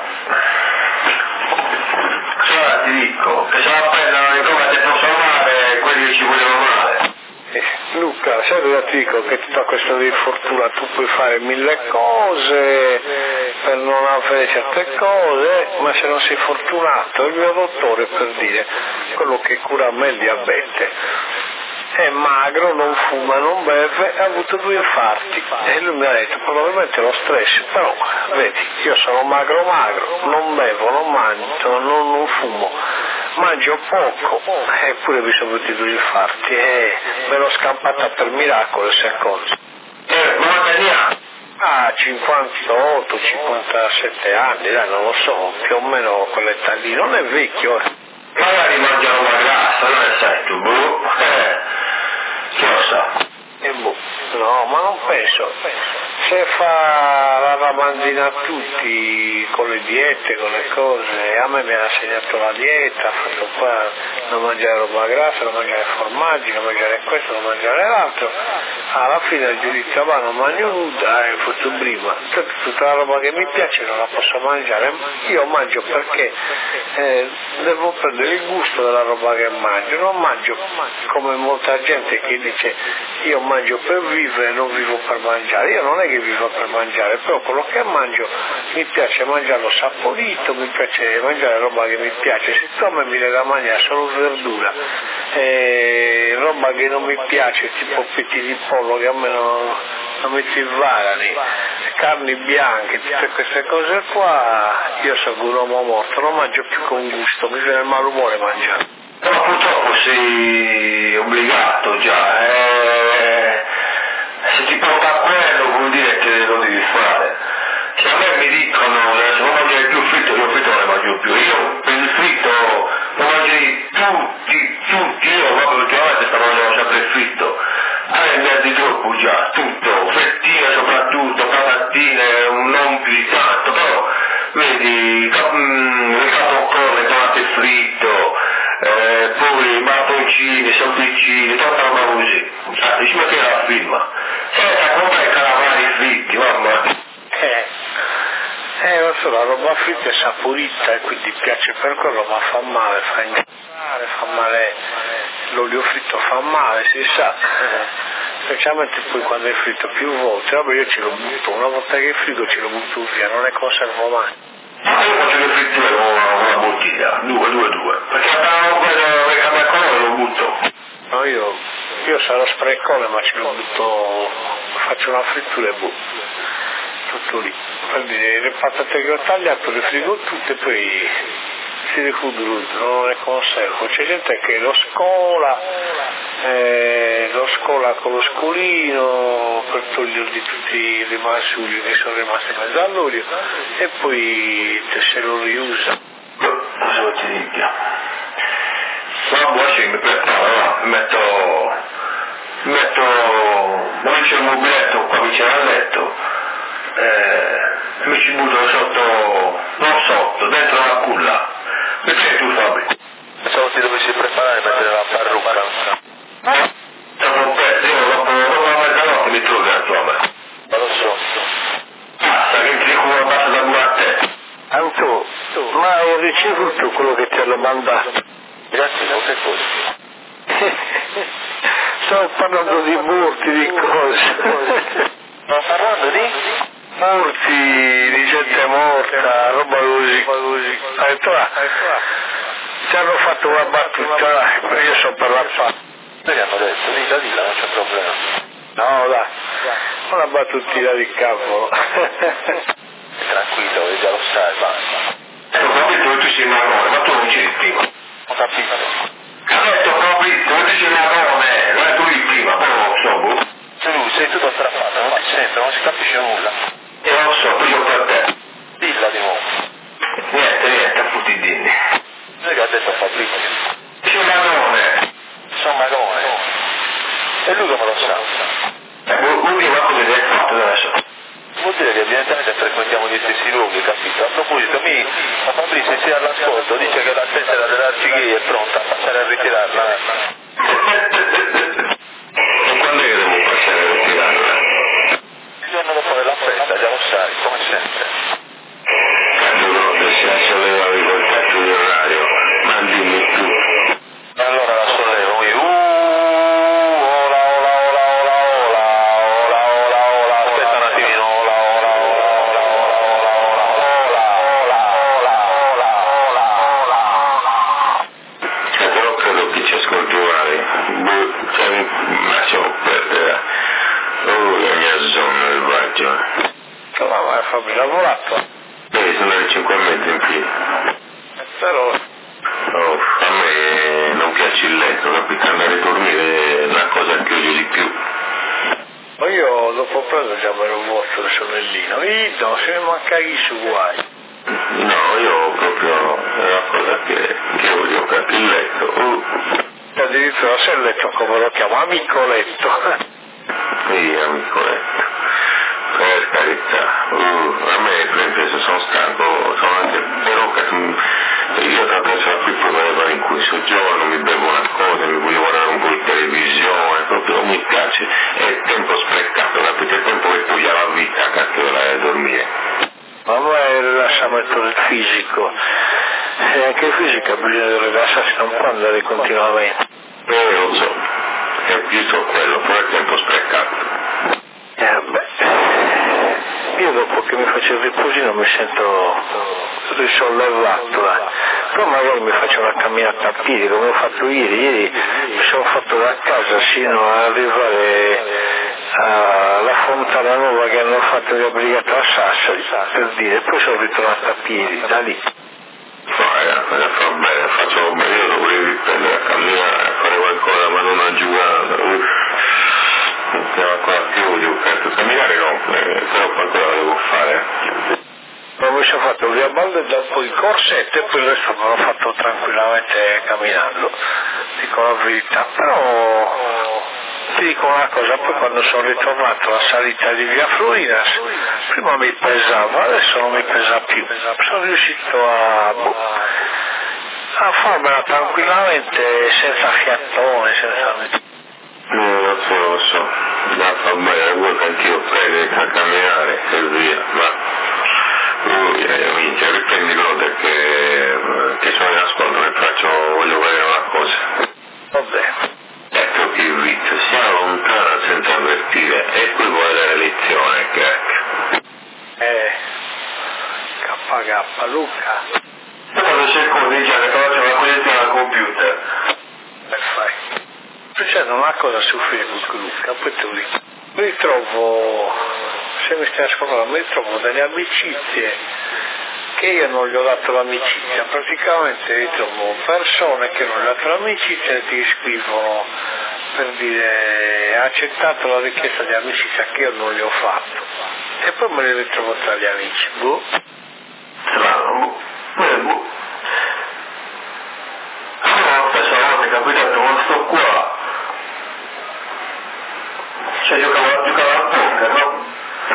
Allora ti dico, che se la prendono di come te posso amare quelli che ci vogliono male. Eh, Luca, sai cosa ti dico? Che tutta questa di fortuna tu puoi fare mille cose per non avere certe cose, ma se non sei fortunato, il mio dottore, per dire, quello che cura a me il diabete, è magro, non fuma, non beve, ha avuto due infarti e lui mi ha detto probabilmente lo stress, però vedi, io sono magro magro, non bevo, non mangio, non, non fumo, mangio poco, eppure mi sono venuti due infarti e me l'ho scampata per miracolo il secondo. Eh, ma Daniele? Ah, cinquantotto, cinquantasette anni, dai, non lo so, più o meno quell'età lì, non è vecchio. Eh. Magari mangiano una grassa, non è sai tu, boh, eh, chi lo sa? E boh, no, ma non penso. se fa la ramanzina a tutti con le diete, con le cose, a me mi ha insegnato la dieta, ha fatto qua non mangiare roba grassa, non mangiare formaggi, non mangiare questo, non mangiare l'altro, alla fine il giudizio va non mangio nulla, e fatto prima, tutta la roba che mi piace non la posso mangiare, io mangio perché eh, devo prendere il gusto della roba che mangio, non mangio come molta gente che dice io mangio per vivere, non vivo per mangiare, io non è che vivo per mangiare, però quello che mangio mi piace mangiarlo saporito, mi piace mangiare roba che mi piace, siccome mi deve mangiare solo verdura, eh, roba che non mi piace, tipo petti di pollo che a me non, non mi si varani, carni bianche, tutte queste cose qua, io sono un uomo morto, non mangio più con gusto, mi viene il malumore mangiare. Ma purtroppo sei obbligato già, eh, se ti porta a quello vuol dire che lo devi fare. Se a me mi dicono se non mangiare più fritto, io fritto non ne mangio più, io per il fritto lo mangiai tutti, tutti, io proprio ultimamente stavo mangiando sempre il fritto, a me mi ha di troppo già, tutto, fettine soprattutto, patatine, non più di tanto, però vedi, il capocorno, tomate fritto, eh, poi mattoncini, salsiccini, tutta roba così, ah, dici ma che è la firma? Senza comprare calamari fritti, mamma. Eh, eh, lo so, la roba fritta è saporita e quindi piace per quello, ma fa male, fa ingrassare, fa male, l'olio fritto fa male, si sa, eh, specialmente poi quando è fritto più volte, vabbè io ce lo butto, una volta che è fritto ce lo butto via, non ne conservo mai. Ma io faccio le fritture con una, una bottiglia, due, due, due, perché andavo quello che cambia colore lo butto. No, io, io sarò sprecone ma ce lo butto, faccio una frittura e butto, tutto lì. Quindi le patate che ho tagliato le frigo tutte e poi si ricudrudo, non le conservo. C'è gente che lo scola, eh, lo scola con lo scolino per togliergli tutti i rimasti che sono rimasti in mezzo all'olio e poi se lo riusa. Cosa ti dico? Ma poi mi preparo, mi metto, mi metto, dove c'è il mobiletto qua vicino al letto, eh, mi ci butto sotto, non sotto, dentro la culla. Che sei tu Fabio? Pensavo ti dovessi preparare e mettere la parrucca. Siamo persi, io dopo una mezzanotte mi trovo dentro a me. Ma lo so. Basta che ti dico una bassa da due a te. Anto, ma hai ricevuto quello che ti hanno mandato? Grazie, no, che cosa? Stavo parlando di morti, di cose. Sto parlando di? Morti, di gente morta, roba così. Hai detto, ah, ti hanno fatto una battuta, io so per la fa. Poi hanno detto, dilla, dilla, non c'è problema. No, dai, una battutina di cavolo. Tranquillo, già lo sai, basta. Ho capito che tu sei marrone, ma tu non c'eri prima. Ho capito. Ha detto proprio che tu sei marrone, non è tu lì prima, però non so, boh. Tu sei tutto strappato, non ti sento, non si capisce nulla. E non so, tu io per te. Dilla di nuovo. Niente, niente, a tutti i dinni. Sai che ha detto Fabrizio? Sei marrone. Sono magone. E lui come lo sa? Eh, lui ma come ti hai fatto adesso? Vuol dire che evidentemente frequentiamo gli stessi luoghi, capito? A proposito, mi, ma Fabrizio sei all'ascolto, dice che la tessera dell'Arcigay è pronta a passare a ritirarla. E quando è che devo passare a ritirarla? Il giorno dopo della festa, già lo sai, come sempre. Cazzo no, nel senso avevi col cazzo di orario, ma dimmi tu. Allora la sollevo io. Uh, ola, ola, ola, ola, ola, ola, ola, ola, aspetta un attimino, ola, ola, ola, ola, ola, ola, ola, ola, ola, ola, ola, ola. Cioè, però credo che ci ascolti uguali. Boh, cioè, ma so perdere. Oh, la mia zona del viaggio. Ma vai Fabio, lavorato. Devi sono le cinque e mezza in più. Però, Oh, a me non piace il letto, capito? Andare a dormire è una cosa che odio di più. ma io dopo pranzo già me lo mostro il sonnellino. Io no, se ne manca gli su guai. No, io proprio è una cosa che, che odio, perché il letto. Uh. Addirittura se il letto come lo chiamo, amico letto. Sì, amico letto. Perché carità, uh, a me per esempio sono stanco, sono anche però che io tra penso a qui problema in cui soggiorno, mi bevo una cosa, mi voglio guardare un po' di televisione, proprio non mi piace, è tempo sprecato, capite? È tempo che poi la vita che ora è dormire. Ma a me è il rilassamento del fisico, e anche il fisico ha bisogno di rilassarsi, non può andare continuamente. Eh, lo so, è più so quello, però è tempo sprecato. Eh, beh, io dopo che mi faccio il riposino mi sento risollevato, eh. Poi magari mi faccio una camminata a piedi come ho fatto ieri, ieri mi sono fatto da casa sino ad arrivare alla Fontana Nuova che hanno fatto gli obbligati a Sassari, per dire, poi sono ritornato a piedi da lì. Vai, eh, fa bene, faccio bene, io dovrei riprendere a camminare, a fare qualcosa, ma non a giocare. Uff, non stiamo ancora più giocando, camminare no, eh, però qualcosa devo fare. Poi mi sono fatto via Balde dopo il corsetto e poi il resto me l'ho fatto tranquillamente camminando, dico la verità, però ti dico una cosa, poi quando sono ritornato alla salita di via Floridas, prima mi pesava, adesso non mi pesa più, sono riuscito a, a farmela tranquillamente senza fiatone, senza... No, lo so, lo so, ma fa bene, vuoi che anch'io prendo a camminare e via, ma... Uh, eh, minchia, riprendilo perché che sono in ascolto, ne faccio, voglio vedere una cosa. Vabbè. Ecco che il vizio si allontana senza avvertire, e poi vuole dare lezione, crack. Eh, K K, Luca. Quando cerco di dire che faccio una connessione al computer. E fai. Succede una cosa su Facebook, Luca, poi tu lì. Mi ritrovo, se mi stai ascoltando, mi ritrovo delle amicizie che io non gli ho dato l'amicizia, praticamente ritrovo persone che non gli ho dato l'amicizia e ti scrivono per dire ha accettato la richiesta di amicizia che io non gli ho fatto e poi me li ritrovo tra gli amici. Boh. Strano, boh. Eh, boh. No, questa volta è capitato quando sto qua. Cioè giocava, giocava a poker, no?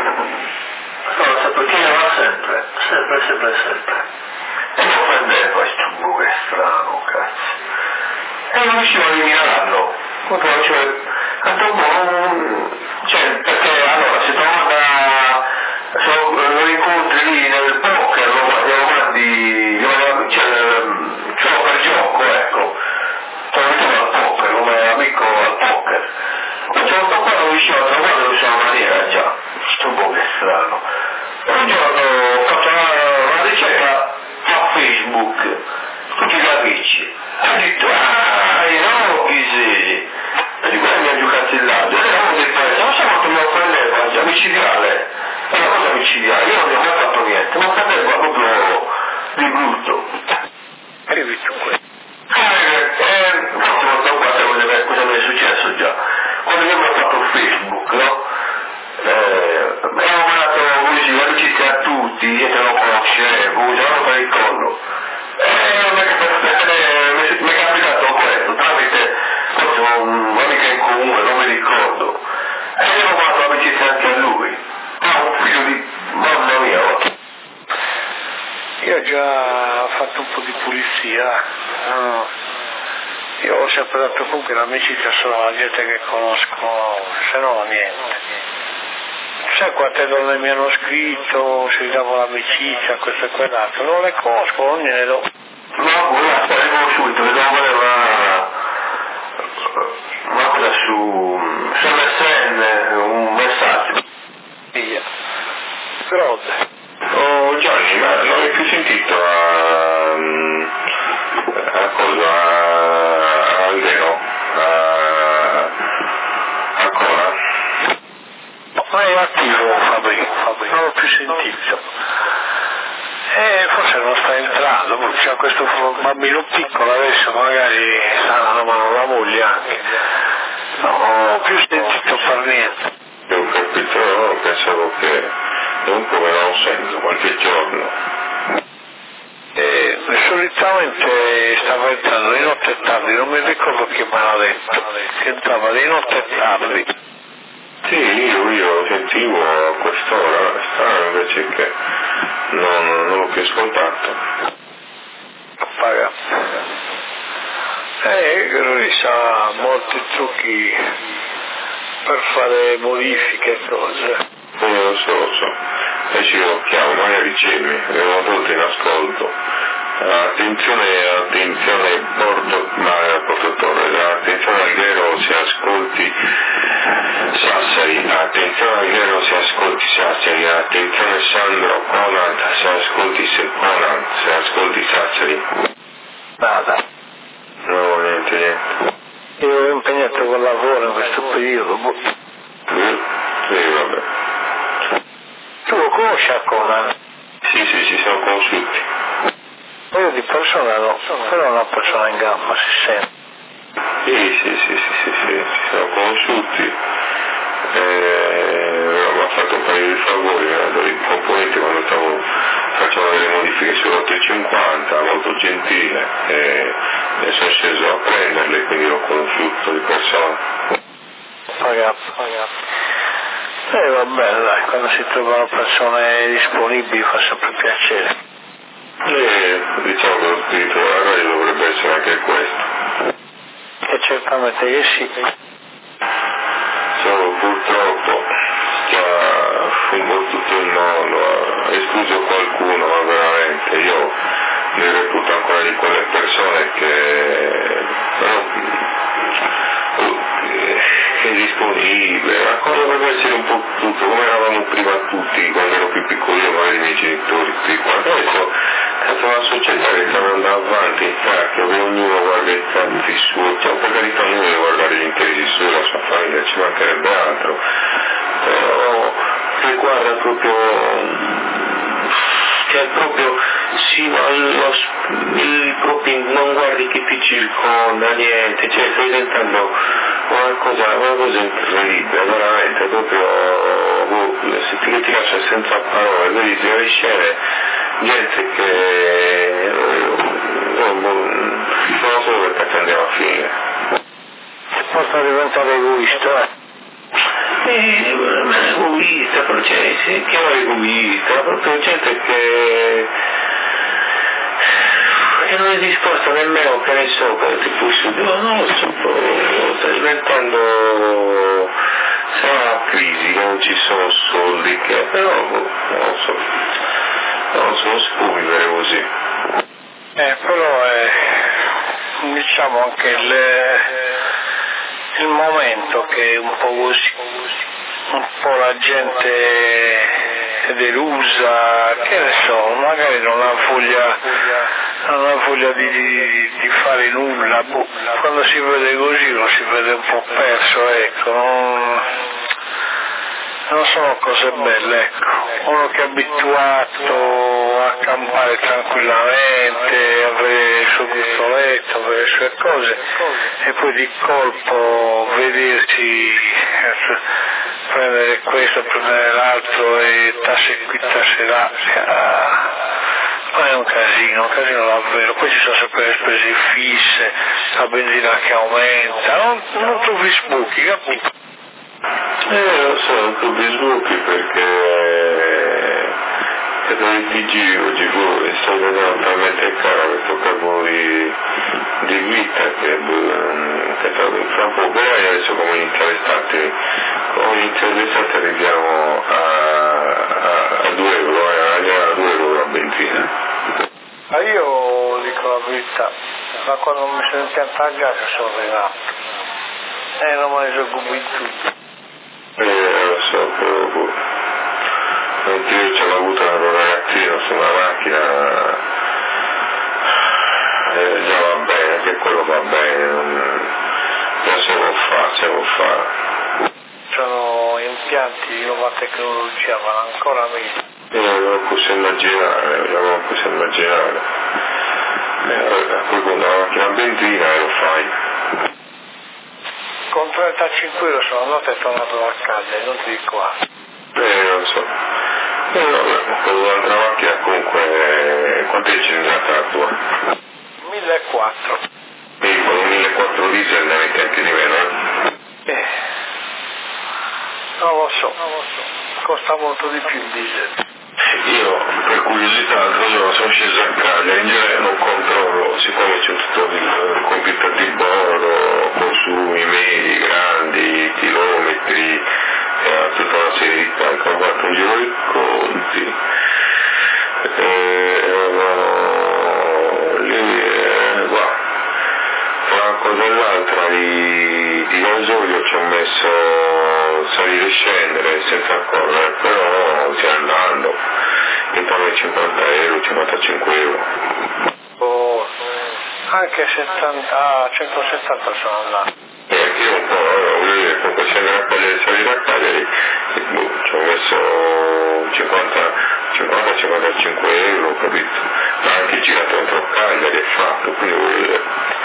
No, sapevo che era sempre, sempre, sempre, sempre. E non prendere questo buco, è strano, cazzo. E non riuscivo a eliminarlo. Proprio, cioè, tanto buono, cioè, perché allora si trova da, so, lo incontri lì nel poker, lo andiamo avanti, cioè, gioco per gioco, ecco. Sono ritorno al poker, come amico al poker. Questa volta qua non riuscivo a trovare in una maniera già, sto buco è strano. Un giorno ho fatto una, una ricerca a Facebook, tutti gli amici, e ho detto, ah, no, chi sei? E di quello mi ha giocato il lato, e allora ho detto, non so quanto mi ho preso, micidiale, è una cosa micidiale, io non ho mai fatto niente, ma prendeva proprio di brutto. E hai visto questo? Eh, eh, questa volta qua sai cosa mi è successo già? Quando io mi ho fatto Facebook, no? Eh, mi hanno mandato così amicizia a tutti, io te lo conoscevo, usavano per il collo. E mi è, mi è capitato questo, tramite forse un amico in comune, non mi ricordo. E io ho fatto amicizia anche a lui. Ha un figlio di... mamma mia, oh. Io ho già fatto un po' di pulizia, no? Io ho sempre dato comunque l'amicizia solo alla gente che conosco, se no niente. Sai quante donne mi hanno scritto, se gli davo l'amicizia, questo e quell'altro, non le conosco, non gliene do. No, guarda, ho riconosciuto, devo avere una, una cosa su, su M S N, un messaggio. Via. Grode. Oh Gianni, ma non hai più sentito a, a cosa, a Aldeno, a, ancora? Ma è attivo Fabri, Fabri, non l'ho più sentito. E forse non sta entrando, perché c'è questo bambino piccolo adesso, magari sta andando a mano la moglie anche. Non ho più sentito far niente. Io ho capito, pensavo che comunque me lo sento qualche giorno. E solitamente stava entrando di notte tardi, non mi ricordo chi me l'ha detto, che entrava di notte tardi. Sì, io, io sentivo a quest'ora, strano invece che non, non ho più ascoltato. Paga. Eh, lui sa molti trucchi per fare modifiche e cose. Io lo so, lo so. E ci lo chiamo, magari ricevi, abbiamo volte in ascolto. Attenzione, attenzione, Porto, ma Porto Torre, attenzione Alghero se ascolti Sassari, attenzione Alghero se ascolti Sassari, attenzione Sandro, Conant se ascolti se Conant, se ascolti Sassari. Nada. No, niente, niente. Io ero impegnato con lavoro in questo periodo. Mm, sì, vabbè. Tu lo conosci ancora? Sì, sì, ci siamo conosciuti. Io di persona no, però è una persona in gamba, si sente. Sì, sì, sì, sì, sì, sì, ci siamo conosciuti. Eh, mi ha fatto un paio di favori, mi ha dato i componenti quando stavo facendo delle modifiche sull'ottocentocinquanta, molto gentile, e, e sono sceso a prenderle, quindi l'ho conosciuto di persona. Ragazzi, ragazzi. E va bene, dai, quando si trovano persone disponibili fa sempre piacere. E diciamo che lo spirito della radio dovrebbe essere anche questo. E certamente che sì. Solo purtroppo sta un po' tutto il mondo, ha escluso qualcuno, ma veramente io mi reputo ancora di quelle persone che però è disponibile, la cosa dovrebbe essere un po' tutto come eravamo prima tutti quando ero più piccolino, magari i miei genitori, tutti quanti. Adesso è stata una società che sta andando avanti in cacchio, dove ognuno guarda i fatti suoi, cioè per carità ognuno deve guardare gli interessi suoi, la sua famiglia, ci mancherebbe altro, però che guarda proprio, cioè proprio sì, allo, il, proprio non guardi che ti circonda, niente, cioè stai diventando una cosa, una cosa incredibile, veramente, proprio, se ti, ti lascia senza parole, vedi delle scene, gente che non, non, non so perché andiamo a finire. Porta a diventare egoista, eh? Eh, egoista, però cioè, si chiama egoista, proprio gente che che non è disposta nemmeno, che ne so, che ti pussi, no, non lo so, sta diventando, sarà una crisi, che non ci sono soldi, che però, non lo so, non sono sicuro vivere così. Eh, però è, diciamo anche il, il momento che è un po' così, un po' la gente è delusa, che ne so, magari non ha voglia, non ha voglia di, di, di fare nulla, boh. Quando si vede così lo si vede un po' perso, ecco, non, non sono cose belle, ecco. Uno che è abituato a campare tranquillamente, avere il suo gruzzoletto, avere le sue cose, e poi di colpo vedersi eh, prendere questo, prendere l'altro e tasse qui, tasse là, ma è un casino, un casino davvero. Poi ci sono sempre le spese fisse, la benzina che aumenta, non, non trovi sbuchi, capito? Eh, lo so, non trovi sbuchi perché che dove ti giri oggi fuori sta vedendo talmente caro questo carbone di, di vita che, che tra un po' bene adesso come inizia l'estate, come inizia l'estate arriviamo a, a, a due euro, eh, a due euro la benzina. Ma io dico la verità, ma quando mi sono impiantato a gas sono regato, e non me ne sono convinto. Eh, lo so, però anche io ce l'ho avuto un ragazzino su una macchina, eh, già va bene, anche quello va bene, non, non se lo fa, se lo fa. Sono impianti di nuova tecnologia, ma ancora meglio. Io non lo posso immaginare, io non lo posso immaginare. Eh, poi con una macchina a benzina lo fai. Con trentacinque euro sono andato e tornato a casa, e non ti dico altro. Eh, non so. Eh, vabbè, con un'altra macchina comunque, quanto è cilindrata la tua? millequattrocento. E con un millequattrocento diesel ne metti anche di meno, eh? Eh. Non lo so, costa molto di più il diesel. Io per curiosità l'altro giorno sono sceso a Cagliari, in genere non controllo, siccome c'è tutto il computer di bordo, consumi medi, grandi, chilometri, eh, tutta una serie di cose, ho fatto un giro di conti, eh, no, lì, eh, guarda, tra una cosa e l'altra di, di gasolio ci ho messo salire e scendere senza correre, però stiamo andando intorno ai cinquanta euro, cinquantacinque euro. Oh, anche settanta, ah, centosettanta sono andato. E anche io un po', allora, voglio dire, comunque scendere a Cagliari, salire a Cagliari, boh, ci ho messo cinquanta cinquantacinque euro, capito? Ma anche girato dentro Cagliari è fatto, quindi voglio dire,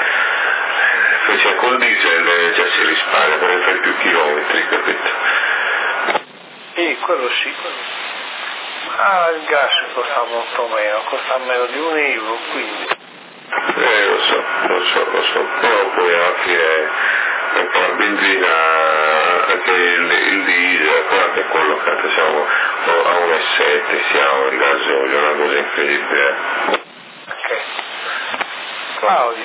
se col diesel già si risparmia perché fai più chilometri, capito? Sì, quello sì. Ah, il gas costa molto meno, costa meno di un euro, quindi. Eh, lo so, lo so, lo so, però poi alla fine anche la benzina, anche il, il diesel, guardate è collocato, siamo a uno virgola sette, siamo il gasolio, è una cosa incredibile. Ok. Claudio,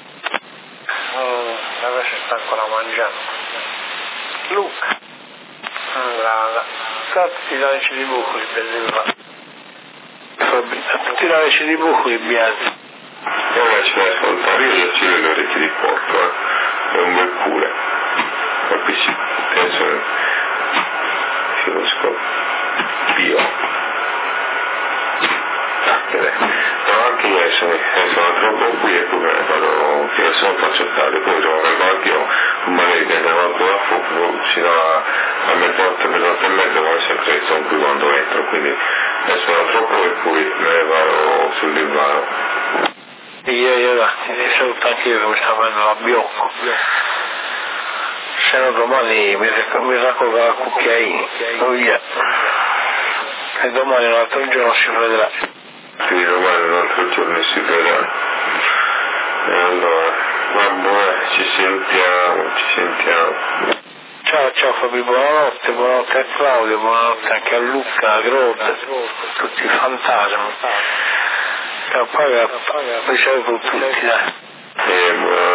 mm, adesso sta ancora mangiando. Luca, andrà, tutti i laici di buco li prendeva. Tutti i laici di buco li bianchi. E ora ci da ascoltare, io già ci vedo le orecchie di porco, eh. È un bel cure, capisci? Adesso finisco io. Tacchele. No, anche io sono, sono troppo qui e poi me ne vado, che adesso non faccio tardi, poi sono arrivato anche io, un male che andavo ancora a fuoco, fino a, a mezzanotte, mezzanotte e mezza, come sempre sono qui quando entro, quindi adesso sono troppo e poi me ne vado sul divano. Io, io, ti saluto anche io che mi sta venendo la biocco. Se no domani mi, mi raccolgo la cucchiaini. Oh yeah. E domani un altro giorno si vedrà. Sì, domani un altro giorno si vedrà. E allora, vabbè, ci sentiamo, ci sentiamo. Ciao, ciao Fabio, buonanotte, buonanotte a Claudio, buonanotte anche a Luca, a Grodd, tutti i fantasmi. Ciao, paga, paga, vi saluto tutti, dai. E buonanotte.